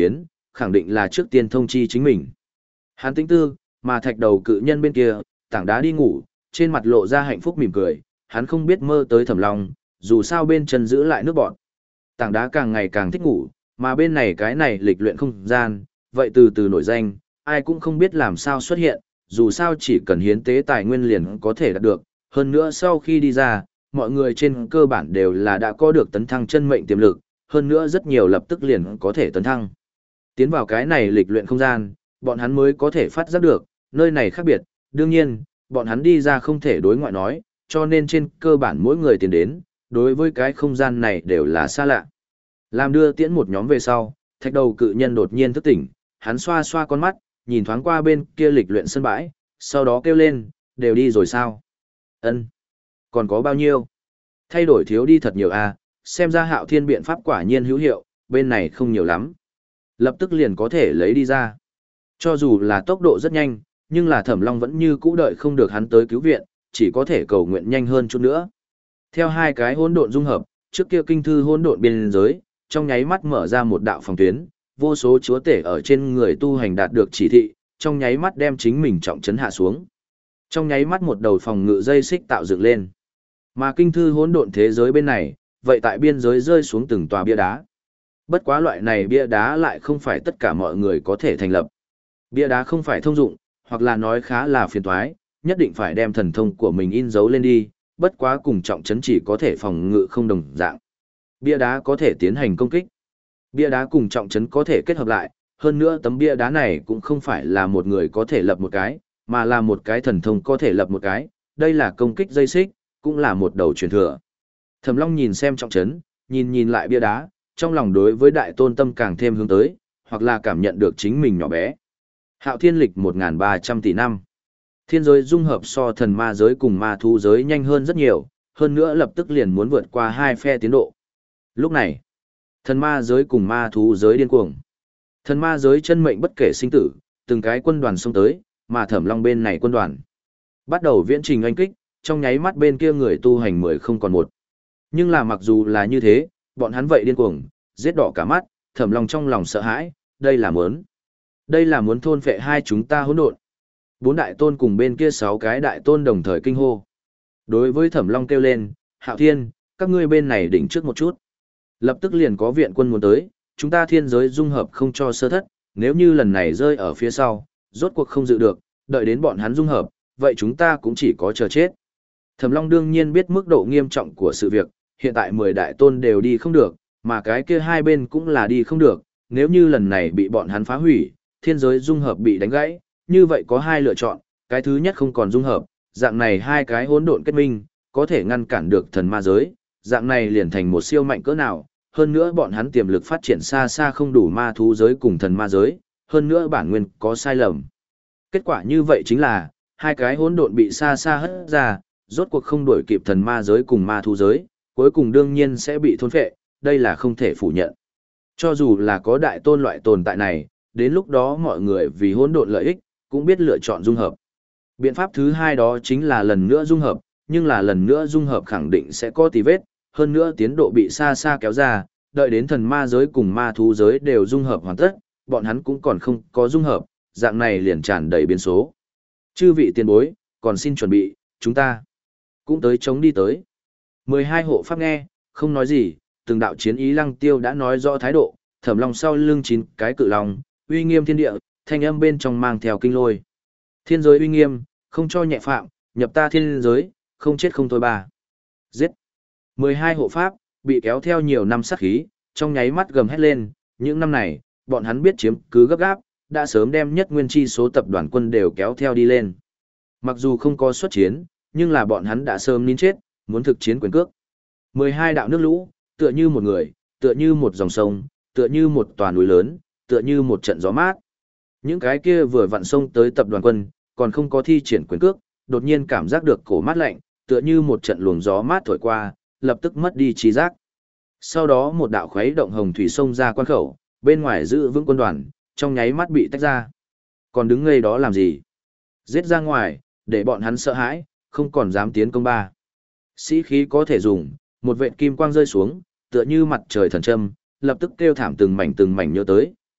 khẳng định là trước tiên thông chi chính mình. Hắn tính tư, mà thạch đầu cự nhân bên kia, tảng đá đi ngủ, trên mặt lộ ra hạnh phúc mỉm cười, hắn không biết mơ tới Thẩm Long, dù sao bên chân giữ lại nước bọn. Tảng đá càng ngày càng thích ngủ, mà bên này cái này lịch luyện không gian, vậy từ từ nổi danh, ai cũng không biết làm sao xuất hiện, dù sao chỉ cần hiến tế tài nguyên liền có thể đạt được, hơn nữa sau khi đi ra, mọi người trên cơ bản đều là đã có được tấn thăng chân mệnh tiềm lực, hơn nữa rất nhiều lập tức liền có thể tấn thăng. Tiến vào cái này lịch luyện không gian, bọn hắn mới có thể phát giác được, nơi này khác biệt, đương nhiên, bọn hắn đi ra không thể đối ngoại nói, cho nên trên cơ bản mỗi người tiến đến, đối với cái không gian này đều là xa lạ. Làm đưa tiễn một nhóm về sau, thạch đầu cự nhân đột nhiên thức tỉnh, hắn xoa xoa con mắt, nhìn thoáng qua bên kia lịch luyện sân bãi, sau đó kêu lên, đều đi rồi sao? Ân, còn có bao nhiêu? Thay đổi thiếu đi thật nhiều à, xem ra Hạo Thiên biện pháp quả nhiên hữu hiệu, bên này không nhiều lắm. Lập tức liền có thể lấy đi ra. Cho dù là tốc độ rất nhanh, nhưng là Thẩm Long vẫn như cũ đợi không được hắn tới cứu viện, chỉ có thể cầu nguyện nhanh hơn chút nữa. Theo hai cái hỗn độn dung hợp, trước kia kinh thư hỗn độn biên giới, trong nháy mắt mở ra một đạo phòng tuyến, vô số chúa tể ở trên người tu hành đạt được chỉ thị, trong nháy mắt đem chính mình trọng trấn hạ xuống. Trong nháy mắt một đầu phòng ngự dây xích tạo dựng lên. Mà kinh thư hỗn độn thế giới bên này, vậy tại biên giới rơi xuống từng tòa bia đá. Bất quá loại này bia đá lại không phải tất cả mọi người có thể thành lập. Bia đá không phải thông dụng, hoặc là nói khá là phiền toái, nhất định phải đem thần thông của mình in dấu lên đi, bất quá cùng trọng trấn chỉ có thể phòng ngự không đồng dạng. Bia đá có thể tiến hành công kích. Bia đá cùng trọng trấn có thể kết hợp lại, hơn nữa tấm bia đá này cũng không phải là một người có thể lập một cái, mà là một cái thần thông có thể lập một cái, đây là công kích dây xích, cũng là một đầu truyền thừa. Thẩm Long nhìn xem trọng trấn, nhìn nhìn lại bia đá, trong lòng đối với đại tôn tâm càng thêm hướng tới, hoặc là cảm nhận được chính mình nhỏ bé. Hạo Thiên lịch một nghìn ba trăm tỷ năm. Thiên giới dung hợp so thần ma giới cùng ma thú giới nhanh hơn rất nhiều, hơn nữa lập tức liền muốn vượt qua hai phe tiến độ. Lúc này, thần ma giới cùng ma thú giới điên cuồng. Thần ma giới chân mệnh bất kể sinh tử, từng cái quân đoàn xông tới, mà Thẩm Long bên này quân đoàn bắt đầu viễn trình oanh kích, trong nháy mắt bên kia người tu hành mười không còn một. Nhưng là mặc dù là như thế, bọn hắn vậy điên cuồng, giết đỏ cả mắt, Thẩm Long trong lòng sợ hãi, đây là muốn. Đây là muốn thôn phệ hai chúng ta hỗn độn. Bốn đại tôn cùng bên kia sáu cái đại tôn đồng thời kinh hô. Đối với Thẩm Long kêu lên, Hạo Thiên, các ngươi bên này đỉnh trước một chút. Lập tức liền có viện quân muốn tới, chúng ta thiên giới dung hợp không cho sơ thất, nếu như lần này rơi ở phía sau, rốt cuộc không dự được, đợi đến bọn hắn dung hợp, vậy chúng ta cũng chỉ có chờ chết. Thẩm Long đương nhiên biết mức độ nghiêm trọng của sự việc, hiện tại mười đại tôn đều đi không được, mà cái kia hai bên cũng là đi không được, nếu như lần này bị bọn hắn phá hủy, thiên giới dung hợp bị đánh gãy, như vậy có hai lựa chọn, cái thứ nhất không còn dung hợp, dạng này hai cái hỗn độn kết minh, có thể ngăn cản được thần ma giới, dạng này liền thành một siêu mạnh cỡ nào, hơn nữa bọn hắn tiềm lực phát triển xa xa không đủ ma thú giới cùng thần ma giới, hơn nữa bản nguyên có sai lầm. Kết quả như vậy chính là, hai cái hỗn độn bị xa xa hất ra, rốt cuộc không đuổi kịp thần ma giới cùng ma thú giới, cuối cùng đương nhiên sẽ bị thôn phệ, đây là không thể phủ nhận. Cho dù là có đại tôn loại tồn tại này, đến lúc đó mọi người vì hỗn độn lợi ích, cũng biết lựa chọn dung hợp. Biện pháp thứ hai đó chính là lần nữa dung hợp, nhưng là lần nữa dung hợp khẳng định sẽ có tí vết, hơn nữa tiến độ bị xa xa kéo ra, đợi đến thần ma giới cùng ma thú giới đều dung hợp hoàn tất, bọn hắn cũng còn không có dung hợp, dạng này liền tràn đầy biến số. Chư vị tiền bối, còn xin chuẩn bị, chúng ta cũng tới chống đi tới. mười hai hộ pháp nghe, không nói gì, từng đạo chiến ý lăng tiêu đã nói rõ thái độ, Thẩm Long sau lưng chín cái cự long, uy nghiêm thiên địa, thanh âm bên trong mang theo kinh lôi. Thiên giới uy nghiêm, không cho nhẹ phạm, nhập ta thiên giới, không chết không thôi bà. Giết. mười hai hộ pháp, bị kéo theo nhiều năm sát khí, trong nháy mắt gầm hét lên, những năm này, bọn hắn biết chiếm cứ gấp gáp, đã sớm đem nhất nguyên chi số tập đoàn quân đều kéo theo đi lên. Mặc dù không có xuất chiến, nhưng là bọn hắn đã sớm nín chết, muốn thực chiến quyền cước. mười hai đạo nước lũ, tựa như một người, tựa như một dòng sông, tựa như một tòa núi lớn, tựa như một trận gió mát. Những cái kia vừa vặn sông tới tập đoàn quân, còn không có thi triển quyền cước, đột nhiên cảm giác được cổ mát lạnh, tựa như một trận luồng gió mát thổi qua, lập tức mất đi trí giác. Sau đó một đạo khuấy động hồng thủy sông ra quan khẩu, bên ngoài giữ vững quân đoàn, trong nháy mắt bị tách ra. Còn đứng ngây đó làm gì? Giết ra ngoài, để bọn hắn sợ hãi, không còn dám tiến công ba. Sĩ khí có thể dùng, một vệt kim quang rơi xuống, tựa như mặt trời thần châm, lập tức kêu thảm từng mảnh từng mảnh nhớ tới,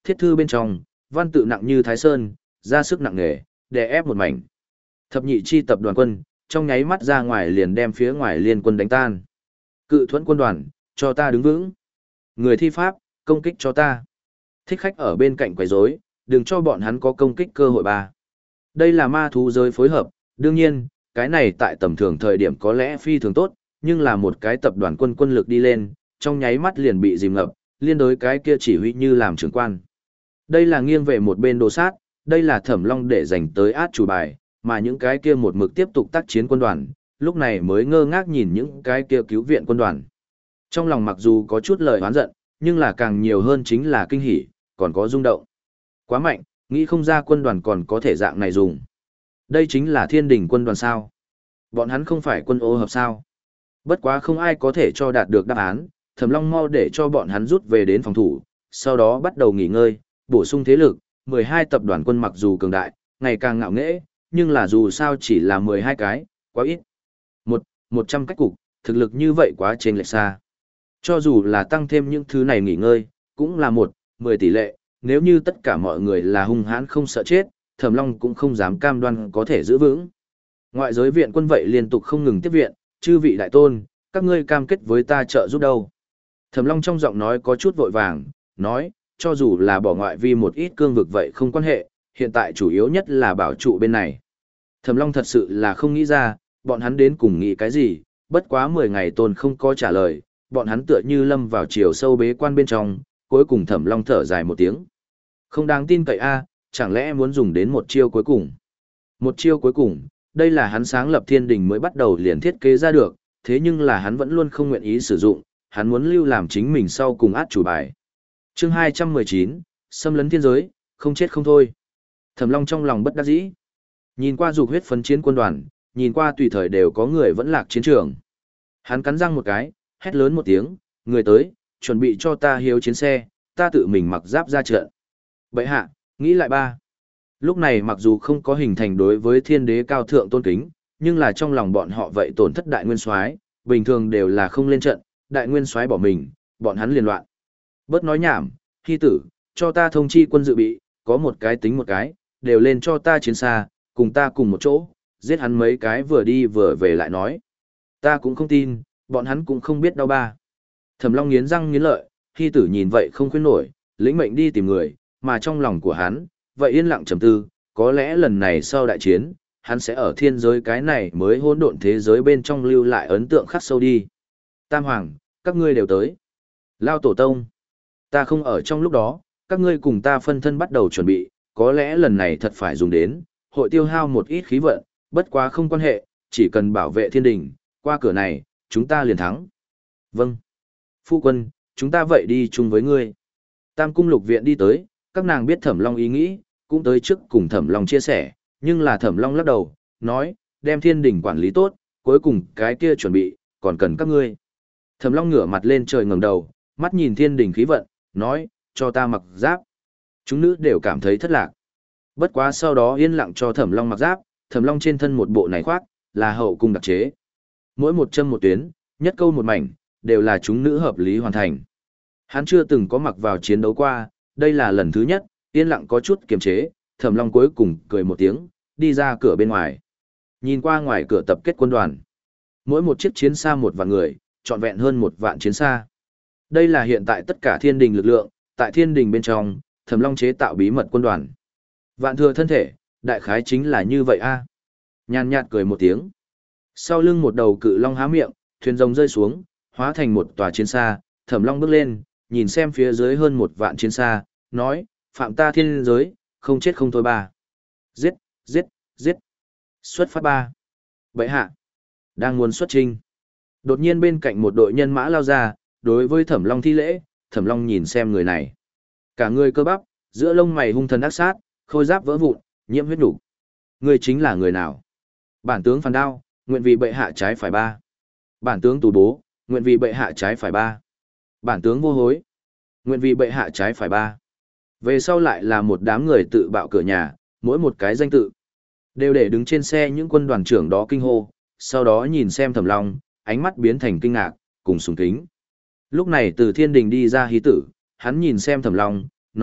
thiết thư bên trong, văn tự nặng như Thái Sơn, ra sức nặng nề, đè ép một mảnh. Thập nhị chi tập đoàn quân, trong nháy mắt ra ngoài liền đem phía ngoài liên quân đánh tan. Cự thuẫn quân đoàn, cho ta đứng vững. Người thi pháp, công kích cho ta. Thích khách ở bên cạnh quấy rối, đừng cho bọn hắn có công kích cơ hội ba. Đây là ma thú giới phối hợp, đương nhiên, cái này tại tầm thường thời điểm có lẽ phi thường tốt, nhưng là một cái tập đoàn quân quân lực đi lên, trong nháy mắt liền bị dìm ngập, liên đối cái kia chỉ huy như làm trưởng quan. Đây là nghiêng về một bên đồ sát, đây là Thẩm Long để dành tới át chủ bài, mà những cái kia một mực tiếp tục tác chiến quân đoàn, lúc này mới ngơ ngác nhìn những cái kia cứu viện quân đoàn. Trong lòng mặc dù có chút lời oán giận, nhưng là càng nhiều hơn chính là kinh hỉ, còn có rung động. Quá mạnh, nghĩ không ra quân đoàn còn có thể dạng này dùng. Đây chính là Thiên Đình quân đoàn sao? Bọn hắn không phải quân ô hợp sao? Bất quá không ai có thể cho đạt được đáp án, Thẩm Long mau để cho bọn hắn rút về đến phòng thủ, sau đó bắt đầu nghỉ ngơi, bổ sung thế lực. mười hai tập đoàn quân mặc dù cường đại, ngày càng ngạo nghễ, nhưng là dù sao chỉ là mười hai cái, quá ít. Một, một trăm cách cục, thực lực như vậy quá chênh lệch xa. Cho dù là tăng thêm những thứ này nghỉ ngơi, cũng là một, mười tỷ lệ, nếu như tất cả mọi người là hung hãn không sợ chết, Thẩm Long cũng không dám cam đoan có thể giữ vững. Ngoại giới viện quân vậy liên tục không ngừng tiếp viện, chư vị đại tôn, các ngươi cam kết với ta trợ giúp đâu. Thẩm Long trong giọng nói có chút vội vàng, nói, cho dù là bỏ ngoại vi một ít cương vực vậy không quan hệ, hiện tại chủ yếu nhất là bảo trụ bên này. Thẩm Long thật sự là không nghĩ ra, bọn hắn đến cùng nghĩ cái gì, bất quá mười ngày tôn không có trả lời, bọn hắn tựa như lâm vào chiều sâu bế quan bên trong, cuối cùng Thẩm Long thở dài một tiếng. Không đáng tin cậy a, chẳng lẽ muốn dùng đến một chiêu cuối cùng. Một chiêu cuối cùng, đây là hắn sáng lập Thiên Đình mới bắt đầu liền thiết kế ra được, thế nhưng là hắn vẫn luôn không nguyện ý sử dụng, hắn muốn lưu làm chính mình sau cùng át chủ bài. Chương hai trăm mười chín, xâm lấn thiên giới, không chết không thôi. Thẩm Long trong lòng bất đắc dĩ. Nhìn qua dục huyết phấn chiến quân đoàn, nhìn qua tùy thời đều có người vẫn lạc chiến trường. Hắn cắn răng một cái, hét lớn một tiếng, người tới, chuẩn bị cho ta hiếu chiến xe, ta tự mình mặc giáp ra trận. Bệ hạ, nghĩ lại ba. Lúc này mặc dù không có hình thành đối với thiên đế cao thượng tôn kính, nhưng là trong lòng bọn họ vậy tổn thất đại nguyên soái, bình thường đều là không lên trận, đại nguyên soái bỏ mình, bọn hắn liền loạn. Bớt nói nhảm, hy tử, cho ta thông chi quân dự bị, có một cái tính một cái, đều lên cho ta chiến xa, cùng ta cùng một chỗ, giết hắn mấy cái vừa đi vừa về lại nói. Ta cũng không tin, bọn hắn cũng không biết đâu ba. Thẩm Long nghiến răng nghiến lợi, hy tử nhìn vậy không khuyên nổi, lĩnh mệnh đi tìm người, mà trong lòng của hắn, vậy yên lặng trầm tư, có lẽ lần này sau đại chiến, hắn sẽ ở thiên giới cái này mới hỗn độn thế giới bên trong lưu lại ấn tượng khắc sâu đi. Tam Hoàng, các ngươi đều tới. Lao Tổ Tông, ta không ở trong lúc đó, các ngươi cùng ta phân thân bắt đầu chuẩn bị, có lẽ lần này thật phải dùng đến, hội tiêu hao một ít khí vận, bất quá không quan hệ, chỉ cần bảo vệ thiên đình, qua cửa này, chúng ta liền thắng. Vâng. Phu quân, chúng ta vậy đi chung với ngươi. Tam cung lục viện đi tới, các nàng biết Thẩm Long ý nghĩ, cũng tới trước cùng Thẩm Long chia sẻ, nhưng là Thẩm Long lắc đầu, nói, đem thiên đình quản lý tốt, cuối cùng cái kia chuẩn bị, còn cần các ngươi. Thẩm Long ngửa mặt lên trời ngẩng đầu, mắt nhìn thiên đình khí vận, nói, cho ta mặc giáp. Chúng nữ đều cảm thấy thất lạc. Bất quá sau đó yên lặng cho Thẩm Long mặc giáp, Thẩm Long trên thân một bộ này khoác, là hậu cung đặc chế. Mỗi một châm một tuyến, nhất câu một mảnh, đều là chúng nữ hợp lý hoàn thành. Hắn chưa từng có mặc vào chiến đấu qua, đây là lần thứ nhất, yên lặng có chút kiềm chế, Thẩm Long cuối cùng cười một tiếng, đi ra cửa bên ngoài. Nhìn qua ngoài cửa tập kết quân đoàn. Mỗi một chiếc chiến xa một vạn người, trọn vẹn hơn một vạn chiến xa. Đây là hiện tại tất cả thiên đình lực lượng, tại thiên đình bên trong, Thẩm Long chế tạo bí mật quân đoàn. Vạn thừa thân thể, đại khái chính là như vậy a. Nhàn nhạt cười một tiếng. Sau lưng một đầu cự long há miệng, thuyền rồng rơi xuống, hóa thành một tòa chiến xa, Thẩm Long bước lên, nhìn xem phía dưới hơn một vạn chiến xa, nói, phạm ta thiên giới, không chết không thôi ba. Giết, giết, giết. Xuất phát ba. Bệ hạ. Đang muốn xuất chinh. Đột nhiên bên cạnh một đội nhân mã lao ra, đối với Thẩm Long thi lễ, Thẩm Long nhìn xem người này. Cả người cơ bắp, giữa lông mày hung thần ác sát, khôi giáp vỡ vụn, nhiễm huyết đủ. Người chính là người nào? Bản tướng Phàn Đao, nguyện vì bệ hạ trái phải ba. Bản tướng Tù Bố, nguyện vì bệ hạ trái phải ba. Bản tướng Vô Hối, nguyện vì bệ hạ trái phải ba. Về sau lại là một đám người tự bạo cửa nhà, mỗi một cái danh tự. Đều để đứng trên xe những quân đoàn trưởng đó kinh hô, sau đó nhìn xem Thẩm Long, ánh mắt biến thành kinh ngạc, cùng sùng kính. Lúc này từ thiên đình đi ra hí tử, hắn nhìn xem Thẩm Long, nói,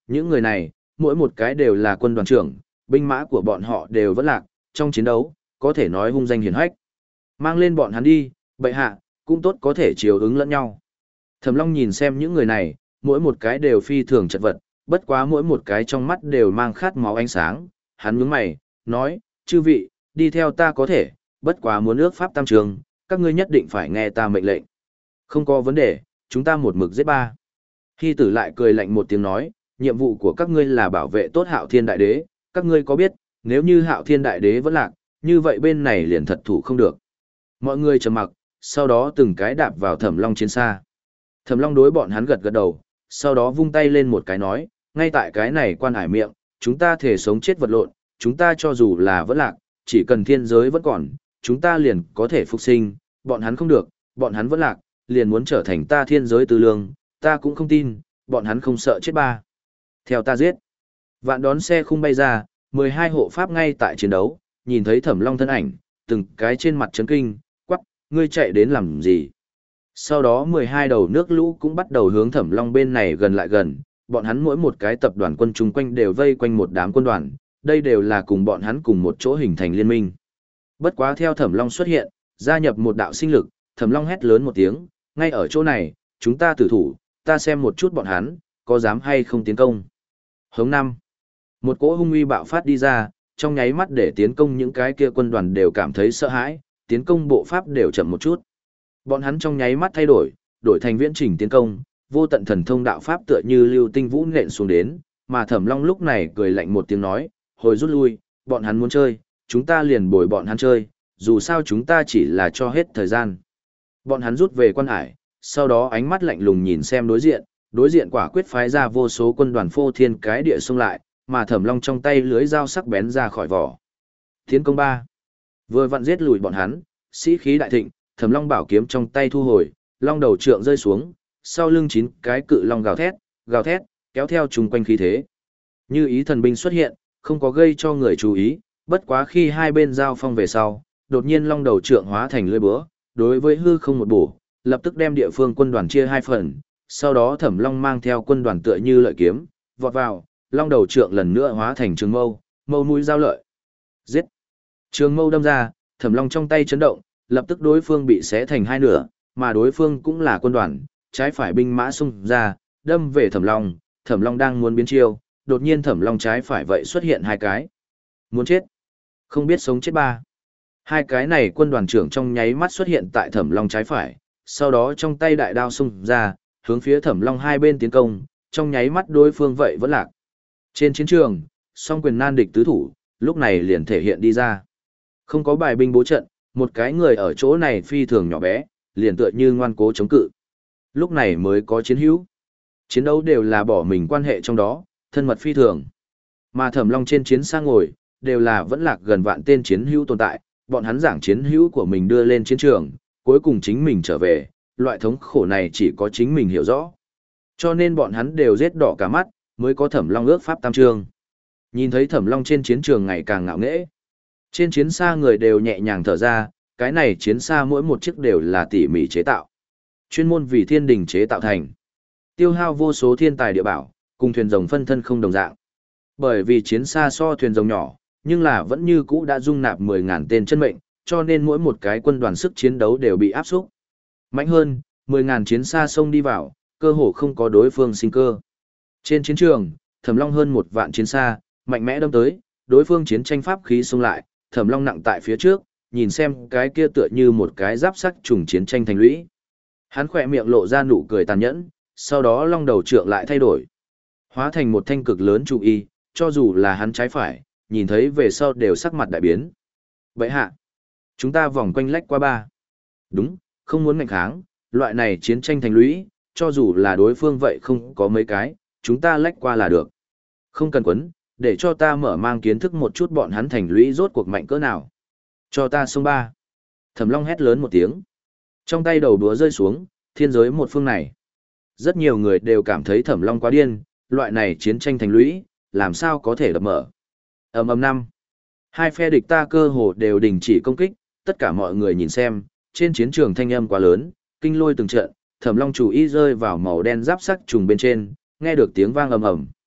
những người này, mỗi một cái đều là quân đoàn trưởng, binh mã của bọn họ đều vẫn lạc, trong chiến đấu, có thể nói hung danh hiển hách. Mang lên bọn hắn đi, bệ hạ, cũng tốt có thể chiều ứng lẫn nhau. Thẩm Long nhìn xem những người này, mỗi một cái đều phi thường chật vật, bất quá mỗi một cái trong mắt đều mang khát máu ánh sáng. Hắn nhướng mày, nói, chư vị, đi theo ta có thể, bất quá muốn ước pháp tam trường, các ngươi nhất định phải nghe ta mệnh lệnh. Không có vấn đề, chúng ta một mực giết ba. Hy tử lại cười lạnh một tiếng nói, nhiệm vụ của các ngươi là bảo vệ tốt Hạo Thiên Đại Đế, các ngươi có biết, nếu như Hạo Thiên Đại Đế vẫn lạc, như vậy bên này liền thật thủ không được. Mọi người trầm mặc, sau đó từng cái đạp vào Thẩm Long chiến xa. Thẩm Long đối bọn hắn gật gật đầu, sau đó vung tay lên một cái nói, ngay tại cái này quan hải miệng, chúng ta thể sống chết vật lộn, chúng ta cho dù là vẫn lạc, chỉ cần thiên giới vẫn còn, chúng ta liền có thể phục sinh, bọn hắn không được, bọn hắn vẫn lạc, liền muốn trở thành ta thiên giới tư lương, ta cũng không tin, bọn hắn không sợ chết ba. Theo ta giết. Vạn đón xe khung bay ra, mười hai hộ pháp ngay tại chiến đấu, nhìn thấy Thẩm Long thân ảnh, từng cái trên mặt chấn kinh, quắc, ngươi chạy đến làm gì? Sau đó mười hai đầu nước lũ cũng bắt đầu hướng Thẩm Long bên này gần lại gần, bọn hắn mỗi một cái tập đoàn quân chung quanh đều vây quanh một đám quân đoàn, đây đều là cùng bọn hắn cùng một chỗ hình thành liên minh. Bất quá theo Thẩm Long xuất hiện, gia nhập một đạo sinh lực, Thẩm Long hét lớn một tiếng, ngay ở chỗ này, chúng ta tử thủ, ta xem một chút bọn hắn, có dám hay không tiến công. Hướng năm, một cỗ hung uy bạo phát đi ra, trong nháy mắt để tiến công những cái kia quân đoàn đều cảm thấy sợ hãi, tiến công bộ pháp đều chậm một chút. Bọn hắn trong nháy mắt thay đổi, đổi thành viễn trình tiến công, vô tận thần thông đạo pháp tựa như lưu tinh vũ nện xuống đến, mà Thẩm Long lúc này cười lạnh một tiếng nói, hồi rút lui, bọn hắn muốn chơi, chúng ta liền bồi bọn hắn chơi, dù sao chúng ta chỉ là cho hết thời gian. Bọn hắn rút về quan hải, sau đó ánh mắt lạnh lùng nhìn xem đối diện, đối diện quả quyết phái ra vô số quân đoàn phô thiên cái địa xông lại, mà Thẩm Long trong tay lưới dao sắc bén ra khỏi vỏ. Tiến công ba, vừa vặn giết lùi bọn hắn, sĩ khí đại thịnh, Thẩm Long bảo kiếm trong tay thu hồi, long đầu trượng rơi xuống, sau lưng chín cái cự long gào thét, gào thét, kéo theo chung quanh khí thế. Như ý thần binh xuất hiện, không có gây cho người chú ý, bất quá khi hai bên giao phong về sau, đột nhiên long đầu trượng hóa thành lưỡi búa, đối với hư không một bổ, lập tức đem địa phương quân đoàn chia hai phần, sau đó Thẩm Long mang theo quân đoàn tựa như lợi kiếm, vọt vào, long đầu trượng lần nữa hóa thành trường mâu, mâu mũi dao lợi. Giết! Trường mâu đâm ra, Thẩm Long trong tay chấn động, lập tức đối phương bị xé thành hai nửa, mà đối phương cũng là quân đoàn, trái phải binh mã xung ra, đâm về Thẩm Long, Thẩm Long đang muốn biến chiêu, đột nhiên Thẩm Long trái phải vậy xuất hiện hai cái. Muốn chết! Không biết sống chết ba. Hai cái này quân đoàn trưởng trong nháy mắt xuất hiện tại Thẩm Long trái phải, sau đó trong tay đại đao xung ra, hướng phía Thẩm Long hai bên tiến công, trong nháy mắt đối phương vậy vẫn lạc. Trên chiến trường, song quyền nan địch tứ thủ, lúc này liền thể hiện đi ra. Không có bài binh bố trận, một cái người ở chỗ này phi thường nhỏ bé, liền tựa như ngoan cố chống cự. Lúc này mới có chiến hữu. Chiến đấu đều là bỏ mình quan hệ trong đó, thân mật phi thường. Mà Thẩm Long trên chiến xa ngồi, đều là vẫn lạc gần vạn tên chiến hữu tồn tại, bọn hắn giảng chiến hữu của mình đưa lên chiến trường, cuối cùng chính mình trở về, loại thống khổ này chỉ có chính mình hiểu rõ. Cho nên bọn hắn đều giết đỏ cả mắt, mới có Thẩm Long ước pháp tam trương. Nhìn thấy Thẩm Long trên chiến trường ngày càng ngạo nghễ. Trên chiến xa người đều nhẹ nhàng thở ra, cái này chiến xa mỗi một chiếc đều là tỉ mỉ chế tạo. Chuyên môn vì thiên đình chế tạo thành. Tiêu hao vô số thiên tài địa bảo, cùng thuyền rồng phân thân không đồng dạng. Bởi vì chiến xa so thuyền rồng nhỏ, nhưng là vẫn như cũ đã dung nạp mười ngàn tên chân mệnh, cho nên mỗi một cái quân đoàn sức chiến đấu đều bị áp xúc. Mạnh hơn, mười ngàn chiến xa xông đi vào, cơ hồ không có đối phương sinh cơ. Trên chiến trường, Thẩm Long hơn một vạn chiến xa, mạnh mẽ đâm tới, đối phương chiến tranh pháp khí xông lại, Thẩm Long nặng tại phía trước, nhìn xem cái kia tựa như một cái giáp sắc trùng chiến tranh thành lũy. Hắn khỏe miệng lộ ra nụ cười tàn nhẫn, sau đó long đầu trượng lại thay đổi. Hóa thành một thanh cực lớn trụ y, cho dù là hắn trái phải, nhìn thấy về sau đều sắc mặt đại biến. Vậy hạ, chúng ta vòng quanh lách qua ba. Đúng, không muốn ngạnh kháng, loại này chiến tranh thành lũy, cho dù là đối phương vậy không có mấy cái, chúng ta lách qua là được. Không cần quấn, để cho ta mở mang kiến thức một chút bọn hắn thành lũy rốt cuộc mạnh cỡ nào. Cho ta xông ba. Thẩm Long hét lớn một tiếng. Trong tay đầu đúa rơi xuống, thiên giới một phương này. Rất nhiều người đều cảm thấy Thẩm Long quá điên, loại này chiến tranh thành lũy, làm sao có thể đập mở. Ầm ầm năm. Hai phe địch ta cơ hồ đều đình chỉ công kích, tất cả mọi người nhìn xem, trên chiến trường thanh âm quá lớn, kinh lôi từng trận, Thẩm Long chủ ý rơi vào màu đen giáp sắc trùng bên trên, nghe được tiếng vang ầm ầm.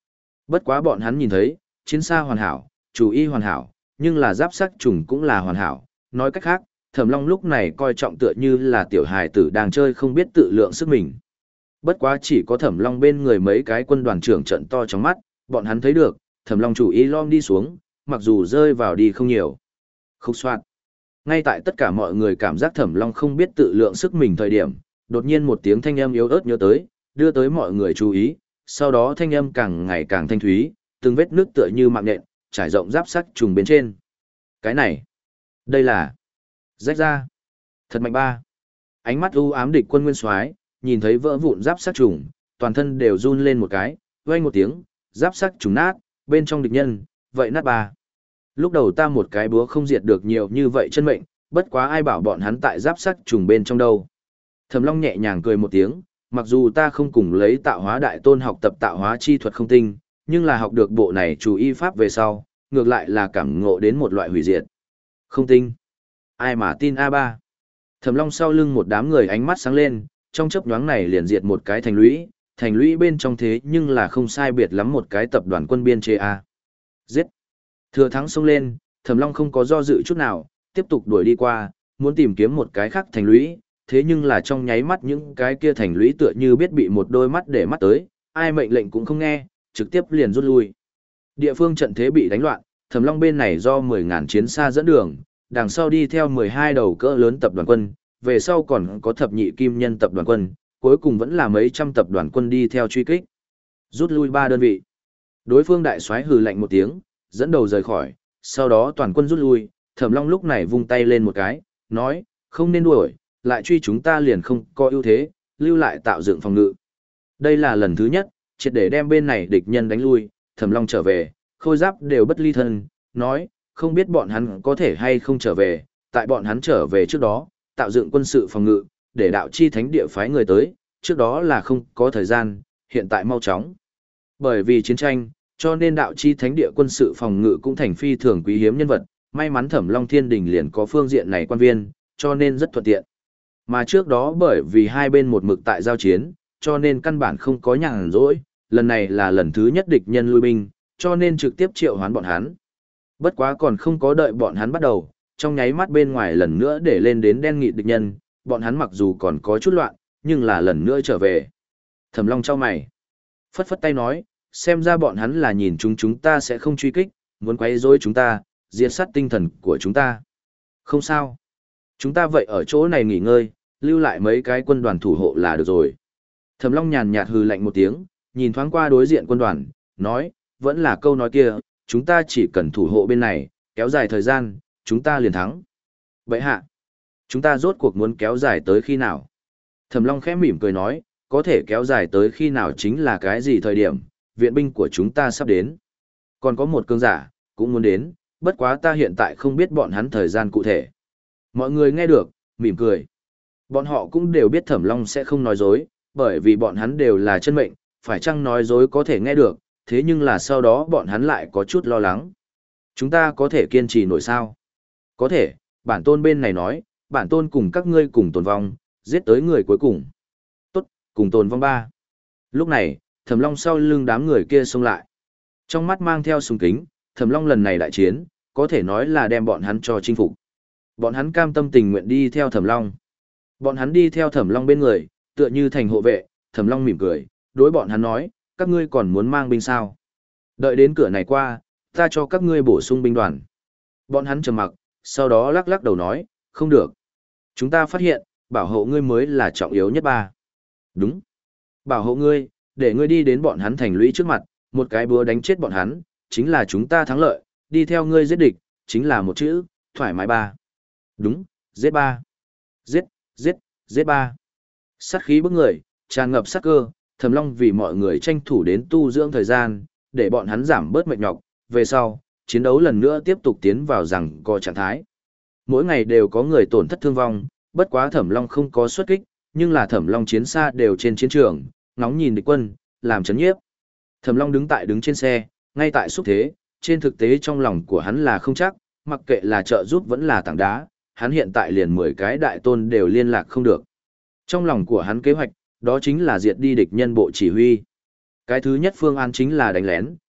Bất quá bọn hắn nhìn thấy, chiến xa hoàn hảo, chủ y hoàn hảo, nhưng là giáp sắc trùng cũng là hoàn hảo. Nói cách khác, Thẩm Long lúc này coi trọng tựa như là tiểu hài tử đang chơi không biết tự lượng sức mình. Bất quá chỉ có Thẩm Long bên người mấy cái quân đoàn trưởng trận to trong mắt, bọn hắn thấy được, Thẩm Long chủ ý lom đi xuống, mặc dù rơi vào đi không nhiều. Khúc soạn. Ngay tại tất cả mọi người cảm giác Thẩm Long không biết tự lượng sức mình thời điểm, đột nhiên một tiếng thanh âm yếu ớt nhớ tới, đưa tới mọi người chú ý, sau đó thanh âm càng ngày càng thanh thúy, từng vết nước tựa như mạng nhện, trải rộng giáp sắc trùng bên trên. Cái này, đây là rách ra. Thật mạnh ba. Ánh mắt u ám địch quân nguyên soái, nhìn thấy vỡ vụn giáp sắc trùng, toàn thân đều run lên một cái, vang một tiếng, giáp sắc trùng nát, bên trong địch nhân, vậy nát ba. Lúc đầu ta một cái búa không diệt được nhiều như vậy chân mệnh, bất quá ai bảo bọn hắn tại giáp sắc trùng bên trong đâu. Thẩm Long nhẹ nhàng cười một tiếng, mặc dù ta không cùng lấy tạo hóa đại tôn học tập tạo hóa chi thuật không tinh, nhưng là học được bộ này chủ y pháp về sau, ngược lại là cảm ngộ đến một loại hủy diệt. Không tinh. Ai mà tin a ba. Thẩm Long sau lưng một đám người ánh mắt sáng lên, trong chớp nhoáng này liền diệt một cái thành lũy, thành lũy bên trong thế nhưng là không sai biệt lắm một cái tập đoàn quân biên chế a. Giết. Thừa thắng xông lên, Thẩm Long không có do dự chút nào, tiếp tục đuổi đi qua, muốn tìm kiếm một cái khác thành lũy, thế nhưng là trong nháy mắt những cái kia thành lũy tựa như biết bị một đôi mắt để mắt tới, ai mệnh lệnh cũng không nghe, trực tiếp liền rút lui. Địa phương trận thế bị đánh loạn, Thẩm Long bên này do mười ngàn chiến xa dẫn đường, đằng sau đi theo mười hai đầu cỡ lớn tập đoàn quân, về sau còn có thập nhị kim nhân tập đoàn quân, cuối cùng vẫn là mấy trăm tập đoàn quân đi theo truy kích. Rút lui ba đơn vị. Đối phương đại soái hừ lạnh một tiếng, dẫn đầu rời khỏi, sau đó toàn quân rút lui, Thẩm Long lúc này vung tay lên một cái, nói, không nên đuổi, lại truy chúng ta liền không có ưu thế, lưu lại tạo dựng phòng ngự. Đây là lần thứ nhất, triệt để đem bên này địch nhân đánh lui, Thẩm Long trở về, khôi giáp đều bất ly thân, nói, không biết bọn hắn có thể hay không trở về, tại bọn hắn trở về trước đó, tạo dựng quân sự phòng ngự, để đạo chi thánh địa phái người tới, trước đó là không có thời gian, hiện tại mau chóng. Bởi vì chiến tranh, cho nên đạo chi thánh địa quân sự phòng ngự cũng thành phi thường quý hiếm nhân vật, may mắn Thẩm Long Thiên Đình liền có phương diện này quan viên, cho nên rất thuận tiện. Mà trước đó bởi vì hai bên một mực tại giao chiến, cho nên căn bản không có nhàn rỗi, lần này là lần thứ nhất địch nhân lui binh, cho nên trực tiếp triệu hoán bọn hắn. Bất quá còn không có đợi bọn hắn bắt đầu, trong nháy mắt bên ngoài lần nữa để lên đến đen nghịt địch nhân, bọn hắn mặc dù còn có chút loạn, nhưng là lần nữa trở về. Thẩm Long chau mày, phất phất tay nói, xem ra bọn hắn là nhìn chúng chúng ta sẽ không truy kích, muốn quấy rối chúng ta, diệt sát tinh thần của chúng ta. Không sao. Chúng ta vậy ở chỗ này nghỉ ngơi, lưu lại mấy cái quân đoàn thủ hộ là được rồi. Thẩm Long nhàn nhạt hừ lạnh một tiếng, nhìn thoáng qua đối diện quân đoàn, nói, vẫn là câu nói kia, chúng ta chỉ cần thủ hộ bên này, kéo dài thời gian, chúng ta liền thắng. Vậy hạ, chúng ta rốt cuộc muốn kéo dài tới khi nào? Thẩm Long khẽ mỉm cười nói, có thể kéo dài tới khi nào chính là cái gì thời điểm, viện binh của chúng ta sắp đến. Còn có một cương giả, cũng muốn đến, bất quá ta hiện tại không biết bọn hắn thời gian cụ thể. Mọi người nghe được, mỉm cười. Bọn họ cũng đều biết Thẩm Long sẽ không nói dối, bởi vì bọn hắn đều là chân mệnh, phải chăng nói dối có thể nghe được, thế nhưng là sau đó bọn hắn lại có chút lo lắng. Chúng ta có thể kiên trì nổi sao? Có thể, bản tôn bên này nói, bản tôn cùng các ngươi cùng tồn vong, giết tới người cuối cùng. Tốt, cùng tồn vong ba. Lúc này, Thẩm Long sau lưng đám người kia xông lại. Trong mắt mang theo súng kính, Thẩm Long lần này đại chiến, có thể nói là đem bọn hắn cho chinh phục. Bọn hắn cam tâm tình nguyện đi theo Thẩm Long. Bọn hắn đi theo Thẩm Long bên người, tựa như thành hộ vệ, Thẩm Long mỉm cười, đối bọn hắn nói, các ngươi còn muốn mang binh sao? Đợi đến cửa này qua, ta cho các ngươi bổ sung binh đoàn. Bọn hắn trầm mặc, sau đó lắc lắc đầu nói, không được. Chúng ta phát hiện, bảo hộ ngươi mới là trọng yếu nhất ba. Đúng. Bảo hộ ngươi, để ngươi đi đến bọn hắn thành lũy trước mặt, một cái búa đánh chết bọn hắn, chính là chúng ta thắng lợi, đi theo ngươi giết địch, chính là một chữ, thoải mái ba. Đúng, giết ba. Giết, giết, giết ba. Sát khí bức người, tràn ngập sát cơ, Thẩm Long vì mọi người tranh thủ đến tu dưỡng thời gian, để bọn hắn giảm bớt mệt nhọc, về sau, chiến đấu lần nữa tiếp tục tiến vào rằng co trạng thái. Mỗi ngày đều có người tổn thất thương vong, bất quá Thẩm Long không có xuất kích, nhưng là Thẩm Long chiến xa đều trên chiến trường, ngóng nhìn địch quân, làm chấn nhiếp. Thẩm Long đứng tại đứng trên xe, ngay tại xúc thế, trên thực tế trong lòng của hắn là không chắc, mặc kệ là trợ giúp vẫn là tảng đá, hắn hiện tại liền mười cái đại tôn đều liên lạc không được. Trong lòng của hắn kế hoạch, đó chính là diệt đi địch nhân bộ chỉ huy. Cái thứ nhất phương án chính là đánh lén,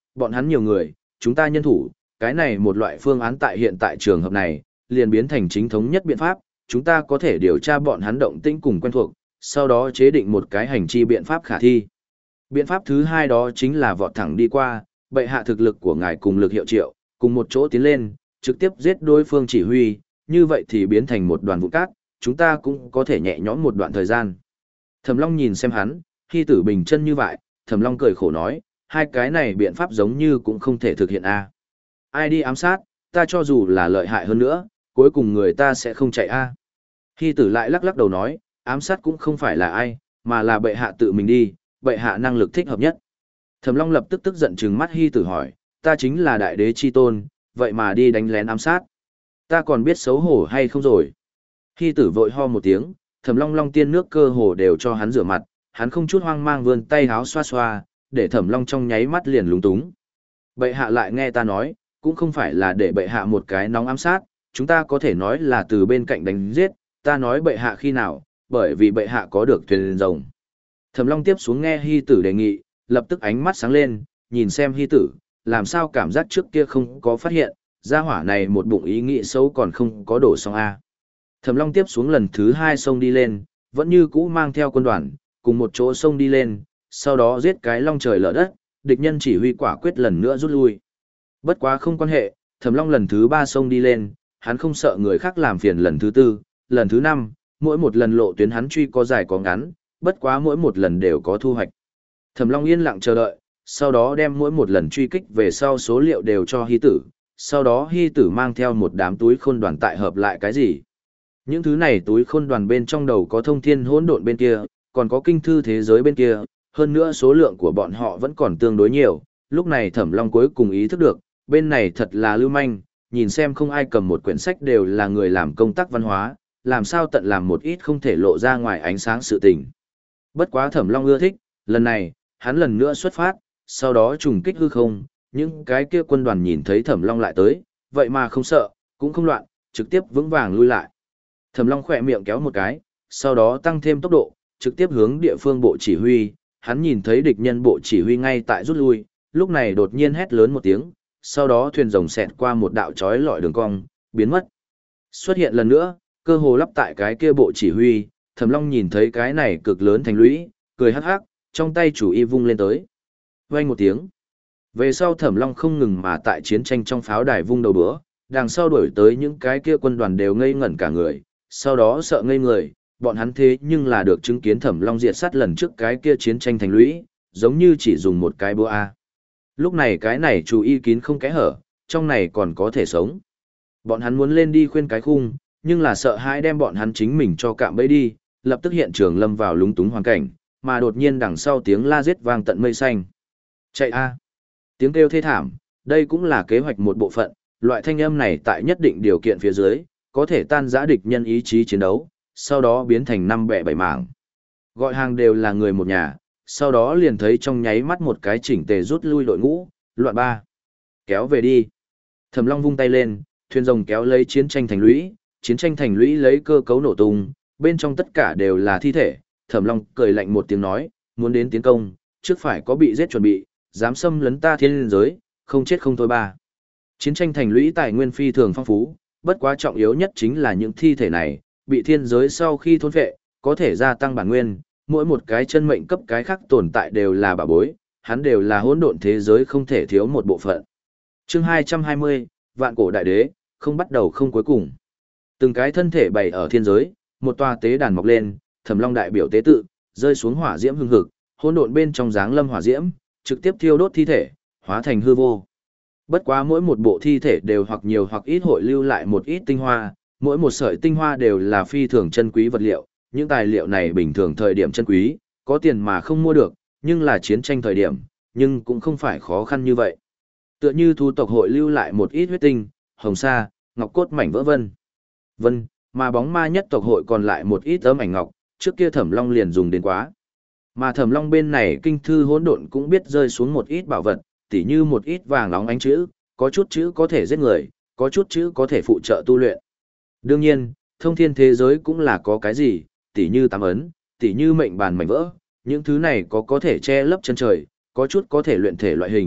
bọn hắn nhiều người, chúng ta nhân thủ, cái này một loại phương án tại hiện tại trường hợp này, liền biến thành chính thống nhất biện pháp, chúng ta có thể điều tra bọn hắn động tĩnh cùng quen thuộc, sau đó chế định một cái hành chi biện pháp khả thi. Biện pháp thứ hai đó chính là vọt thẳng đi qua, bệ hạ thực lực của ngài cùng lực hiệu triệu, cùng một chỗ tiến lên, trực tiếp giết đối phương chỉ huy, như vậy thì biến thành một đoàn vụ cát, chúng ta cũng có thể nhẹ nhõm một đoạn thời gian. Thẩm Long nhìn xem hắn, khi tử bình chân như vậy, Thẩm Long cười khổ nói, hai cái này biện pháp giống như cũng không thể thực hiện a. Ai đi ám sát, ta cho dù là lợi hại hơn nữa, cuối cùng người ta sẽ không chạy a. Khi tử lại lắc lắc đầu nói, ám sát cũng không phải là ai, mà là bệ hạ tự mình đi, bệ hạ năng lực thích hợp nhất. Thẩm Long lập tức tức giận trừng mắt Hy Tử hỏi, ta chính là đại đế chi tôn, vậy mà đi đánh lén ám sát. Ta còn biết xấu hổ hay không rồi. Hy Tử vội ho một tiếng, Thẩm Long long tiên nước cơ hồ đều cho hắn rửa mặt, hắn không chút hoang mang vươn tay háo xoa xoa, để Thẩm Long trong nháy mắt liền lúng túng. Bệ hạ lại nghe ta nói, cũng không phải là để bệ hạ một cái nóng ám sát, chúng ta có thể nói là từ bên cạnh đánh giết, ta nói bệ hạ khi nào, bởi vì bệ hạ có được thuyền rồng. Thẩm Long tiếp xuống nghe Hy Tử đề nghị, lập tức ánh mắt sáng lên, nhìn xem Hy Tử, làm sao cảm giác trước kia không có phát hiện, gia hỏa này một bụng ý nghĩ xấu còn không có đổ xong a. Thẩm Long tiếp xuống lần thứ hai xông đi lên, vẫn như cũ mang theo quân đoàn, cùng một chỗ xông đi lên, sau đó giết cái long trời lở đất, địch nhân chỉ huy quả quyết lần nữa rút lui. Bất quá không quan hệ, Thẩm Long lần thứ ba xông đi lên, hắn không sợ người khác làm phiền lần thứ tư, lần thứ năm, mỗi một lần lộ tuyến hắn truy có dài có ngắn, bất quá mỗi một lần đều có thu hoạch. Thẩm Long yên lặng chờ đợi, sau đó đem mỗi một lần truy kích về sau số liệu đều cho Hy Tử, sau đó Hy Tử mang theo một đám túi khôn đoàn tại hợp lại cái gì. Những thứ này túi khôn đoàn bên trong đầu có thông thiên hỗn độn bên kia, còn có kinh thư thế giới bên kia, hơn nữa số lượng của bọn họ vẫn còn tương đối nhiều. Lúc này Thẩm Long cuối cùng ý thức được, bên này thật là lưu manh, nhìn xem không ai cầm một quyển sách đều là người làm công tác văn hóa, làm sao tận làm một ít không thể lộ ra ngoài ánh sáng sự tình. Bất quá Thẩm Long ưa thích, lần này, hắn lần nữa xuất phát, sau đó trùng kích hư không, những cái kia quân đoàn nhìn thấy Thẩm Long lại tới, vậy mà không sợ, cũng không loạn, trực tiếp vững vàng lui lại. Thẩm Long khỏe miệng kéo một cái, sau đó tăng thêm tốc độ, trực tiếp hướng địa phương bộ chỉ huy, hắn nhìn thấy địch nhân bộ chỉ huy ngay tại rút lui, lúc này đột nhiên hét lớn một tiếng, sau đó thuyền rồng xẹt qua một đạo chói lọi đường cong, biến mất. Xuất hiện lần nữa, cơ hồ lắp tại cái kia bộ chỉ huy, Thẩm Long nhìn thấy cái này cực lớn thành lũy, cười hắc hắc, trong tay chủ y vung lên tới. Vang một tiếng. Về sau Thẩm Long không ngừng mà tại chiến tranh trong pháo đài vung đầu bữa, đằng sau đuổi tới những cái kia quân đoàn đều ngây ngẩn cả người, sau đó sợ ngây người, bọn hắn thế nhưng là được chứng kiến Thẩm Long diệt sát lần trước cái kia chiến tranh thành lũy, giống như chỉ dùng một cái búa a. Lúc này cái này chủ y kín không kẽ hở, trong này còn có thể sống. Bọn hắn muốn lên đi khuyên cái khung, nhưng là sợ hãi đem bọn hắn chính mình cho cạm bẫy đi, lập tức hiện trường lâm vào lúng túng hoàn cảnh, mà đột nhiên đằng sau tiếng la giết vang tận mây xanh. Chạy a! Tiếng kêu thê thảm, đây cũng là kế hoạch một bộ phận, loại thanh âm này tại nhất định điều kiện phía dưới, có thể tan rã địch nhân ý chí chiến đấu, sau đó biến thành năm bẻ bảy mảng. Gọi hàng đều là người một nhà, sau đó liền thấy trong nháy mắt một cái chỉnh tề rút lui đội ngũ, loạn ba. Kéo về đi. Thẩm Long vung tay lên, thuyền rồng kéo lấy chiến tranh thành lũy, chiến tranh thành lũy lấy cơ cấu nổ tung, bên trong tất cả đều là thi thể. Thẩm Long cười lạnh một tiếng nói, muốn đến tiến công, trước phải có bị giết chuẩn bị, dám xâm lấn ta thiên giới, không chết không thôi ba. Chiến tranh thành lũy tài nguyên phi thường phong phú, bất quá trọng yếu nhất chính là những thi thể này, bị thiên giới sau khi thôn phệ, có thể gia tăng bản nguyên, mỗi một cái chân mệnh cấp cái khác tồn tại đều là bảo bối, hắn đều là hỗn độn thế giới không thể thiếu một bộ phận. Chương hai trăm hai mươi, Vạn cổ đại đế, không bắt đầu không cuối cùng. Từng cái thân thể bày ở thiên giới, một tòa tế đàn mọc lên, Thẩm Long đại biểu tế tự, rơi xuống hỏa diễm hưng hực, hỗn độn bên trong dáng lâm hỏa diễm, trực tiếp thiêu đốt thi thể, hóa thành hư vô. Bất quá mỗi một bộ thi thể đều hoặc nhiều hoặc ít hội lưu lại một ít tinh hoa, mỗi một sợi tinh hoa đều là phi thường chân quý vật liệu, những tài liệu này bình thường thời điểm chân quý, có tiền mà không mua được, nhưng là chiến tranh thời điểm, nhưng cũng không phải khó khăn như vậy. Tựa như thu tộc hội lưu lại một ít huyết tinh, hồng sa, ngọc cốt mảnh vỡ vân. Vân, mà bóng ma nhất tộc hội còn lại một ít tấm ảnh ngọc, trước kia Thẩm Long liền dùng đến quá. Mà Thẩm Long bên này kinh thư hỗn độn cũng biết rơi xuống một ít bảo vật, tỉ như một ít vàng nóng ánh chữ, có chút chữ có thể giết người, có chút chữ có thể phụ trợ tu luyện. Đương nhiên, thông thiên thế giới cũng là có cái gì, tỉ như tám ấn, tỉ như mệnh bàn mảnh vỡ, những thứ này có có thể che lấp chân trời, có chút có thể luyện thể loại hình,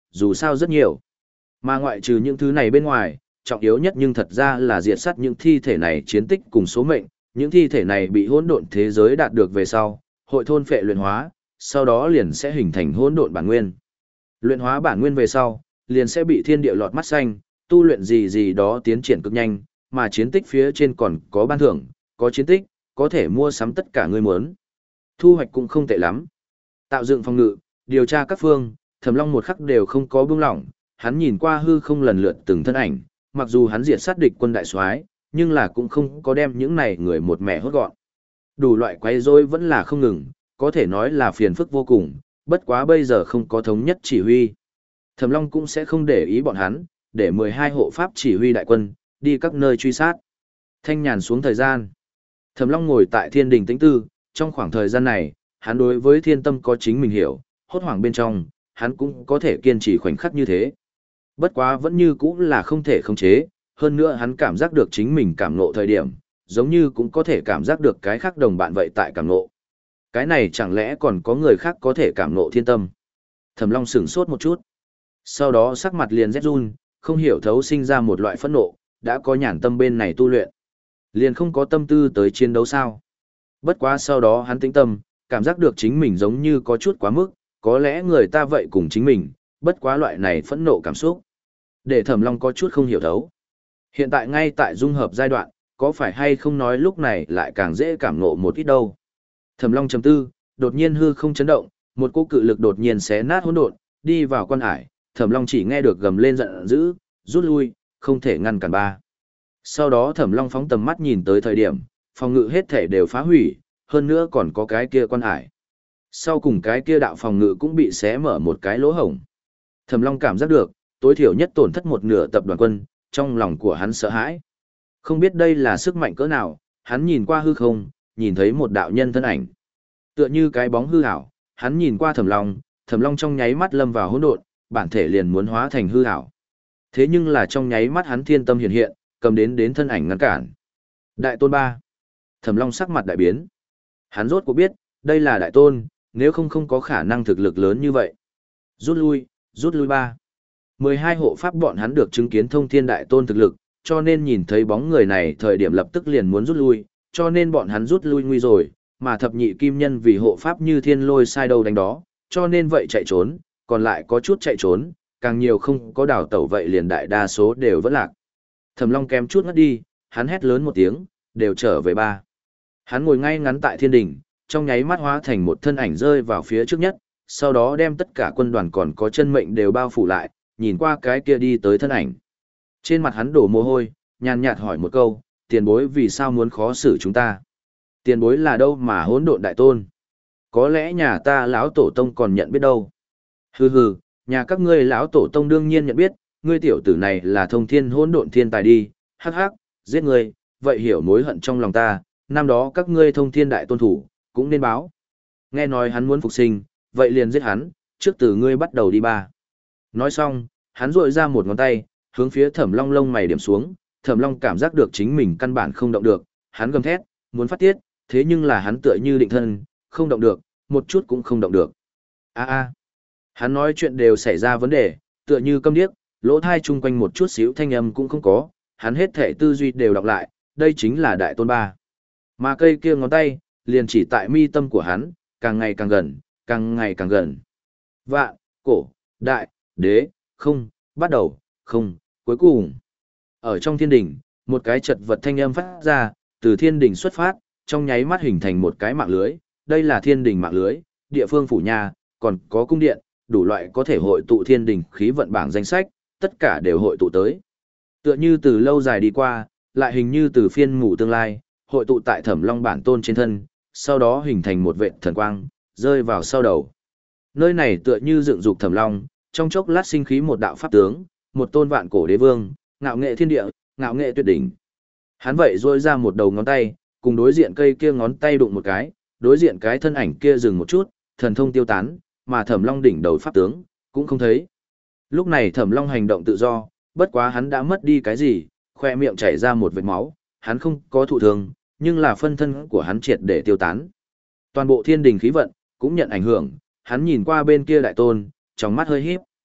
dù sao rất nhiều. Mà ngoại trừ những thứ này bên ngoài, trọng yếu nhất nhưng thật ra là diệt sát những thi thể này chiến tích cùng số mệnh, những thi thể này bị hỗn độn thế giới đạt được về sau, hội thôn phệ luyện hóa, sau đó liền sẽ hình thành hỗn độn bản nguyên. Luyện hóa bản nguyên về sau, liền sẽ bị thiên địa lọt mắt xanh, tu luyện gì gì đó tiến triển cực nhanh, mà chiến tích phía trên còn có ban thưởng, có chiến tích, có thể mua sắm tất cả người muốn. Thu hoạch cũng không tệ lắm. Tạo dựng phòng ngự, điều tra các phương, Thẩm Long một khắc đều không có buông lỏng, hắn nhìn qua hư không lần lượt từng thân ảnh, mặc dù hắn diệt sát địch quân đại soái, nhưng là cũng không có đem những này người một mẻ hốt gọn. Đủ loại quấy rối vẫn là không ngừng, có thể nói là phiền phức vô cùng, bất quá bây giờ không có thống nhất chỉ huy. Thẩm Long cũng sẽ không để ý bọn hắn, để mười hai hộ pháp chỉ huy đại quân, đi các nơi truy sát. Thanh nhàn xuống thời gian. Thẩm Long ngồi tại thiên đình tĩnh tư, trong khoảng thời gian này, hắn đối với thiên tâm có chính mình hiểu, hốt hoảng bên trong, hắn cũng có thể kiên trì khoảnh khắc như thế. Bất quá vẫn như cũng là không thể khống chế, hơn nữa hắn cảm giác được chính mình cảm ngộ thời điểm, giống như cũng có thể cảm giác được cái khác đồng bạn vậy tại cảm ngộ. Cái này chẳng lẽ còn có người khác có thể cảm ngộ thiên tâm? Thẩm Long sửng sốt một chút. Sau đó sắc mặt liền rét run, không hiểu thấu sinh ra một loại phẫn nộ, đã có nhàn tâm bên này tu luyện. Liền không có tâm tư tới chiến đấu sao? Bất quá sau đó hắn tĩnh tâm, cảm giác được chính mình giống như có chút quá mức, có lẽ người ta vậy cùng chính mình, bất quá loại này phẫn nộ cảm xúc. Để Thẩm Long có chút không hiểu thấu. Hiện tại ngay tại dung hợp giai đoạn, có phải hay không nói lúc này lại càng dễ cảm ngộ một ít đâu. Thẩm Long chấm tư, đột nhiên hư không chấn động, một cỗ cự lực đột nhiên xé nát hỗn độn, đi vào quan hải, Thẩm Long chỉ nghe được gầm lên giận dữ, rút lui, không thể ngăn cản ba. Sau đó Thẩm Long phóng tầm mắt nhìn tới thời điểm, phòng ngự hết thể đều phá hủy, hơn nữa còn có cái kia quan hải. Sau cùng cái kia đạo phòng ngự cũng bị xé mở một cái lỗ hổng. Thẩm Long cảm giác được, tối thiểu nhất tổn thất một nửa tập đoàn quân, trong lòng của hắn sợ hãi. Không biết đây là sức mạnh cỡ nào, hắn nhìn qua hư không, nhìn thấy một đạo nhân thân ảnh. Tựa như cái bóng hư ảo, hắn nhìn qua Thẩm Long, Thẩm Long trong nháy mắt lâm vào hỗn độn, bản thể liền muốn hóa thành hư ảo. Thế nhưng là trong nháy mắt hắn thiên tâm hiện hiện, cầm đến đến thân ảnh ngăn cản. Đại tôn ba. Thẩm Long sắc mặt đại biến. Hắn rốt cuộc biết, đây là đại tôn, nếu không không có khả năng thực lực lớn như vậy. Rút lui, rút lui ba. mười hai hộ pháp bọn hắn được chứng kiến thông thiên đại tôn thực lực, cho nên nhìn thấy bóng người này thời điểm lập tức liền muốn rút lui, cho nên bọn hắn rút lui nguy rồi, mà thập nhị kim nhân vì hộ pháp như thiên lôi sai đâu đánh đó, cho nên vậy chạy trốn, còn lại có chút chạy trốn, càng nhiều không có đào tẩu vậy liền đại đa số đều vẫn lạc. Thẩm Long kém chút ngất đi, hắn hét lớn một tiếng, đều trở về ba. Hắn ngồi ngay ngắn tại thiên đỉnh, trong nháy mắt hóa thành một thân ảnh rơi vào phía trước nhất, sau đó đem tất cả quân đoàn còn có chân mệnh đều bao phủ lại, nhìn qua cái kia đi tới thân ảnh. Trên mặt hắn đổ mồ hôi, nhàn nhạt hỏi một câu, tiền bối vì sao muốn khó xử chúng ta? Tiền bối là đâu mà hỗn độn đại tôn? Có lẽ nhà ta lão tổ tông còn nhận biết đâu. Hừ hừ, nhà các ngươi lão tổ tông đương nhiên nhận biết, ngươi tiểu tử này là thông thiên hỗn độn thiên tài đi, hắc hắc, giết ngươi, vậy hiểu mối hận trong lòng ta, năm đó các ngươi thông thiên đại tôn thủ, cũng nên báo. Nghe nói hắn muốn phục sinh, vậy liền giết hắn, trước từ ngươi bắt đầu đi ba. Nói xong, hắn rội ra một ngón tay, hướng phía Thẩm Long lông mày điểm xuống, Thẩm Long cảm giác được chính mình căn bản không động được, hắn gầm thét, muốn phát tiết, thế nhưng là hắn tựa như định thân, không động được, một chút cũng không động được. A a. Hắn nói chuyện đều xảy ra vấn đề, tựa như câm điếc, lỗ thai chung quanh một chút xíu thanh âm cũng không có, hắn hết thể tư duy đều đọc lại, đây chính là đại tôn ba. Mà cây kia ngón tay, liền chỉ tại mi tâm của hắn, càng ngày càng gần, càng ngày càng gần. Vạn, cổ, đại, đế, không, bắt đầu, không, cuối cùng. Ở trong thiên đỉnh, một cái chật vật thanh âm phát ra, từ thiên đỉnh xuất phát, trong nháy mắt hình thành một cái mạng lưới, đây là thiên đỉnh mạng lưới, địa phương phủ nhà, còn có cung điện, đủ loại có thể hội tụ thiên đỉnh khí vận bảng danh sách, tất cả đều hội tụ tới. Tựa như từ lâu dài đi qua, lại hình như từ phiên mù tương lai, hội tụ tại Thẩm Long bản tôn trên thân, sau đó hình thành một vệt thần quang, rơi vào sau đầu. Nơi này tựa như dựng dục Thẩm Long, trong chốc lát sinh khí một đạo pháp tướng, một tôn vạn cổ đế vương, ngạo nghệ thiên địa, ngạo nghệ tuyệt đỉnh. Hắn vậy rôi ra một đầu ngón tay, cùng đối diện cây kia ngón tay đụng một cái, đối diện cái thân ảnh kia dừng một chút, thần thông tiêu tán, mà Thẩm Long đỉnh đầu pháp tướng cũng không thấy. Lúc này Thẩm Long hành động tự do, bất quá hắn đã mất đi cái gì, khoe miệng chảy ra một vệt máu, hắn không có thụ thương, nhưng là phân thân của hắn triệt để tiêu tán. Toàn bộ thiên đình khí vận cũng nhận ảnh hưởng, hắn nhìn qua bên kia đại tôn, trong mắt hơi híp.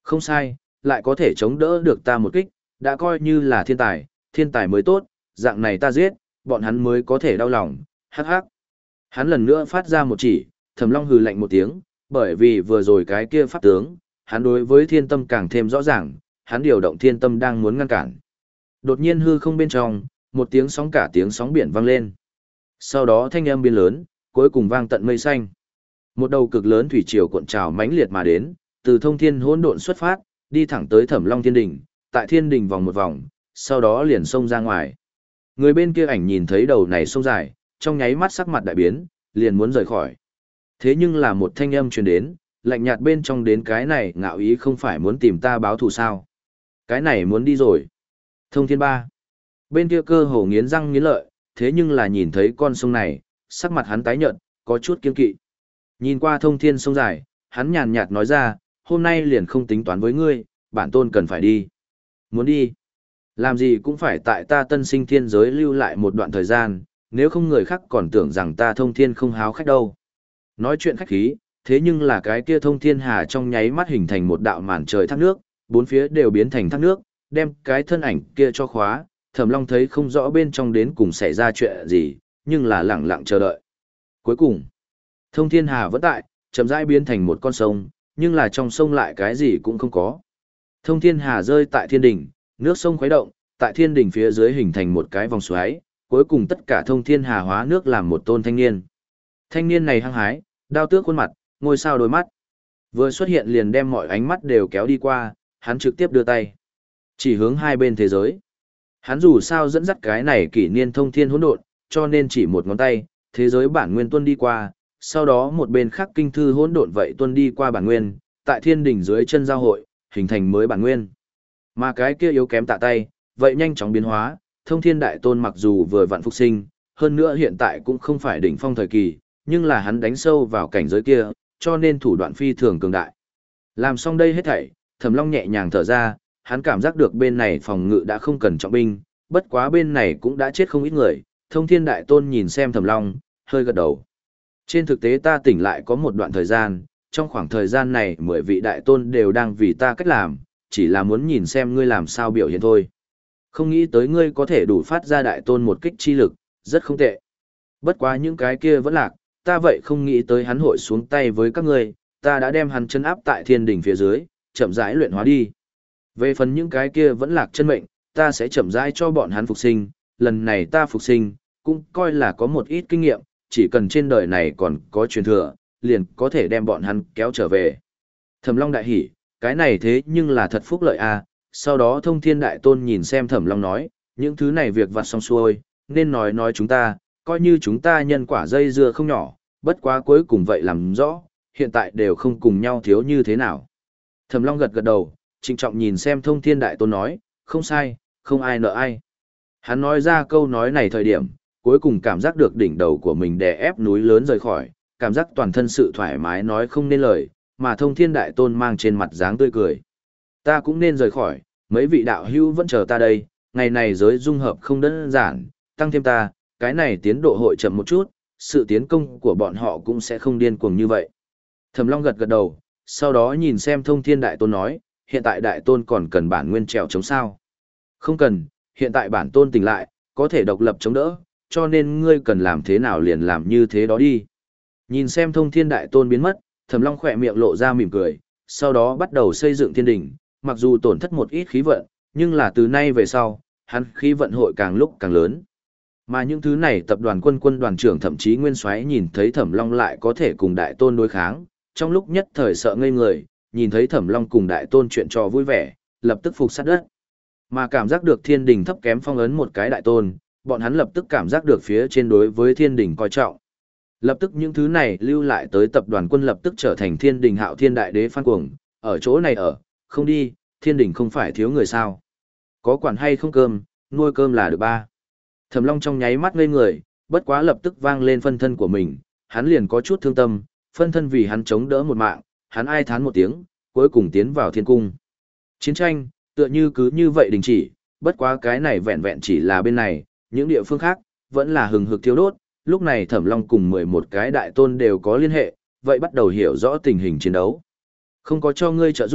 Không sai, lại có thể chống đỡ được ta một kích, đã coi như là thiên tài, thiên tài mới tốt, dạng này ta giết, bọn hắn mới có thể đau lòng, hắc hắc. Hắn lần nữa phát ra một chỉ, Thẩm Long hừ lạnh một tiếng, bởi vì vừa rồi cái kia pháp tướng, hắn đối với thiên tâm càng thêm rõ ràng, hắn điều động thiên tâm đang muốn ngăn cản. Đột nhiên hư không bên trong, một tiếng sóng cả tiếng sóng biển vang lên. Sau đó thanh âm biến lớn, cuối cùng vang tận mây xanh. Một đầu cực lớn thủy triều cuộn trào mãnh liệt mà đến, từ thông thiên hỗn độn xuất phát, đi thẳng tới Thẩm Long Thiên Đình, tại Thiên Đình vòng một vòng, sau đó liền xông ra ngoài. Người bên kia ảnh nhìn thấy đầu này xông dài, trong nháy mắt sắc mặt đại biến, liền muốn rời khỏi. Thế nhưng là một thanh âm truyền đến, lạnh nhạt bên trong đến cái này ngạo ý không phải muốn tìm ta báo thù sao. Cái này muốn đi rồi. Thông thiên ba. Bên kia cơ hồ nghiến răng nghiến lợi, thế nhưng là nhìn thấy con sông này, sắc mặt hắn tái nhợt, có chút kiên kỵ. Nhìn qua thông thiên sông dài, hắn nhàn nhạt nói ra, hôm nay liền không tính toán với ngươi, bản tôn cần phải đi. Muốn đi. Làm gì cũng phải tại ta tân sinh thiên giới lưu lại một đoạn thời gian, nếu không người khác còn tưởng rằng ta thông thiên không háo khách đâu. Nói chuyện khách khí, thế nhưng là cái kia thông thiên hà trong nháy mắt hình thành một đạo màn trời thác nước, bốn phía đều biến thành thác nước, đem cái thân ảnh kia cho khóa. Thẩm Long thấy không rõ bên trong đến cùng xảy ra chuyện gì, nhưng là lẳng lặng chờ đợi. Cuối cùng, thông thiên hà vẫn tại, chậm rãi biến thành một con sông, nhưng là trong sông lại cái gì cũng không có. Thông thiên hà rơi tại thiên đỉnh, nước sông khuấy động, tại thiên đỉnh phía dưới hình thành một cái vòng xoáy, cuối cùng tất cả thông thiên hà hóa nước làm một tôn thanh niên. Thanh niên này hăng hái, đao tước khuôn mặt, ngôi sao đôi mắt. Vừa xuất hiện liền đem mọi ánh mắt đều kéo đi qua, hắn trực tiếp đưa tay. Chỉ hướng hai bên thế giới. Hắn dù sao dẫn dắt cái này kỷ niên thông thiên hỗn độn, cho nên chỉ một ngón tay, thế giới bản nguyên tuân đi qua, sau đó một bên khác kinh thư hỗn độn vậy tuân đi qua bản nguyên, tại thiên đỉnh dưới chân giao hội, hình thành mới bản nguyên. Mà cái kia yếu kém tạ tay, vậy nhanh chóng biến hóa, thông thiên đại tôn mặc dù vừa vặn phục sinh, hơn nữa hiện tại cũng không phải đỉnh phong thời kỳ, nhưng là hắn đánh sâu vào cảnh giới kia, cho nên thủ đoạn phi thường cường đại. Làm xong đây hết thảy, Thẩm Long nhẹ nhàng thở ra, hắn cảm giác được bên này phòng ngự đã không cần trọng binh, bất quá bên này cũng đã chết không ít người, thông thiên đại tôn nhìn xem Thẩm Long, hơi gật đầu. Trên thực tế ta tỉnh lại có một đoạn thời gian, trong khoảng thời gian này mười vị đại tôn đều đang vì ta cách làm, chỉ là muốn nhìn xem ngươi làm sao biểu hiện thôi. Không nghĩ tới ngươi có thể đủ phát ra đại tôn một kích chi lực, rất không tệ. Bất quá những cái kia vẫn lạc, ta vậy không nghĩ tới hắn hội xuống tay với các ngươi, ta đã đem hắn chân áp tại thiên đỉnh phía dưới, chậm rãi luyện hóa đi. Về phần những cái kia vẫn lạc chân mệnh, ta sẽ chậm rãi cho bọn hắn phục sinh, lần này ta phục sinh, cũng coi là có một ít kinh nghiệm, chỉ cần trên đời này còn có truyền thừa, liền có thể đem bọn hắn kéo trở về. Thẩm Long đại hỉ, cái này thế nhưng là thật phúc lợi a. Sau đó thông thiên đại tôn nhìn xem Thẩm Long nói, những thứ này việc vặt xong xuôi, nên nói nói chúng ta, coi như chúng ta nhân quả dây dưa không nhỏ, bất quá cuối cùng vậy làm rõ, hiện tại đều không cùng nhau thiếu như thế nào. Thẩm Long gật gật đầu, trịnh trọng nhìn xem thông thiên đại tôn nói, không sai, không ai nợ ai. Hắn nói ra câu nói này thời điểm, cuối cùng cảm giác được đỉnh đầu của mình đè ép núi lớn rời khỏi, cảm giác toàn thân sự thoải mái nói không nên lời, mà thông thiên đại tôn mang trên mặt dáng tươi cười. Ta cũng nên rời khỏi, mấy vị đạo hữu vẫn chờ ta đây, ngày này giới dung hợp không đơn giản, tăng thêm ta, cái này tiến độ hội chậm một chút, sự tiến công của bọn họ cũng sẽ không điên cuồng như vậy. Thẩm Long gật gật đầu, sau đó nhìn xem thông thiên đại tôn nói, hiện tại đại tôn còn cần bản nguyên trèo chống sao? Không cần, hiện tại bản tôn tỉnh lại, có thể độc lập chống đỡ, cho nên ngươi cần làm thế nào liền làm như thế đó đi. Nhìn xem thông thiên đại tôn biến mất, Thẩm Long khỏe miệng lộ ra mỉm cười, sau đó bắt đầu xây dựng thiên đỉnh, mặc dù tổn thất một ít khí vận, nhưng là từ nay về sau, hắn khí vận hội càng lúc càng lớn. Mà những thứ này tập đoàn quân quân đoàn trưởng thậm chí nguyên soái nhìn thấy Thẩm Long lại có thể cùng đại tôn đối kháng, trong lúc nhất thời sợ ngây người, nhìn thấy Thẩm Long cùng đại tôn chuyện trò vui vẻ, lập tức phục sát đất. Mà cảm giác được thiên đình thấp kém phong ấn một cái đại tôn, bọn hắn lập tức cảm giác được phía trên đối với thiên đình coi trọng. Lập tức những thứ này lưu lại tới tập đoàn quân lập tức trở thành thiên đình hạo thiên đại đế phan cuồng, ở chỗ này ở, không đi, thiên đình không phải thiếu người sao. Có quản hay không cơm, nuôi cơm là được ba. Thẩm Long trong nháy mắt ngây người, bất quá lập tức vang lên phân thân của mình, hắn liền có chút thương tâm, phân thân vì hắn chống đỡ một mạng, hắn ai thán một tiếng, cuối cùng tiến vào thiên cung. Chiến tranh, tựa như cứ như vậy đình chỉ, bất quá cái này vẹn vẹn chỉ là bên này, những địa phương khác, vẫn là hừng hực thiêu đốt, lúc này Thẩm Long cùng mười một cái đại tôn đều có liên hệ, vậy bắt đầu hiểu rõ tình hình chiến đấu. Không có cho ngươi trợ giúp,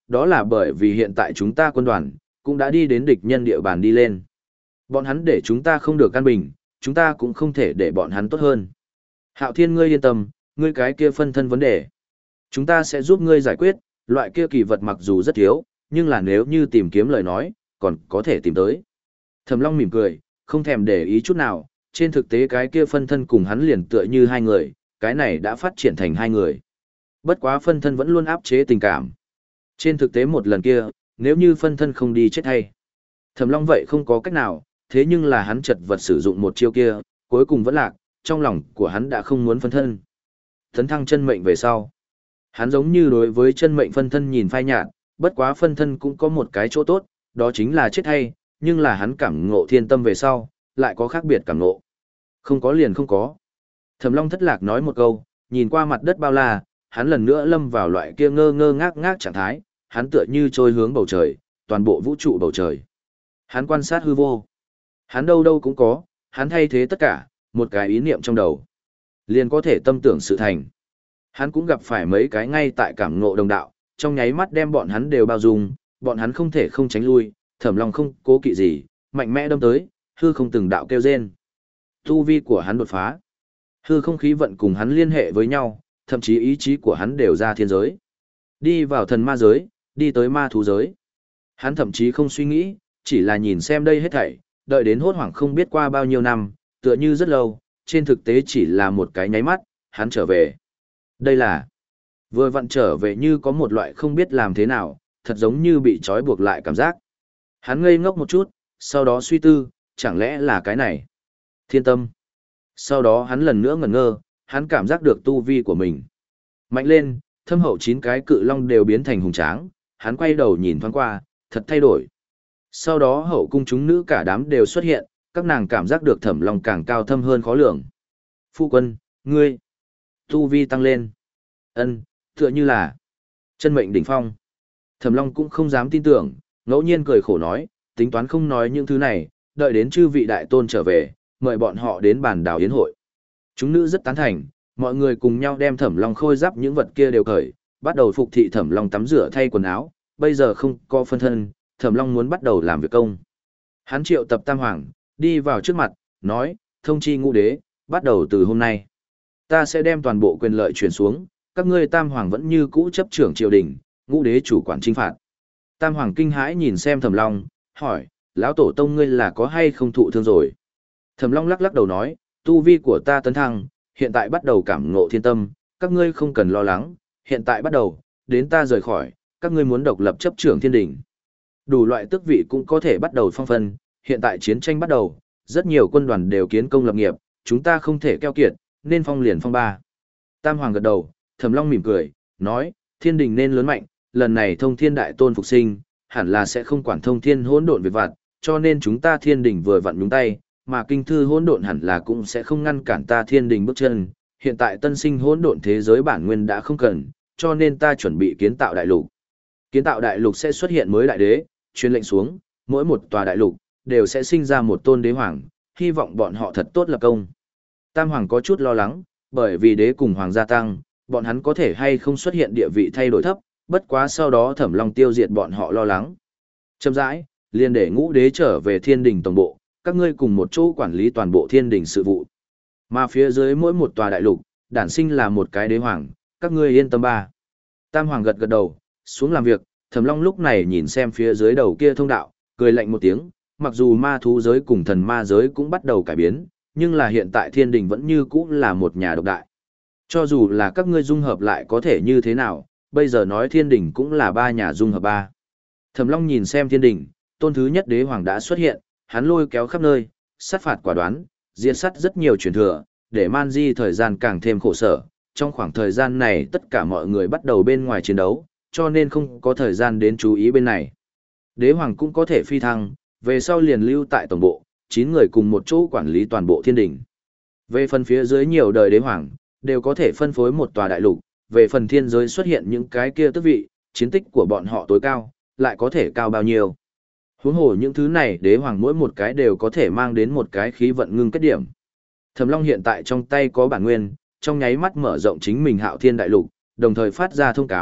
đó là bởi vì hiện tại chúng ta quân đoàn, cũng đã đi đến địch nhân địa bàn đi lên. Bọn hắn để chúng ta không được căn bình, chúng ta cũng không thể để bọn hắn tốt hơn. Hạo Thiên ngươi yên tâm, ngươi cái kia phân thân vấn đề. Chúng ta sẽ giúp ngươi giải quyết, loại kia kỳ vật mặc dù rất thiếu, nhưng là nếu như tìm kiếm lời nói, còn có thể tìm tới. Thẩm Long mỉm cười, không thèm để ý chút nào, trên thực tế cái kia phân thân cùng hắn liền tựa như hai người, cái này đã phát triển thành hai người. Bất quá phân thân vẫn luôn áp chế tình cảm. Trên thực tế một lần kia, nếu như phân thân không đi chết hay. Thẩm Long vậy không có cách nào, thế nhưng là hắn chật vật sử dụng một chiêu kia, cuối cùng vẫn lạc, trong lòng của hắn đã không muốn phân thân. Tấn thăng chân mệnh về sau. Hắn giống như đối với chân mệnh phân thân nhìn phai nhạt, bất quá phân thân cũng có một cái chỗ tốt, đó chính là chết hay, nhưng là hắn cảm ngộ thiên tâm về sau, lại có khác biệt cảm ngộ. Không có liền không có. Thẩm Long thất lạc nói một câu, nhìn qua mặt đất bao la, hắn lần nữa lâm vào loại kia ngơ ngơ ngác ngác trạng thái, hắn tựa như trôi hướng bầu trời, toàn bộ vũ trụ bầu trời. Hắn quan sát hư vô. Hắn đâu đâu cũng có, hắn thay thế tất cả, một cái ý niệm trong đầu. Liền có thể tâm tưởng sự thành. Hắn cũng gặp phải mấy cái ngay tại cảm ngộ đồng đạo, trong nháy mắt đem bọn hắn đều bao dung, bọn hắn không thể không tránh lui, Thẩm Long không cố kỵ gì, mạnh mẽ đâm tới, hư không từng đạo kêu rên. Tu vi của hắn đột phá. Hư không khí vận cùng hắn liên hệ với nhau, thậm chí ý chí của hắn đều ra thiên giới. Đi vào thần ma giới, đi tới ma thú giới. Hắn thậm chí không suy nghĩ, chỉ là nhìn xem đây hết thảy, đợi đến hốt hoảng không biết qua bao nhiêu năm, tựa như rất lâu, trên thực tế chỉ là một cái nháy mắt, hắn trở về. Đây là vừa vặn trở về như có một loại không biết làm thế nào, thật giống như bị trói buộc lại cảm giác. Hắn ngây ngốc một chút, sau đó suy tư, chẳng lẽ là cái này? Thiên tâm. Sau đó hắn lần nữa ngẩn ngơ, hắn cảm giác được tu vi của mình. Mạnh lên, thâm hậu chín cái cự long đều biến thành hùng tráng, hắn quay đầu nhìn thoáng qua, thật thay đổi. Sau đó hậu cung chúng nữ cả đám đều xuất hiện, các nàng cảm giác được Thẩm Long càng cao thâm hơn khó lường. Phu quân, ngươi, tu vi tăng lên. Ân, tựa như là chân mệnh đỉnh phong. Thẩm Long cũng không dám tin tưởng, ngẫu nhiên cười khổ nói, tính toán không nói những thứ này, đợi đến chư vị đại tôn trở về, mời bọn họ đến bàn đào yến hội. Chúng nữ rất tán thành, mọi người cùng nhau đem Thẩm Long khôi giáp những vật kia đều cởi, bắt đầu phục thị Thẩm Long tắm rửa thay quần áo, bây giờ không có phân thân, Thẩm Long muốn bắt đầu làm việc công. Hắn triệu tập Tam Hoàng, đi vào trước mặt, nói, thông chi ngũ đế, bắt đầu từ hôm nay. Ta sẽ đem toàn bộ quyền lợi chuyển xuống, các ngươi Tam Hoàng vẫn như cũ chấp trưởng triều đình, ngũ đế chủ quản chính phạt. Tam Hoàng kinh hãi nhìn xem Thẩm Long, hỏi, lão tổ tông ngươi là có hay không thụ thương rồi? Thẩm Long lắc lắc đầu nói, tu vi của ta tấn thăng, hiện tại bắt đầu cảm ngộ thiên tâm, các ngươi không cần lo lắng, hiện tại bắt đầu, đến ta rời khỏi, các ngươi muốn độc lập chấp trưởng thiên đình. Đủ loại tước vị cũng có thể bắt đầu phong phân, hiện tại chiến tranh bắt đầu, rất nhiều quân đoàn đều kiến công lập nghiệp, chúng ta không thể keo kiệt, nên phong liền phong ba. Tam Hoàng gật đầu, Thẩm Long mỉm cười, nói, thiên đình nên lớn mạnh, lần này thông thiên đại tôn phục sinh, hẳn là sẽ không quản thông thiên hỗn độn việc vặt, cho nên chúng ta thiên đình vừa vặn nhúng tay, mà kinh thư hỗn độn hẳn là cũng sẽ không ngăn cản ta thiên đình bước chân. Hiện tại tân sinh hỗn độn thế giới bản nguyên đã không cần, cho nên ta chuẩn bị kiến tạo đại lục. Kiến tạo đại lục sẽ xuất hiện mới đại đế, truyền lệnh xuống, mỗi một tòa đại lục đều sẽ sinh ra một tôn đế hoàng, hy vọng bọn họ thật tốt lập công. Tam Hoàng có chút lo lắng, bởi vì đế cùng hoàng gia tăng, bọn hắn có thể hay không xuất hiện địa vị thay đổi thấp, bất quá sau đó Thẩm Long tiêu diệt bọn họ lo lắng. Chậm rãi, liền để ngũ đế trở về thiên đình tổng bộ, các ngươi cùng một chỗ quản lý toàn bộ thiên đình sự vụ. Mà phía dưới mỗi một tòa đại lục, đản sinh là một cái đế hoàng, các ngươi yên tâm ba. Tam Hoàng gật gật đầu, xuống làm việc, Thẩm Long lúc này nhìn xem phía dưới đầu kia thông đạo, cười lạnh một tiếng, mặc dù ma thú giới cùng thần ma giới cũng bắt đầu cải biến, nhưng là hiện tại thiên đình vẫn như cũ là một nhà độc đại. Cho dù là các ngươi dung hợp lại có thể như thế nào, bây giờ nói thiên đình cũng là ba nhà dung hợp ba. Thẩm Long nhìn xem thiên đình, tôn thứ nhất đế hoàng đã xuất hiện, hắn lôi kéo khắp nơi, sát phạt quả đoán, diệt sát rất nhiều truyền thừa, để man di thời gian càng thêm khổ sở. Trong khoảng thời gian này tất cả mọi người bắt đầu bên ngoài chiến đấu, cho nên không có thời gian đến chú ý bên này. Đế hoàng cũng có thể phi thăng, về sau liền lưu tại tổng bộ, chín người cùng một chỗ quản lý toàn bộ thiên đình. Về phần phía dưới nhiều đời đế hoàng, đều có thể phân phối một tòa đại lục, về phần thiên giới xuất hiện những cái kia tước vị, chiến tích của bọn họ tối cao, lại có thể cao bao nhiêu. Huống hồ những thứ này đế hoàng mỗi một cái đều có thể mang đến một cái khí vận ngưng kết điểm. Thẩm Long hiện tại trong tay có bản nguyên, trong nháy mắt mở rộng chính mình Hạo Thiên đại lục, đồng thời phát ra thông cáo,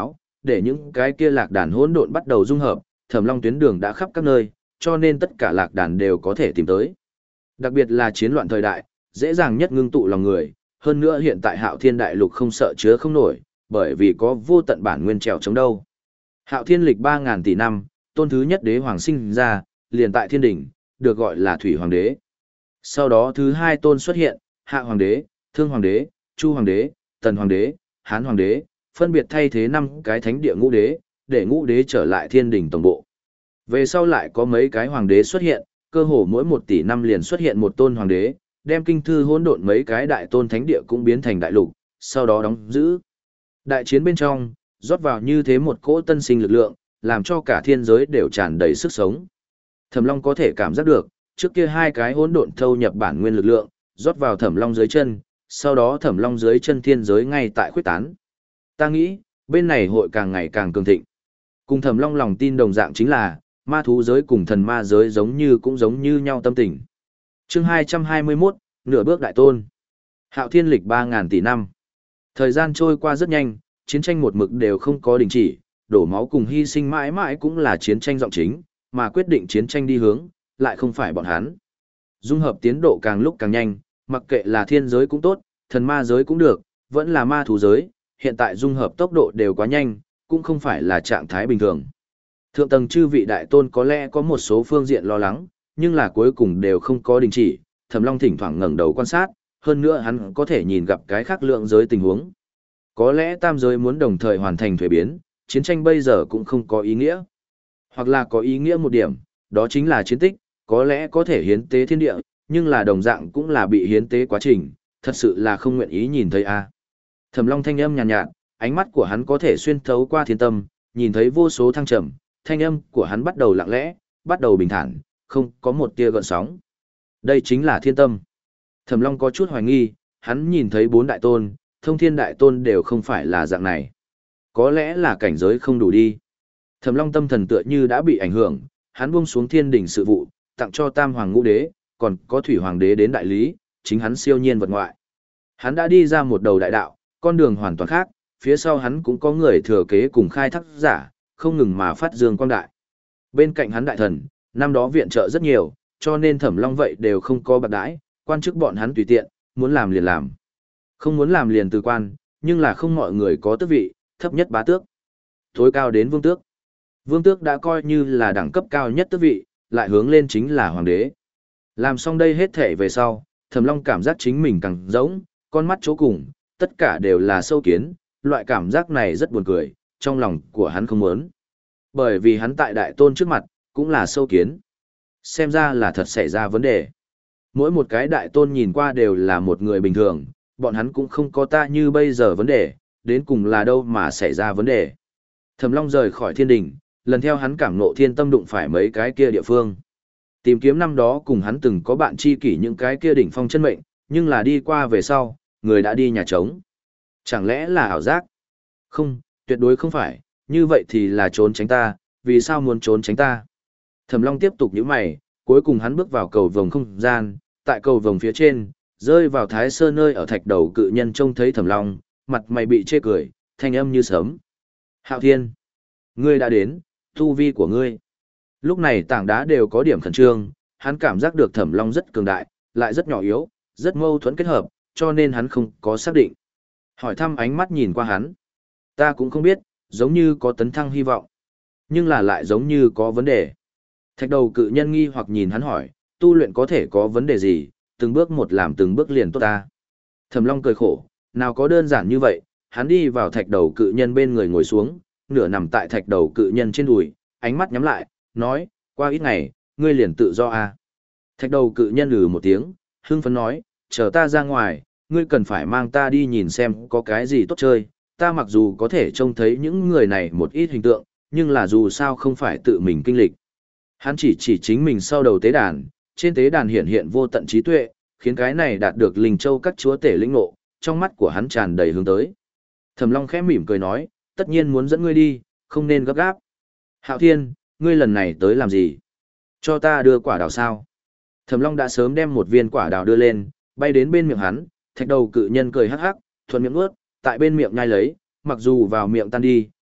để những cái kia lạc đàn hỗn độn bắt đầu dung hợp, Thẩm Long tuyến đường đã khắp các nơi, cho nên tất cả lạc đàn đều có thể tìm tới. Đặc biệt là chiến loạn thời đại, dễ dàng nhất ngưng tụ lòng người, hơn nữa hiện tại Hạo Thiên đại lục không sợ chứa không nổi, bởi vì có vô tận bản nguyên trèo chống đâu. Hạo Thiên lịch ba ngàn tỷ năm, tôn thứ nhất đế hoàng sinh ra, liền tại thiên đỉnh, được gọi là Thủy Hoàng đế. Sau đó thứ hai tôn xuất hiện, Hạ Hoàng đế, Thương Hoàng đế, Chu Hoàng đế, Tần Hoàng đế, Hán Hoàng đế, phân biệt thay thế năm cái thánh địa ngũ đế, để ngũ đế trở lại thiên đỉnh tổng bộ. Về sau lại có mấy cái hoàng đế xuất hiện, cơ hồ mỗi một tỷ năm liền xuất hiện một tôn hoàng đế, đem kinh thư hỗn độn mấy cái đại tôn thánh địa cũng biến thành đại lục, sau đó đóng giữ. Đại chiến bên trong, rót vào như thế một cỗ tân sinh lực lượng, làm cho cả thiên giới đều tràn đầy sức sống. Thẩm Long có thể cảm giác được, trước kia hai cái hỗn độn thâu nhập bản nguyên lực lượng, rót vào Thẩm Long dưới chân, sau đó Thẩm Long dưới chân thiên giới ngay tại khuyết tán. Ta nghĩ, bên này hội càng ngày càng cường thịnh. Cùng Thẩm Long lòng tin đồng dạng chính là, ma thú giới cùng thần ma giới giống như cũng giống như nhau tâm tình. Chương hai trăm hai mươi mốt, nửa bước đại tôn. Hạo Thiên lịch ba ngàn tỷ năm. Thời gian trôi qua rất nhanh, chiến tranh một mực đều không có đình chỉ, đổ máu cùng hy sinh mãi mãi cũng là chiến tranh giọng chính, mà quyết định chiến tranh đi hướng, lại không phải bọn hắn. Dung hợp tiến độ càng lúc càng nhanh, mặc kệ là thiên giới cũng tốt, thần ma giới cũng được, vẫn là ma thú giới, hiện tại dung hợp tốc độ đều quá nhanh, cũng không phải là trạng thái bình thường. Thượng tầng chư vị đại tôn có lẽ có một số phương diện lo lắng, nhưng là cuối cùng đều không có đình chỉ, Thẩm Long thỉnh thoảng ngẩng đầu quan sát, hơn nữa hắn có thể nhìn gặp cái khác lượng giới tình huống. Có lẽ tam giới muốn đồng thời hoàn thành thuế biến, chiến tranh bây giờ cũng không có ý nghĩa. Hoặc là có ý nghĩa một điểm, đó chính là chiến tích, có lẽ có thể hiến tế thiên địa, nhưng là đồng dạng cũng là bị hiến tế quá trình, thật sự là không nguyện ý nhìn thấy a. À. Thẩm Long thanh âm nhàn nhạt, nhạt, ánh mắt của hắn có thể xuyên thấu qua thiên tâm, nhìn thấy vô số thăng trầm, thanh âm của hắn bắt đầu lặng lẽ, bắt đầu bình thản, không có một tia gợn sóng. Đây chính là thiên tâm. Thẩm Long có chút hoài nghi, hắn nhìn thấy bốn đại tôn, thông thiên đại tôn đều không phải là dạng này. Có lẽ là cảnh giới không đủ đi. Thẩm Long tâm thần tựa như đã bị ảnh hưởng, hắn buông xuống thiên đỉnh sự vụ, tặng cho tam hoàng ngũ đế, còn có thủy hoàng đế đến đại lý, chính hắn siêu nhiên vật ngoại. Hắn đã đi ra một đầu đại đạo, con đường hoàn toàn khác, phía sau hắn cũng có người thừa kế cùng khai thác giả, không ngừng mà phát dương quang đại. Bên cạnh hắn đại thần, năm đó viện trợ rất nhiều, cho nên Thẩm Long vậy đều không có bạc đãi, quan chức bọn hắn tùy tiện, muốn làm liền làm. Không muốn làm liền từ quan, nhưng là không mọi người có tước vị, thấp nhất bá tước, tối cao đến vương tước. Vương tước đã coi như là đẳng cấp cao nhất tước vị, lại hướng lên chính là hoàng đế. Làm xong đây hết thể về sau, Thẩm Long cảm giác chính mình càng rỗng, con mắt chỗ cùng, tất cả đều là sâu kiến, loại cảm giác này rất buồn cười, trong lòng của hắn không muốn. Bởi vì hắn tại đại tôn trước mặt, cũng là sâu kiến. Xem ra là thật xảy ra vấn đề. Mỗi một cái đại tôn nhìn qua đều là một người bình thường, bọn hắn cũng không có ta như bây giờ vấn đề, đến cùng là đâu mà xảy ra vấn đề. Thẩm Long rời khỏi thiên đình, lần theo hắn cảm ngộ thiên tâm đụng phải mấy cái kia địa phương. Tìm kiếm năm đó cùng hắn từng có bạn tri kỷ những cái kia đỉnh phong chân mệnh, nhưng là đi qua về sau, người đã đi nhà trống. Chẳng lẽ là ảo giác? Không, tuyệt đối không phải, như vậy thì là trốn tránh ta, vì sao muốn trốn tránh ta? Thẩm Long tiếp tục nhíu mày, cuối cùng hắn bước vào cầu vồng không gian, tại cầu vồng phía trên, rơi vào Thái Sơn nơi ở thạch đầu cự nhân trông thấy Thẩm Long, mặt mày bị chê cười, thanh âm như sớm. Hạo Thiên, ngươi đã đến, tu vi của ngươi. Lúc này tảng đá đều có điểm khẩn trương, hắn cảm giác được Thẩm Long rất cường đại, lại rất nhỏ yếu, rất mâu thuẫn kết hợp, cho nên hắn không có xác định. Hỏi thăm ánh mắt nhìn qua hắn. Ta cũng không biết, giống như có tấn thăng hy vọng, nhưng là lại giống như có vấn đề. Thạch đầu cự nhân nghi hoặc nhìn hắn hỏi, tu luyện có thể có vấn đề gì, từng bước một làm từng bước liền tốt ta. Thẩm Long cười khổ, nào có đơn giản như vậy, hắn đi vào thạch đầu cự nhân bên người ngồi xuống, nửa nằm tại thạch đầu cự nhân trên đùi, ánh mắt nhắm lại, nói, qua ít ngày, ngươi liền tự do à. Thạch đầu cự nhân lừ một tiếng, hưng phấn nói, chờ ta ra ngoài, ngươi cần phải mang ta đi nhìn xem có cái gì tốt chơi, ta mặc dù có thể trông thấy những người này một ít hình tượng, nhưng là dù sao không phải tự mình kinh lịch. Hắn chỉ chỉ chính mình sau đầu tế đàn, trên tế đàn hiện hiện vô tận trí tuệ, khiến cái này đạt được linh châu các chúa tể lĩnh ngộ, trong mắt của hắn tràn đầy hướng tới. Thẩm Long khẽ mỉm cười nói, tất nhiên muốn dẫn ngươi đi, không nên gấp gáp. Hạo Thiên, ngươi lần này tới làm gì? Cho ta đưa quả đào sao? Thẩm Long đã sớm đem một viên quả đào đưa lên, bay đến bên miệng hắn, thạch đầu cự nhân cười hắc hắc, thuận miệng nuốt, tại bên miệng nhai lấy, mặc dù vào miệng tan đi,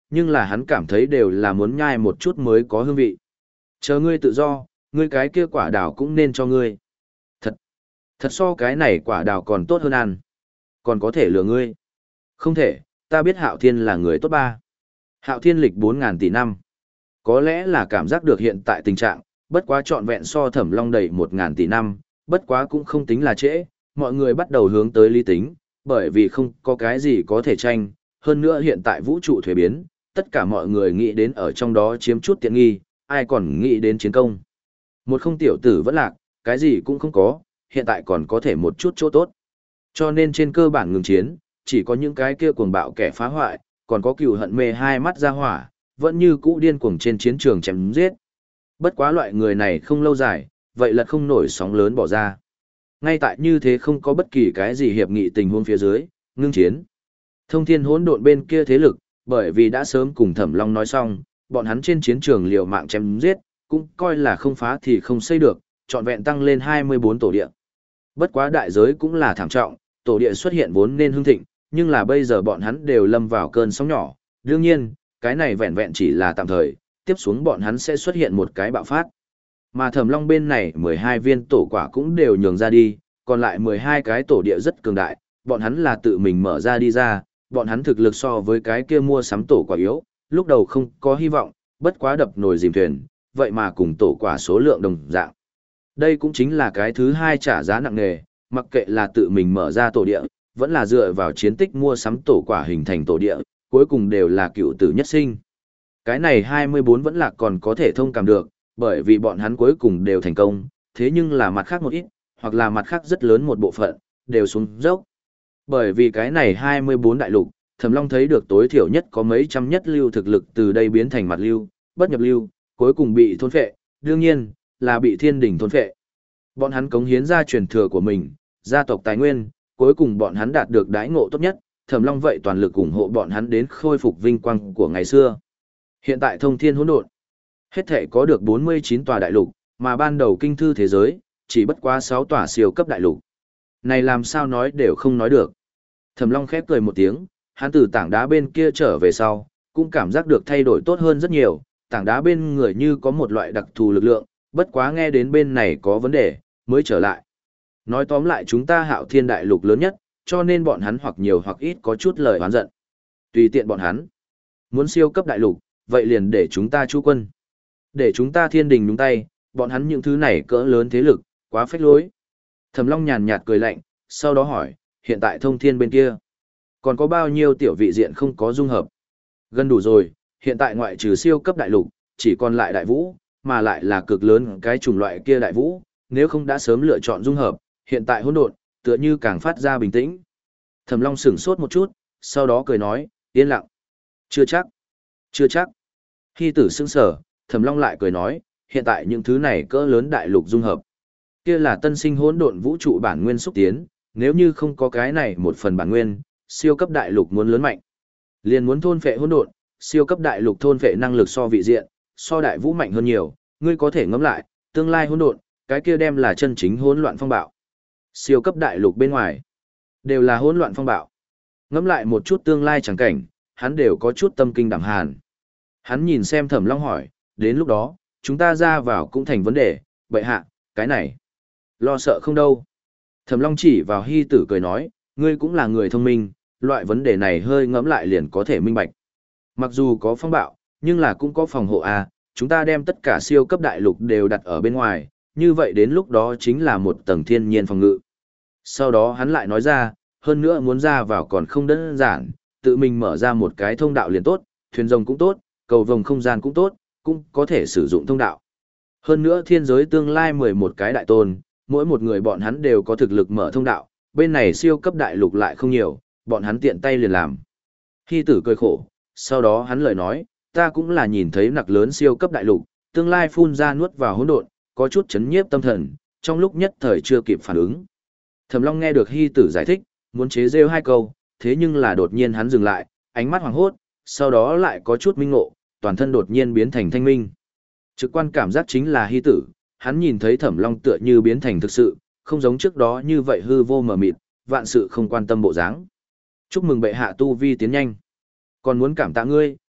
nhưng là hắn cảm thấy đều là muốn nhai một chút mới có hương vị. Chờ ngươi tự do, ngươi cái kia quả đào cũng nên cho ngươi. Thật, thật so cái này quả đào còn tốt hơn ăn. Còn có thể lừa ngươi. Không thể, ta biết Hạo Thiên là người tốt ba. Hạo Thiên lịch bốn ngàn tỷ năm. Có lẽ là cảm giác được hiện tại tình trạng, bất quá trọn vẹn so Thẩm Long đầy một ngàn tỷ năm, bất quá cũng không tính là trễ, mọi người bắt đầu hướng tới lý tính, bởi vì không có cái gì có thể tranh, hơn nữa hiện tại vũ trụ thuế biến, tất cả mọi người nghĩ đến ở trong đó chiếm chút tiện nghi, ai còn nghĩ đến chiến công. Một không tiểu tử vẫn lạc, cái gì cũng không có, hiện tại còn có thể một chút chỗ tốt. Cho nên trên cơ bản ngừng chiến, chỉ có những cái kia cuồng bạo kẻ phá hoại, còn có cừu hận mê hai mắt ra hỏa, vẫn như cũ điên cuồng trên chiến trường chém giết. Bất quá loại người này không lâu dài, vậy là không nổi sóng lớn bỏ ra. Ngay tại như thế không có bất kỳ cái gì hiệp nghị tình huống phía dưới, ngưng chiến. Thông thiên hỗn độn bên kia thế lực, bởi vì đã sớm cùng Thẩm Long nói xong, bọn hắn trên chiến trường liều mạng chém giết, cũng coi là không phá thì không xây được, trọn vẹn tăng lên hai mươi bốn tổ địa. Bất quá đại giới cũng là thảm trọng, tổ địa xuất hiện vốn nên hưng thịnh, nhưng là bây giờ bọn hắn đều lâm vào cơn sóng nhỏ. Đương nhiên, cái này vẹn vẹn chỉ là tạm thời, tiếp xuống bọn hắn sẽ xuất hiện một cái bạo phát. Mà Thẩm Long bên này mười hai viên tổ quả cũng đều nhường ra đi, còn lại mười hai cái tổ địa rất cường đại, bọn hắn là tự mình mở ra đi ra, bọn hắn thực lực so với cái kia mua sắm tổ quả yếu, lúc đầu không có hy vọng, bất quá đập nồi dìm thuyền, vậy mà cùng tổ quả số lượng đồng dạng. Đây cũng chính là cái thứ hai trả giá nặng nề, mặc kệ là tự mình mở ra tổ địa, vẫn là dựa vào chiến tích mua sắm tổ quả hình thành tổ địa, cuối cùng đều là cựu tử nhất sinh. Cái này hai mươi bốn vẫn là còn có thể thông cảm được, bởi vì bọn hắn cuối cùng đều thành công, thế nhưng là mặt khác một ít, hoặc là mặt khác rất lớn một bộ phận, đều xuống dốc. Bởi vì cái này hai mươi bốn đại lục, Thẩm Long thấy được tối thiểu nhất có mấy trăm nhất lưu thực lực từ đây biến thành mặt lưu, bất nhập lưu, cuối cùng bị thôn phệ, đương nhiên, là bị thiên đình thôn phệ. Bọn hắn cống hiến ra truyền thừa của mình, gia tộc tài nguyên, cuối cùng bọn hắn đạt được đãi ngộ tốt nhất, Thẩm Long vậy toàn lực ủng hộ bọn hắn đến khôi phục vinh quang của ngày xưa. Hiện tại thông thiên hỗn độn, hết thể có được bốn mươi chín tòa đại lục, mà ban đầu kinh thư thế giới, chỉ bất quá sáu tòa siêu cấp đại lục. Này làm sao nói đều không nói được. Thẩm Long khép cười một tiếng, hắn từ tảng đá bên kia trở về sau, cũng cảm giác được thay đổi tốt hơn rất nhiều, tảng đá bên người như có một loại đặc thù lực lượng, bất quá nghe đến bên này có vấn đề, mới trở lại. Nói tóm lại chúng ta Hạo Thiên đại lục lớn nhất, cho nên bọn hắn hoặc nhiều hoặc ít có chút lời oán giận. Tùy tiện bọn hắn. Muốn siêu cấp đại lục, vậy liền để chúng ta chú quân. Để chúng ta thiên đình nhúng tay, bọn hắn những thứ này cỡ lớn thế lực, quá phách lối. Thẩm Long nhàn nhạt cười lạnh, sau đó hỏi, hiện tại thông thiên bên kia, còn có bao nhiêu tiểu vị diện không có dung hợp? Gần đủ rồi, hiện tại ngoại trừ siêu cấp đại lục, chỉ còn lại đại vũ, mà lại là cực lớn cái chủng loại kia đại vũ, nếu không đã sớm lựa chọn dung hợp, hiện tại hỗn độn, tựa như càng phát ra bình tĩnh. Thẩm Long sững sốt một chút, sau đó cười nói, yên lặng. Chưa chắc, chưa chắc. Khi tử sững sờ, Thẩm Long lại cười nói, hiện tại những thứ này cỡ lớn đại lục dung hợp, kia là tân sinh hỗn độn vũ trụ bản nguyên xúc tiến, nếu như không có cái này một phần bản nguyên, siêu cấp đại lục muốn lớn mạnh, liền muốn thôn phệ hỗn độn, siêu cấp đại lục thôn phệ năng lực so vị diện, so đại vũ mạnh hơn nhiều, ngươi có thể ngẫm lại, tương lai hỗn độn, cái kia đem là chân chính hỗn loạn phong bạo. Siêu cấp đại lục bên ngoài đều là hỗn loạn phong bạo. Ngẫm lại một chút tương lai chẳng cảnh, hắn đều có chút tâm kinh đảm hàn. Hắn nhìn xem Thẩm Long hỏi, đến lúc đó, chúng ta ra vào cũng thành vấn đề, bệ hạ, cái này, lo sợ không đâu. Thẩm Long chỉ vào Hy Tử cười nói, ngươi cũng là người thông minh, loại vấn đề này hơi ngẫm lại liền có thể minh bạch. Mặc dù có phong bạo, nhưng là cũng có phòng hộ a, chúng ta đem tất cả siêu cấp đại lục đều đặt ở bên ngoài, như vậy đến lúc đó chính là một tầng thiên nhiên phòng ngự. Sau đó hắn lại nói ra, hơn nữa muốn ra vào còn không đơn giản, tự mình mở ra một cái thông đạo liền tốt, thuyền rồng cũng tốt, cầu vồng không gian cũng tốt, cũng có thể sử dụng thông đạo. Hơn nữa thiên giới tương lai mười một cái đại tôn, mỗi một người bọn hắn đều có thực lực mở thông đạo, bên này siêu cấp đại lục lại không nhiều, bọn hắn tiện tay liền làm. Hy Tử cười khổ, sau đó hắn lời nói, ta cũng là nhìn thấy nặc lớn siêu cấp đại lục, tương lai phun ra nuốt vào hỗn độn, có chút chấn nhiếp tâm thần, trong lúc nhất thời chưa kịp phản ứng. Thẩm Long nghe được Hy Tử giải thích, muốn chế rêu hai câu, thế nhưng là đột nhiên hắn dừng lại, ánh mắt hoàng hốt, sau đó lại có chút minh ngộ, toàn thân đột nhiên biến thành thanh minh. Trực quan cảm giác chính là Hy Tử, hắn nhìn thấy Thẩm Long tựa như biến thành thực sự, không giống trước đó như vậy hư vô mờ mịt, vạn sự không quan tâm bộ dáng. Chúc mừng bệ hạ tu vi tiến nhanh. Còn muốn cảm tạ ngươi,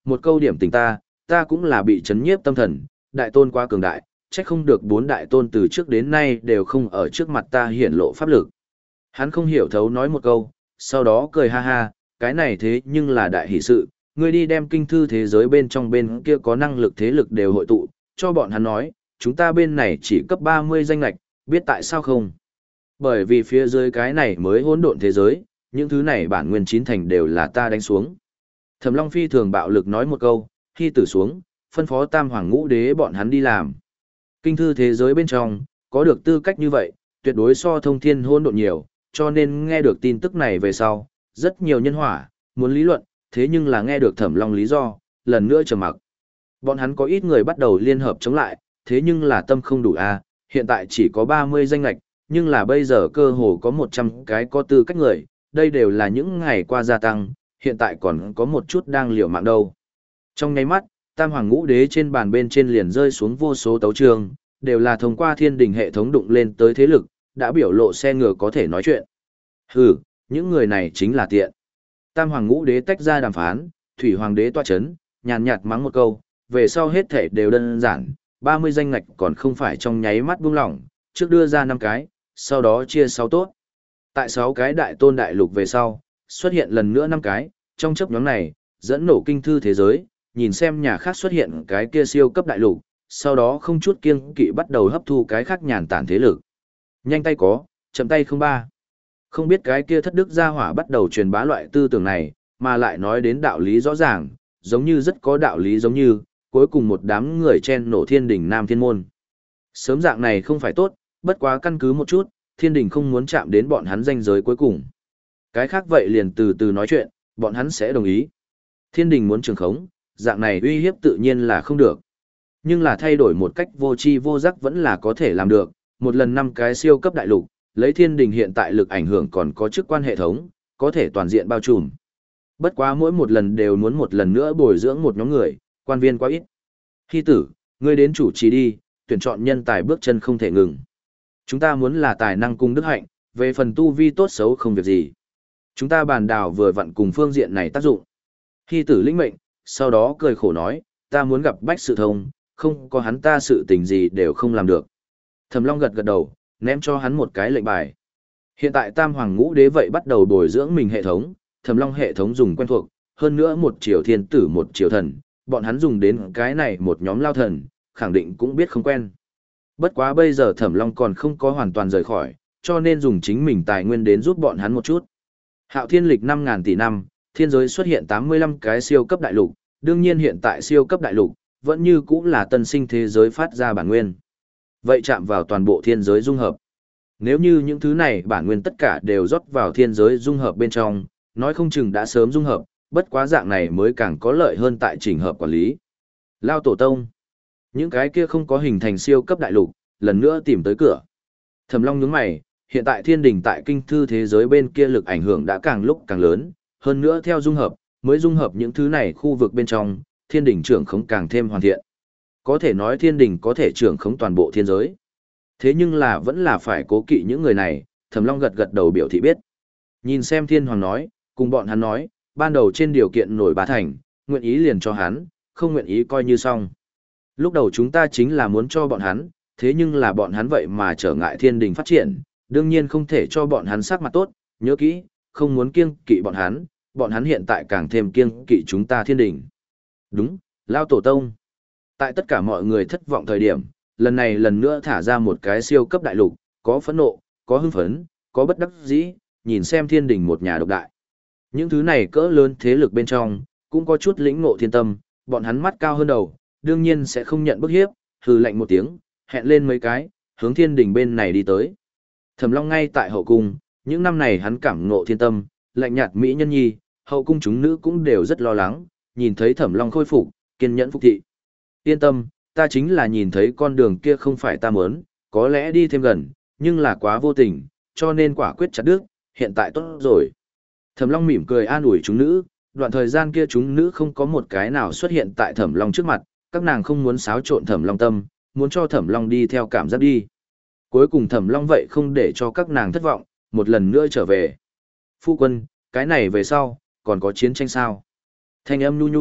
một câu điểm tình ta, ta cũng là bị chấn nhiếp tâm thần, đại tôn quá cường đại, trách không được bốn đại tôn từ trước đến nay đều không ở trước mặt ta hiển lộ pháp lực. Hắn không hiểu thấu nói một câu, sau đó cười ha ha, cái này thế nhưng là đại hỷ sự, ngươi đi đem kinh thư thế giới bên trong bên kia có năng lực thế lực đều hội tụ, cho bọn hắn nói, chúng ta bên này chỉ cấp ba mươi danh lạch, biết tại sao không? Bởi vì phía dưới cái này mới hỗn độn thế giới, những thứ này bản nguyên chín thành đều là ta đánh xuống. Thẩm Long phi thường bạo lực nói một câu, khi tử xuống, phân phó tam hoàng ngũ đế bọn hắn đi làm. Kinh thư thế giới bên trong, có được tư cách như vậy, tuyệt đối so thông thiên hỗn độn nhiều, cho nên nghe được tin tức này về sau, rất nhiều nhân hỏa, muốn lý luận, thế nhưng là nghe được Thẩm Long lý do, lần nữa trầm mặc. Bọn hắn có ít người bắt đầu liên hợp chống lại, thế nhưng là tâm không đủ a, hiện tại chỉ có ba mươi danh lệch, nhưng là bây giờ cơ hồ có một trăm cái có tư cách người, đây đều là những ngày qua gia tăng, hiện tại còn có một chút đang liều mạng đâu. Trong nháy mắt, tam hoàng ngũ đế trên bàn bên trên liền rơi xuống vô số tấu chương, đều là thông qua thiên đình hệ thống đụng lên tới thế lực, đã biểu lộ xe ngựa có thể nói chuyện. Hừ, những người này chính là tiện. Tam hoàng ngũ đế tách ra đàm phán, thủy hoàng đế toa chấn, nhàn nhạt mắng một câu, về sau hết thể đều đơn giản, ba mươi danh ngạch còn không phải trong nháy mắt buông lỏng, trước đưa ra năm cái, sau đó chia sáu tốt. Tại sáu cái đại tôn đại lục về sau, xuất hiện lần nữa năm cái, trong chấp nhóm này, dẫn nổ kinh thư thế giới, nhìn xem nhà khác xuất hiện cái kia siêu cấp đại lục, sau đó không chút kiêng kỵ bắt đầu hấp thu cái khác nhàn tản thế lực. Nhanh tay có, chậm tay không ba. Không biết cái kia thất đức gia hỏa bắt đầu truyền bá loại tư tưởng này, mà lại nói đến đạo lý rõ ràng, giống như rất có đạo lý giống như, cuối cùng một đám người chen nổ thiên đỉnh Nam Thiên Môn. Sớm dạng này không phải tốt, bất quá căn cứ một chút, thiên đình không muốn chạm đến bọn hắn ranh giới cuối cùng. Cái khác vậy liền từ từ nói chuyện, bọn hắn sẽ đồng ý. Thiên đình muốn trường khống, dạng này uy hiếp tự nhiên là không được. Nhưng là thay đổi một cách vô tri vô giác vẫn là có thể làm được, một lần năm cái siêu cấp đại lục, lấy thiên đình hiện tại lực ảnh hưởng còn có chức quan hệ thống, có thể toàn diện bao trùm. Bất quá mỗi một lần đều muốn một lần nữa bồi dưỡng một nhóm người, quan viên quá ít. Hy tử, ngươi đến chủ trì đi, tuyển chọn nhân tài bước chân không thể ngừng. Chúng ta muốn là tài năng cung đức hạnh, về phần tu vi tốt xấu không việc gì. Chúng ta bàn đào vừa vặn cùng phương diện này tác dụng. Hy tử lĩnh mệnh, sau đó cười khổ nói, ta muốn gặp bách sự thông, không có hắn ta sự tình gì đều không làm được. Thẩm Long gật gật đầu, ném cho hắn một cái lệnh bài. Hiện tại tam hoàng ngũ đế vậy bắt đầu bồi dưỡng mình hệ thống, Thẩm Long hệ thống dùng quen thuộc, hơn nữa một triều thiên tử một triều thần, bọn hắn dùng đến cái này một nhóm lao thần, khẳng định cũng biết không quen. Bất quá bây giờ Thẩm Long còn không có hoàn toàn rời khỏi, cho nên dùng chính mình tài nguyên đến giúp bọn hắn một chút. Hạo thiên lịch năm ngàn tỷ năm, thiên giới xuất hiện tám mươi lăm cái siêu cấp đại lục, đương nhiên hiện tại siêu cấp đại lục, vẫn như cũng là tân sinh thế giới phát ra bản nguyên. Vậy chạm vào toàn bộ thiên giới dung hợp. Nếu như những thứ này bản nguyên tất cả đều rót vào thiên giới dung hợp bên trong, nói không chừng đã sớm dung hợp, bất quá dạng này mới càng có lợi hơn tại chỉnh hợp quản lý. Lao tổ tông. Những cái kia không có hình thành siêu cấp đại lục, lần nữa tìm tới cửa. Thẩm Long nhướng mày, hiện tại thiên đình tại kinh thư thế giới bên kia lực ảnh hưởng đã càng lúc càng lớn, hơn nữa theo dung hợp, mới dung hợp những thứ này khu vực bên trong, thiên đình trưởng khống càng thêm hoàn thiện. Có thể nói thiên đình có thể trưởng khống toàn bộ thiên giới. Thế nhưng là vẫn là phải cố kỵ những người này, Thẩm Long gật gật đầu biểu thị biết. Nhìn xem thiên hoàng nói, cùng bọn hắn nói, ban đầu trên điều kiện nổi bá thành, nguyện ý liền cho hắn, không nguyện ý coi như xong. Lúc đầu chúng ta chính là muốn cho bọn hắn, thế nhưng là bọn hắn vậy mà trở ngại thiên đình phát triển, đương nhiên không thể cho bọn hắn sắc mặt tốt, nhớ kỹ, không muốn kiêng kỵ bọn hắn, bọn hắn hiện tại càng thêm kiêng kỵ chúng ta thiên đình. Đúng, Lao tổ tông. Tại tất cả mọi người thất vọng thời điểm, lần này lần nữa thả ra một cái siêu cấp đại lục, có phẫn nộ, có hưng phấn, có bất đắc dĩ, nhìn xem thiên đình một nhà độc đại. Những thứ này cỡ lớn thế lực bên trong, cũng có chút lĩnh ngộ thiên tâm, bọn hắn mắt cao hơn đầu, đương nhiên sẽ không nhận bức hiếp, hừ lạnh một tiếng, hẹn lên mấy cái, hướng thiên đình bên này đi tới. Thẩm Long ngay tại hậu cung, những năm này hắn cảm ngộ thiên tâm, lạnh nhạt mỹ nhân nhi, hậu cung chúng nữ cũng đều rất lo lắng, nhìn thấy Thẩm Long khôi phục, kiên nhẫn phục thị. Yên tâm, ta chính là nhìn thấy con đường kia không phải ta muốn, có lẽ đi thêm gần, nhưng là quá vô tình, cho nên quả quyết chặt đứt, hiện tại tốt rồi. Thẩm Long mỉm cười an ủi chúng nữ, đoạn thời gian kia chúng nữ không có một cái nào xuất hiện tại Thẩm Long trước mặt, các nàng không muốn xáo trộn Thẩm Long tâm, muốn cho Thẩm Long đi theo cảm giác đi. Cuối cùng Thẩm Long vậy không để cho các nàng thất vọng, một lần nữa trở về. Phu quân, cái này về sau, còn có chiến tranh sao? Thanh âm nhu nhu,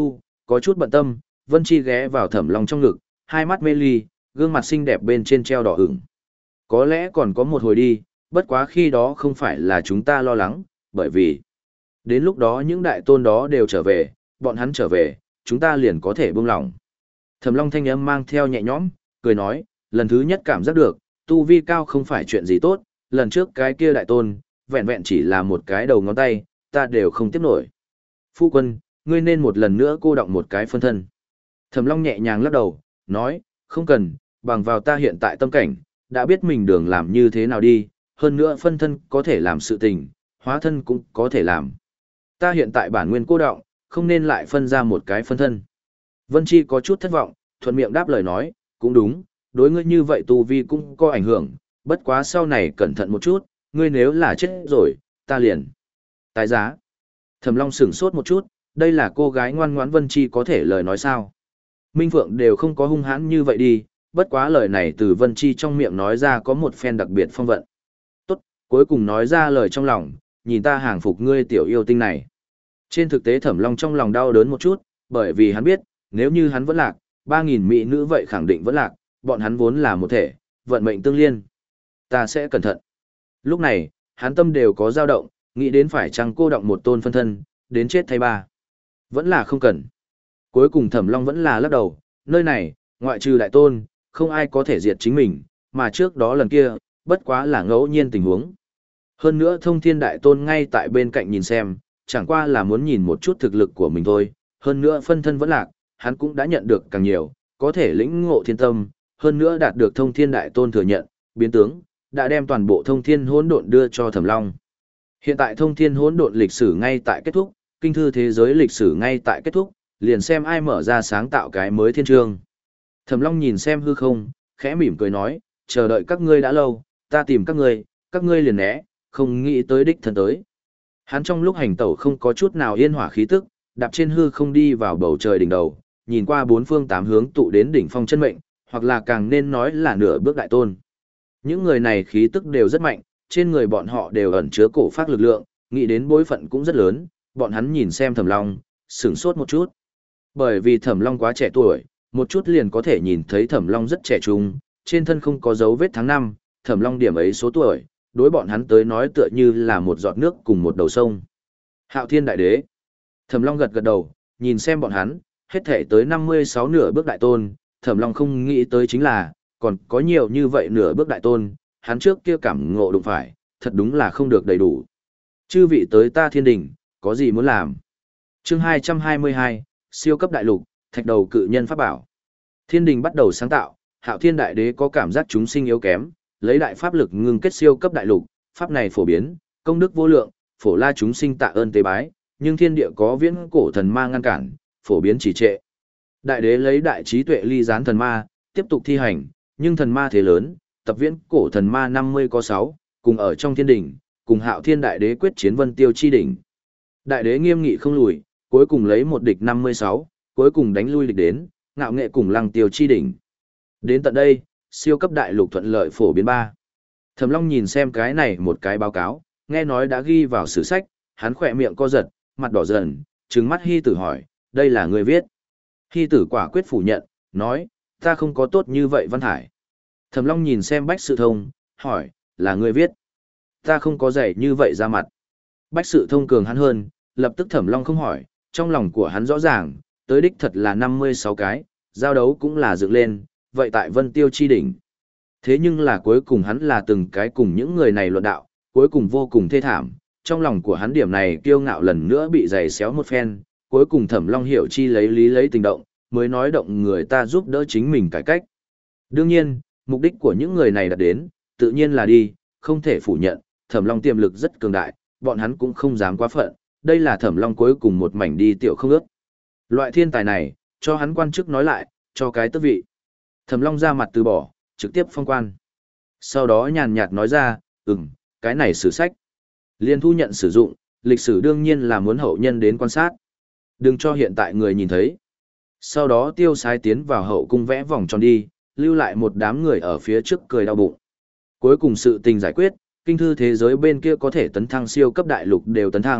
Có chút bận tâm, Vân Chi ghé vào Thẩm Long trong ngực, hai mắt mê ly, gương mặt xinh đẹp bên trên treo đỏ ửng. Có lẽ còn có một hồi đi, bất quá khi đó không phải là chúng ta lo lắng, bởi vì đến lúc đó những đại tôn đó đều trở về, bọn hắn trở về, chúng ta liền có thể buông lỏng. Thẩm Long thanh âm mang theo nhẹ nhõm, cười nói, lần thứ nhất cảm giác được, tu vi cao không phải chuyện gì tốt, lần trước cái kia đại tôn, vẹn vẹn chỉ là một cái đầu ngón tay, ta đều không tiếp nổi. Phu quân, ngươi nên một lần nữa cô đọng một cái phân thân. Thẩm Long nhẹ nhàng lắc đầu, nói, không cần, bằng vào ta hiện tại tâm cảnh, đã biết mình đường làm như thế nào đi, hơn nữa phân thân có thể làm sự tình, hóa thân cũng có thể làm. Ta hiện tại bản nguyên cô đọng, không nên lại phân ra một cái phân thân. Vân Chi có chút thất vọng, thuận miệng đáp lời nói, cũng đúng, đối ngươi như vậy tu vi cũng có ảnh hưởng, bất quá sau này cẩn thận một chút, ngươi nếu là chết rồi, ta liền tái giá. Thẩm Long sửng sốt một chút, đây là cô gái ngoan ngoãn Vân Chi có thể lời nói sao? Minh Phượng đều không có hung hãn như vậy đi, bất quá lời này từ Vân Chi trong miệng nói ra có một phen đặc biệt phong vận. Tốt, cuối cùng nói ra lời trong lòng, nhìn ta hàng phục ngươi tiểu yêu tinh này. Trên thực tế Thẩm Long trong lòng đau đớn một chút, bởi vì hắn biết, nếu như hắn vẫn lạc, ba nghìn mỹ nữ vậy khẳng định vẫn lạc, bọn hắn vốn là một thể, vận mệnh tương liên. Ta sẽ cẩn thận. Lúc này, hắn tâm đều có dao động, nghĩ đến phải chăng cô đọng một tôn phân thân, đến chết thay ba. Vẫn là không cần. Cuối cùng Thẩm Long vẫn là lắc đầu, nơi này, ngoại trừ đại tôn, không ai có thể diệt chính mình, mà trước đó lần kia, bất quá là ngẫu nhiên tình huống. Hơn nữa thông thiên đại tôn ngay tại bên cạnh nhìn xem, chẳng qua là muốn nhìn một chút thực lực của mình thôi, hơn nữa phân thân vẫn lạc, hắn cũng đã nhận được càng nhiều, có thể lĩnh ngộ thiên tâm, hơn nữa đạt được thông thiên đại tôn thừa nhận, biến tướng, đã đem toàn bộ thông thiên hỗn độn đưa cho Thẩm Long. Hiện tại thông thiên hỗn độn lịch sử ngay tại kết thúc, kinh thư thế giới lịch sử ngay tại kết thúc, liền xem ai mở ra sáng tạo cái mới thiên chương. Thẩm Long nhìn xem hư không, khẽ mỉm cười nói, chờ đợi các ngươi đã lâu, ta tìm các ngươi, các ngươi liền né, không nghĩ tới đích thân tới. Hắn trong lúc hành tẩu không có chút nào yên hỏa khí tức, đạp trên hư không đi vào bầu trời đỉnh đầu, nhìn qua bốn phương tám hướng tụ đến đỉnh phong chân mệnh, hoặc là càng nên nói là nửa bước đại tôn. Những người này khí tức đều rất mạnh, trên người bọn họ đều ẩn chứa cổ phát lực lượng, nghĩ đến bối phận cũng rất lớn, bọn hắn nhìn xem Thẩm Long, sửng sốt một chút. Bởi vì Thẩm Long quá trẻ tuổi, một chút liền có thể nhìn thấy Thẩm Long rất trẻ trung, trên thân không có dấu vết tháng năm, Thẩm Long điểm ấy số tuổi, đối bọn hắn tới nói tựa như là một giọt nước cùng một đầu sông. Hạo Thiên Đại Đế. Thẩm Long gật gật đầu, nhìn xem bọn hắn, hết thể tới năm mươi sáu nửa bước đại tôn, Thẩm Long không nghĩ tới chính là, còn có nhiều như vậy nửa bước đại tôn, hắn trước kia cảm ngộ đụng phải, thật đúng là không được đầy đủ. Chư vị tới ta thiên đình, có gì muốn làm? Chương hai trăm hai mươi hai, siêu cấp đại lục, thạch đầu cự nhân pháp bảo. Thiên đình bắt đầu sáng tạo, Hạo Thiên Đại Đế có cảm giác chúng sinh yếu kém, lấy đại pháp lực ngưng kết siêu cấp đại lục, pháp này phổ biến, công đức vô lượng, phổ la chúng sinh tạ ơn tế bái, nhưng thiên địa có viễn cổ thần ma ngăn cản, phổ biến chỉ trệ. Đại đế lấy đại trí tuệ ly gián thần ma, tiếp tục thi hành, nhưng thần ma thế lớn, tập viễn cổ thần ma năm mươi có sáu, cùng ở trong thiên đỉnh, cùng Hạo Thiên Đại Đế quyết chiến Vân Tiêu chi đỉnh. Đại đế nghiêm nghị không lùi, cuối cùng lấy một địch năm mươi sáu, cuối cùng đánh lui địch đến, ngạo nghệ cùng Lăng Tiêu chi đỉnh. Đến tận đây, siêu cấp đại lục thuận lợi phổ biến ba. Thẩm Long nhìn xem cái này một cái báo cáo, nghe nói đã ghi vào sử sách, hắn khỏe miệng co giật, mặt đỏ dần, trừng mắt Hy Tử hỏi, đây là người viết. Hy Tử quả quyết phủ nhận, nói, ta không có tốt như vậy văn hải. Thẩm Long nhìn xem Bách Sự Thông, hỏi, là người viết. Ta không có dạy như vậy ra mặt. Bách Sự Thông cường hắn hơn, lập tức Thẩm Long không hỏi, trong lòng của hắn rõ ràng, tới đích thật là năm mươi sáu cái, giao đấu cũng là dựng lên, vậy tại Vân Tiêu chi đỉnh. Thế nhưng là cuối cùng hắn là từng cái cùng những người này luận đạo, cuối cùng vô cùng thê thảm, trong lòng của hắn điểm này kiêu ngạo lần nữa bị giày xéo một phen, cuối cùng Thẩm Long hiểu chi lấy lý lấy tình động, mới nói động người ta giúp đỡ chính mình cải cách. Đương nhiên, mục đích của những người này đạt đến, tự nhiên là đi, không thể phủ nhận, Thẩm Long tiềm lực rất cường đại, bọn hắn cũng không dám quá phận, đây là Thẩm Long cuối cùng một mảnh đi tiểu không ước. Loại thiên tài này, cho hắn quan chức nói lại, cho cái tước vị. Thẩm Long ra mặt từ bỏ, trực tiếp phong quan. Sau đó nhàn nhạt nói ra, ừm, cái này sử sách. Liên thu nhận sử dụng, lịch sử đương nhiên là muốn hậu nhân đến quan sát. Đừng cho hiện tại người nhìn thấy. Sau đó tiêu sái tiến vào hậu cung vẽ vòng tròn đi, lưu lại một đám người ở phía trước cười đau bụng. Cuối cùng sự tình giải quyết, kinh thư thế giới bên kia có thể tấn thăng siêu cấp đại lục đều tấn thăng,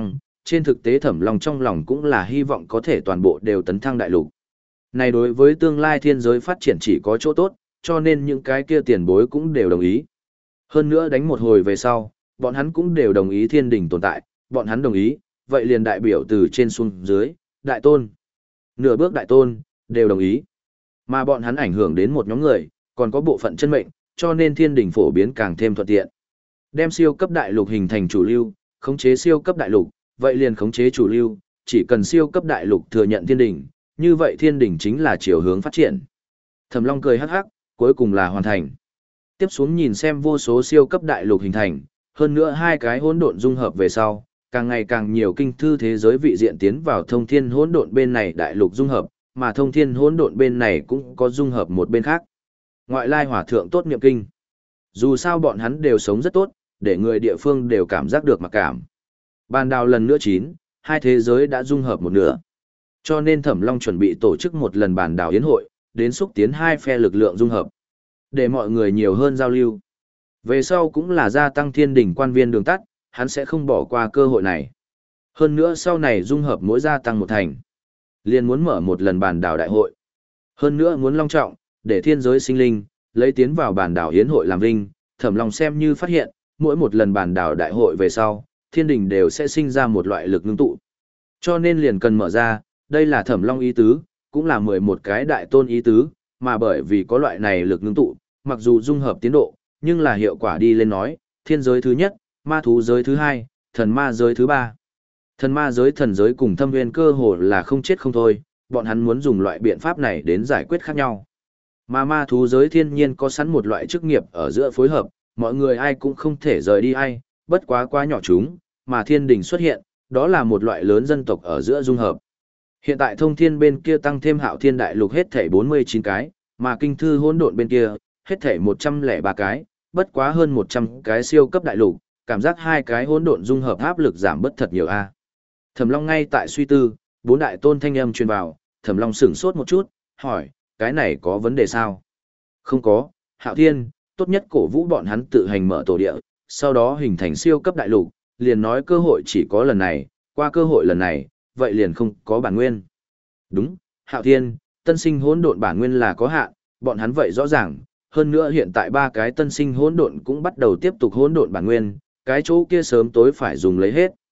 trên thực tế Thẩm Long trong lòng cũng là hy vọng có thể toàn bộ đều tấn thăng đại lục. Này đối với tương lai thiên giới phát triển chỉ có chỗ tốt, cho nên những cái kia tiền bối cũng đều đồng ý. Hơn nữa đánh một hồi về sau, bọn hắn cũng đều đồng ý thiên đình tồn tại, bọn hắn đồng ý, vậy liền đại biểu từ trên xuống dưới, đại tôn, nửa bước đại tôn, đều đồng ý. Mà bọn hắn ảnh hưởng đến một nhóm người, còn có bộ phận chân mệnh, cho nên thiên đình phổ biến càng thêm thuận tiện. Đem siêu cấp đại lục hình thành chủ lưu, khống chế siêu cấp đại lục, vậy liền khống chế chủ lưu, chỉ cần siêu cấp đại lục thừa nhận thiên đình, như vậy thiên đình chính là chiều hướng phát triển. Thẩm Long cười hắc hắc, cuối cùng là hoàn thành. Tiếp xuống nhìn xem vô số siêu cấp đại lục hình thành, hơn nữa hai cái hỗn độn dung hợp về sau, càng ngày càng nhiều kinh thư thế giới vị diện tiến vào thông thiên hỗn độn bên này đại lục dung hợp, mà thông thiên hỗn độn bên này cũng có dung hợp một bên khác. Ngoại lai hỏa thượng tốt niệm kinh. Dù sao bọn hắn đều sống rất tốt, để người địa phương đều cảm giác được mặc cảm. Bàn đào lần nữa chín, hai thế giới đã dung hợp một nửa. Cho nên Thẩm Long chuẩn bị tổ chức một lần bàn đào yến hội, đến xúc tiến hai phe lực lượng dung hợp, để mọi người nhiều hơn giao lưu. Về sau cũng là gia tăng thiên đỉnh quan viên đường tắt, hắn sẽ không bỏ qua cơ hội này. Hơn nữa sau này dung hợp mỗi gia tăng một thành, liền muốn mở một lần bàn đảo đại hội. Hơn nữa muốn long trọng, để thiên giới sinh linh, lấy tiến vào bàn đảo hiến hội làm vinh, Thẩm Long xem như phát hiện, mỗi một lần bàn đảo đại hội về sau, thiên đình đều sẽ sinh ra một loại lực ngưng tụ. Cho nên liền cần mở ra, đây là Thẩm Long ý tứ, cũng là mười một cái đại tôn ý tứ, mà bởi vì có loại này lực ngưng tụ, mặc dù dung hợp tiến độ, nhưng là hiệu quả đi lên nói, thiên giới thứ nhất, ma thú giới thứ hai, thần ma giới thứ ba. Thần ma giới thần giới cùng thâm nguyên cơ hồ là không chết không thôi, bọn hắn muốn dùng loại biện pháp này đến giải quyết khác nhau. Mà ma thú giới thiên nhiên có sẵn một loại chức nghiệp ở giữa phối hợp, mọi người ai cũng không thể rời đi ai, bất quá quá nhỏ chúng, mà thiên đình xuất hiện, đó là một loại lớn dân tộc ở giữa dung hợp. Hiện tại thông thiên bên kia tăng thêm hạo thiên đại lục hết thảy bốn mươi chín cái, mà kinh thư hỗn độn bên kia, hết thảy một trăm lẻ ba cái, bất quá hơn một trăm cái siêu cấp đại lục, cảm giác hai cái hỗn độn dung hợp áp lực giảm bất thật nhiều a. Thẩm Long ngay tại suy tư, bốn đại tôn thanh âm truyền vào, Thẩm Long sửng sốt một chút, hỏi, cái này có vấn đề sao? Không có, Hạo Thiên, tốt nhất cổ vũ bọn hắn tự hành mở tổ địa, sau đó hình thành siêu cấp đại lục, liền nói cơ hội chỉ có lần này, qua cơ hội lần này, vậy liền không có bản nguyên. Đúng, Hạo Thiên, tân sinh hỗn độn bản nguyên là có hạn, bọn hắn vậy rõ ràng, hơn nữa hiện tại ba cái tân sinh hỗn độn cũng bắt đầu tiếp tục hỗn độn bản nguyên, cái chỗ kia sớm tối phải dùng lấy hết.